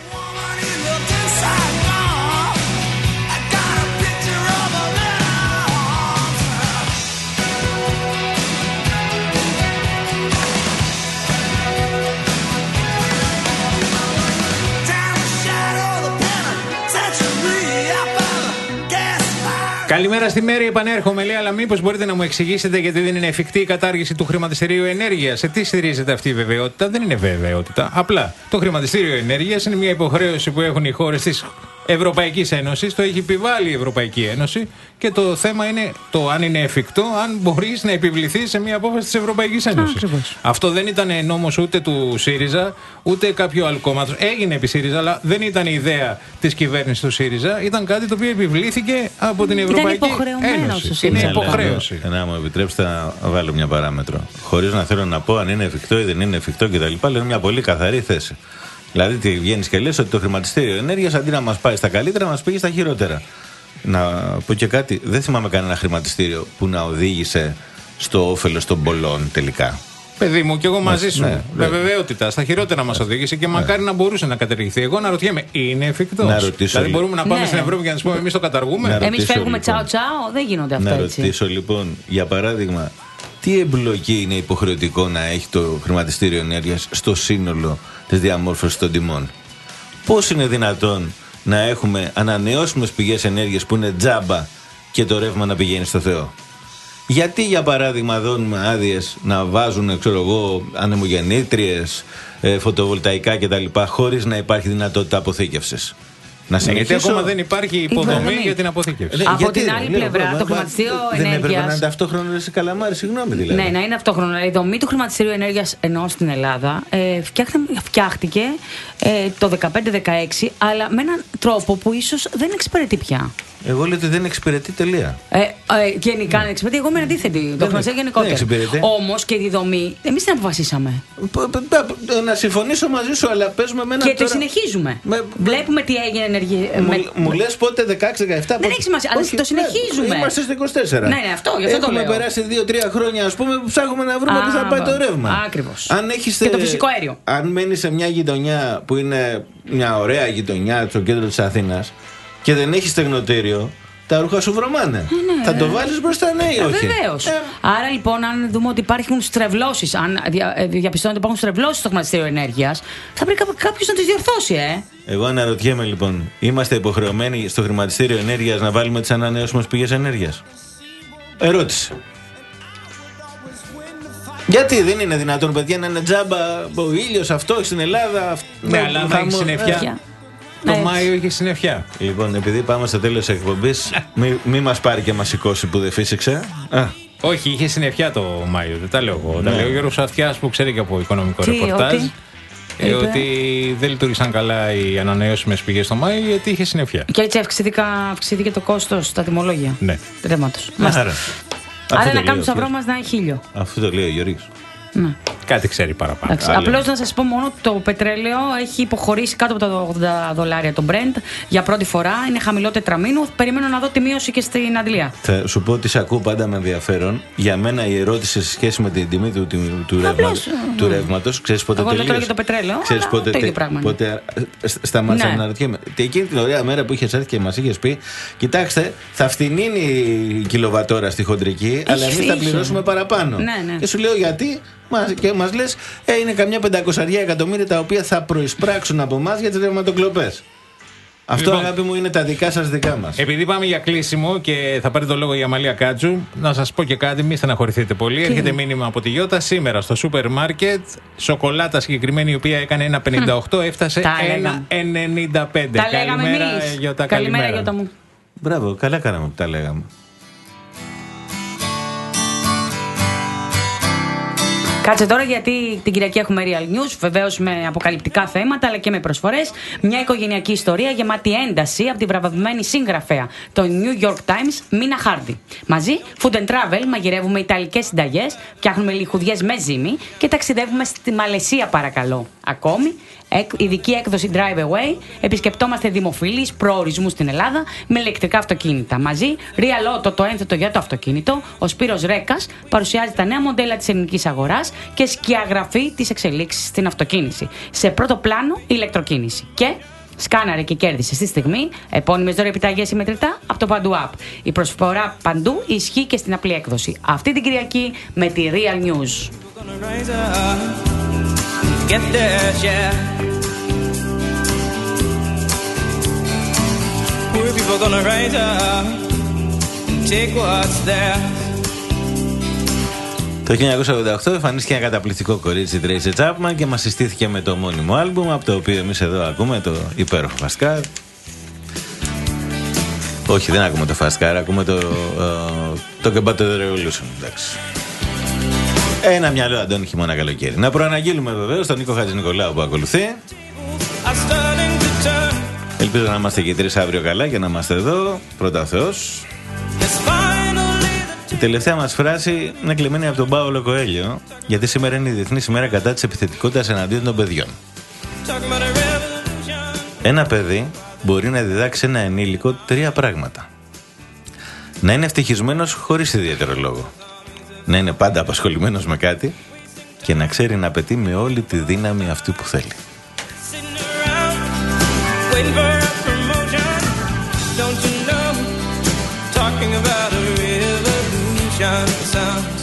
Καλημέρα στη Μέρη, επανέρχομαι, λέει, αλλά μήπως μπορείτε να μου εξηγήσετε γιατί δεν είναι εφικτή η κατάργηση του χρηματιστηρίου ενέργειας? Σε τι στηρίζεται αυτή η βεβαιότητα? Δεν είναι βεβαιότητα. Απλά το χρηματιστήριο ενέργειας είναι μια υποχρέωση που έχουν οι χώρες της Ευρωπαϊκής Ένωσης. Το έχει επιβάλει η Ευρωπαϊκή Ένωση και το θέμα είναι το αν είναι εφικτό, αν μπορείς να επιβληθείς σε μια απόφαση της Ευρωπαϊκής Ένωσης. Αυτό δεν ήταν νόμος ούτε του ΣΥΡΙΖΑ ούτε κάποιο άλλο κόμματο. Έγινε επί ΣΥΡΙΖΑ, αλλά δεν ήταν η ιδέα της κυβέρνησης του ΣΥΡΙΖΑ. Ήταν κάτι το οποίο επιβλήθηκε από την Ευρωπαϊκή Ένωση. Είναι υποχρέωση. Να μου επιτρέψετε να βάλω μια παράμετρο. Χωρίς να θέλω να πω αν είναι εφικτό ή δεν είναι εφικτό κτλ. Λένε μια πολύ καθαρή θέση. Δηλαδή, τι βγαίνεις και λες ότι το χρηματιστήριο ενέργειας αντί να μας πάει στα καλύτερα, μας πήγε στα χειρότερα. Να πω και κάτι, δεν θυμάμαι κανένα χρηματιστήριο που να οδήγησε στο όφελος των πολλών τελικά. Παιδί μου, και εγώ μαζί σου. Ναι, με βεβαιότητα. Στα χειρότερα μας οδήγησε και μακάρι ναι. να μπορούσε να κατεργηθεί. Εγώ να ρωτιέμαι, είναι εφικτό? Να ρωτήσω. Δηλαδή, μπορούμε να πάμε ναι. στην Ευρώπη και να του πούμε, εμείς το καταργούμε? Εμείς φεύγουμε τσάω τσάω, δεν γίνονται αυτά να έτσι. Να ρωτήσω λοιπόν, για παράδειγμα, τι εμπλοκή είναι υποχρεωτικό να έχει το χρηματιστήριο ενέργειας στο σύνολο της διαμόρφωσης των τιμών? Πώς είναι δυνατόν να έχουμε ανανεώσιμες πηγές ενέργειας που είναι τζάμπα και το ρεύμα να πηγαίνει στο Θεό? Γιατί, για παράδειγμα, δώνουμε άδειες να βάζουν, ξέρω εγώ, ανεμογεννήτριες, ε, φωτοβολταϊκά κτλ. Χωρίς να υπάρχει δυνατότητα αποθήκευσης? Να συνεχίσω. Γιατί ακόμα δεν υπάρχει υποδομή για την αποθήκευση. Από γιατί, την άλλη πλευρά, λέω, το χρηματιστήριο ενέργειας. Δεν έπρεπε να είναι ταυτόχρονο σε Καλαμάρι, συγγνώμη δηλαδή. Ναι, να είναι ταυτόχρονο. Η δομή του χρηματιστηρίου ενέργειας ενώ στην Ελλάδα ε, φτιάχτηκε ε, το δεκαπέντε δεκαέξι, αλλά με έναν τρόπο που ίσως δεν εξυπηρετεί πια. Εγώ λέω ότι δεν εξυπηρετεί, τελεία. Ε, ε, γενικά δεν εξυπηρετεί. Εγώ είμαι αντίθετη. Το χρηματιστήριο γενικότερα. Όμως και τη δομή, εμείς την αποφασίσαμε. Να συμφωνήσω μαζί σου, αλλά παίζουμε με έναν. Και το συνεχίζουμε. Βλέπουμε τι έγινε ενεργή. Μου λες πότε, δεκαέξι δεκαεπτά? Δεν έχει σημασία, αλλά το συνεχίζουμε. Είμαστε στο είκοσι τέσσερα. Ναι, ναι, αυτό, γι' αυτό το λέω. Έχουμε περάσει δύο τρία χρόνια, ας πούμε, που ψάχνουμε να βρούμε πού θα πάει το ρεύμα. Ακριβώς. Και το φυσικό αέριο. Αν μένεις σε μια γειτονιά που είναι μια ωραία γειτονιά στο κέντρο της Αθήνας και δεν έχει στεγνοτήριο, τα ρούχα σου βρωμάνε. Ε, ναι, θα το βάλεις μπροστά, ναι ή όχι? Βεβαίως. Ε. Άρα λοιπόν, αν δούμε ότι υπάρχουν στρεβλώσεις, αν δια, διαπιστώνεται ότι υπάρχουν στρεβλώσεις στο χρηματιστήριο ενέργειας, θα πρέπει κάποιος να τις διορθώσει, ε. Εγώ αναρωτιέμαι λοιπόν, είμαστε υποχρεωμένοι στο χρηματιστήριο ενέργειας να βάλουμε τις ανανεώσιμες πηγές ενέργειας? Ερώτηση. Γιατί δεν είναι δυνατόν, παιδιά, να είναι τζάμπα ο ήλιος αυτό στην Ελλάδα? Ναι, αλλά θα έχει συννεφιά. Το έτσι. Μάιο είχε συννεφιά. Λοιπόν, επειδή πάμε στο τέλος της εκπομπής, μην μη μας πάρει και μας σηκώσει που δεν φύσηξε. Α. Όχι, είχε συννεφιά το Μάιο, δεν τα λέω εγώ. Ναι. Τα λέω ο Γιώργος Αυτιάς που ξέρει και από οικονομικό τι, ρεπορτάζ. ότι... Ε, ότι δεν λειτουργήσαν καλά οι ανανεώσιμες πηγές το Μάιο γιατί είχε συννεφιά. Και έτσι αυξήθηκε το κόστος στα τιμολόγια ναι. του ρεύματος. Άρα, Άρα να κάνουμε το σταυρό μας να έχει χίλιο. Αυτό το λέει ο Γιώργης. Ναι. Κάτι ξέρει παραπάνω. Απλώς να σας πω μόνο ότι το πετρέλαιο έχει υποχωρήσει κάτω από τα ογδόντα δολάρια το Brent για πρώτη φορά. Είναι χαμηλό τετραμήνου. Περιμένω να δω τη μείωση και στην Αγγλία. Θα σου πω ότι σε ακούω πάντα με ενδιαφέρον. Για μένα η ερώτηση σε σχέση με την τιμή του, του, του, ρεύμα, του ρεύματος, ξέρεις πότε τελείωσε. Εγώ λέω για το πετρέλαιο. Ξέρεις πότε, το ίδιο πράγμα. Πότε σταμάτησα ναι. να ρωτιέμαι. Εκείνη την ωραία μέρα που είχες έρθει και μας είχες πει, κοιτάξτε, θα φτηνίνει η κιλοβατόρα στη χοντρική, αλλά εμείς θα πληρώσουμε παραπάνω. Ναι, ναι. Και σου λέω γιατί. Μας, και μας λες, ε, είναι καμιά πεντακόσια εκατομμύρια τα οποία θα προεισπράξουν από εμάς για τις ρευματοκλοπές. Αυτό, λοιπόν, αγάπη μου, είναι τα δικά σας δικά μας. Επειδή πάμε για κλείσιμο και θα πάρει το λόγο η Αμαλία Κάτσου, να σας πω και κάτι, μη στεναχωρηθείτε πολύ. Τι? Έρχεται μήνυμα από τη Γιώτα σήμερα στο σούπερ μάρκετ. Σοκολάτα συγκεκριμένη, η οποία έκανε ένα πενήντα οκτώ, έφτασε ένα ενενήντα πέντε. Τα λέγαμε καλημέρα, εμείς. Γιώτα, καλημέρα, καλημέρα. Γιώτα μου. Μπράβο, καλά κάναμε που τα λέγαμε. Κάτσε τώρα, γιατί την Κυριακή έχουμε Real News, βεβαίως με αποκαλυπτικά θέματα αλλά και με προσφορές. Μια οικογενειακή ιστορία γεμάτη ένταση από την βραβευμένη συγγραφέα, το New York Times, Μίνα Χάρντι. Μαζί, food and travel, μαγειρεύουμε ιταλικές συνταγές, φτιάχνουμε λιχουδιές με ζύμη και ταξιδεύουμε στη Μαλαισία, παρακαλώ. Ακόμη, ειδική έκδοση Drive Away, επισκεπτόμαστε δημοφιλείς προορισμούς στην Ελλάδα με ηλεκτρικά αυτοκίνητα. Μαζί, Real Auto, το ένθετο για το αυτοκίνητο, ο Σπύρος Ρέκας παρουσιάζει τα νέα μοντέλα της ελληνικής αγοράς και σκιαγραφεί τις εξελίξεις στην αυτοκίνηση. Σε πρώτο πλάνο, η ηλεκτροκίνηση. Και σκάναρε και κέρδισε στη στιγμή επώνυμες δωρεοπιταγές συμμετρητά από το Παντού App. Η προσφορά παντού ισχύει και στην απλή έκδοση. Αυτή την Κυριακή με τη Real News. Get there, yeah. Poor people gonna rise up, take what's there. Το χίλια εννιακόσια ογδόντα οκτώ εμφανίστηκε ένα καταπληκτικό κορίτσι, Tracy Chapman, και μας συστήθηκε με το μόνιμο άλμπουμ, από το οποίο εμείς εδώ ακούμε το υπέροχο Fast Car. Όχι, δεν ακούμε το Fast Car, ακούμε το, uh, το Get Back to the Revolution. Εντάξει. Ένα μυαλό, Αντώνη, χειμώνα καλοκαίρι. Να προαναγγείλουμε βεβαίως τον Νίκο Χατζηνικολάου που ακολουθεί. Ελπίζω να είμαστε και οι τρεις αύριο καλά και να είμαστε εδώ. Πρώτα ο Θεός. Η τελευταία μας φράση είναι κλεμμένη από τον Πάολο Κοέλιο, γιατί σήμερα είναι η Διεθνής ημέρα κατά της επιθετικότητας εναντίον των παιδιών. Ένα παιδί μπορεί να διδάξει ένα ενήλικο τρία πράγματα: να είναι ευτυχισμένος χωρίς ιδιαίτερο λόγο, να είναι πάντα απασχολημένος με κάτι και να ξέρει να απαιτεί με όλη τη δύναμη αυτή που θέλει. Talking about a revolution sound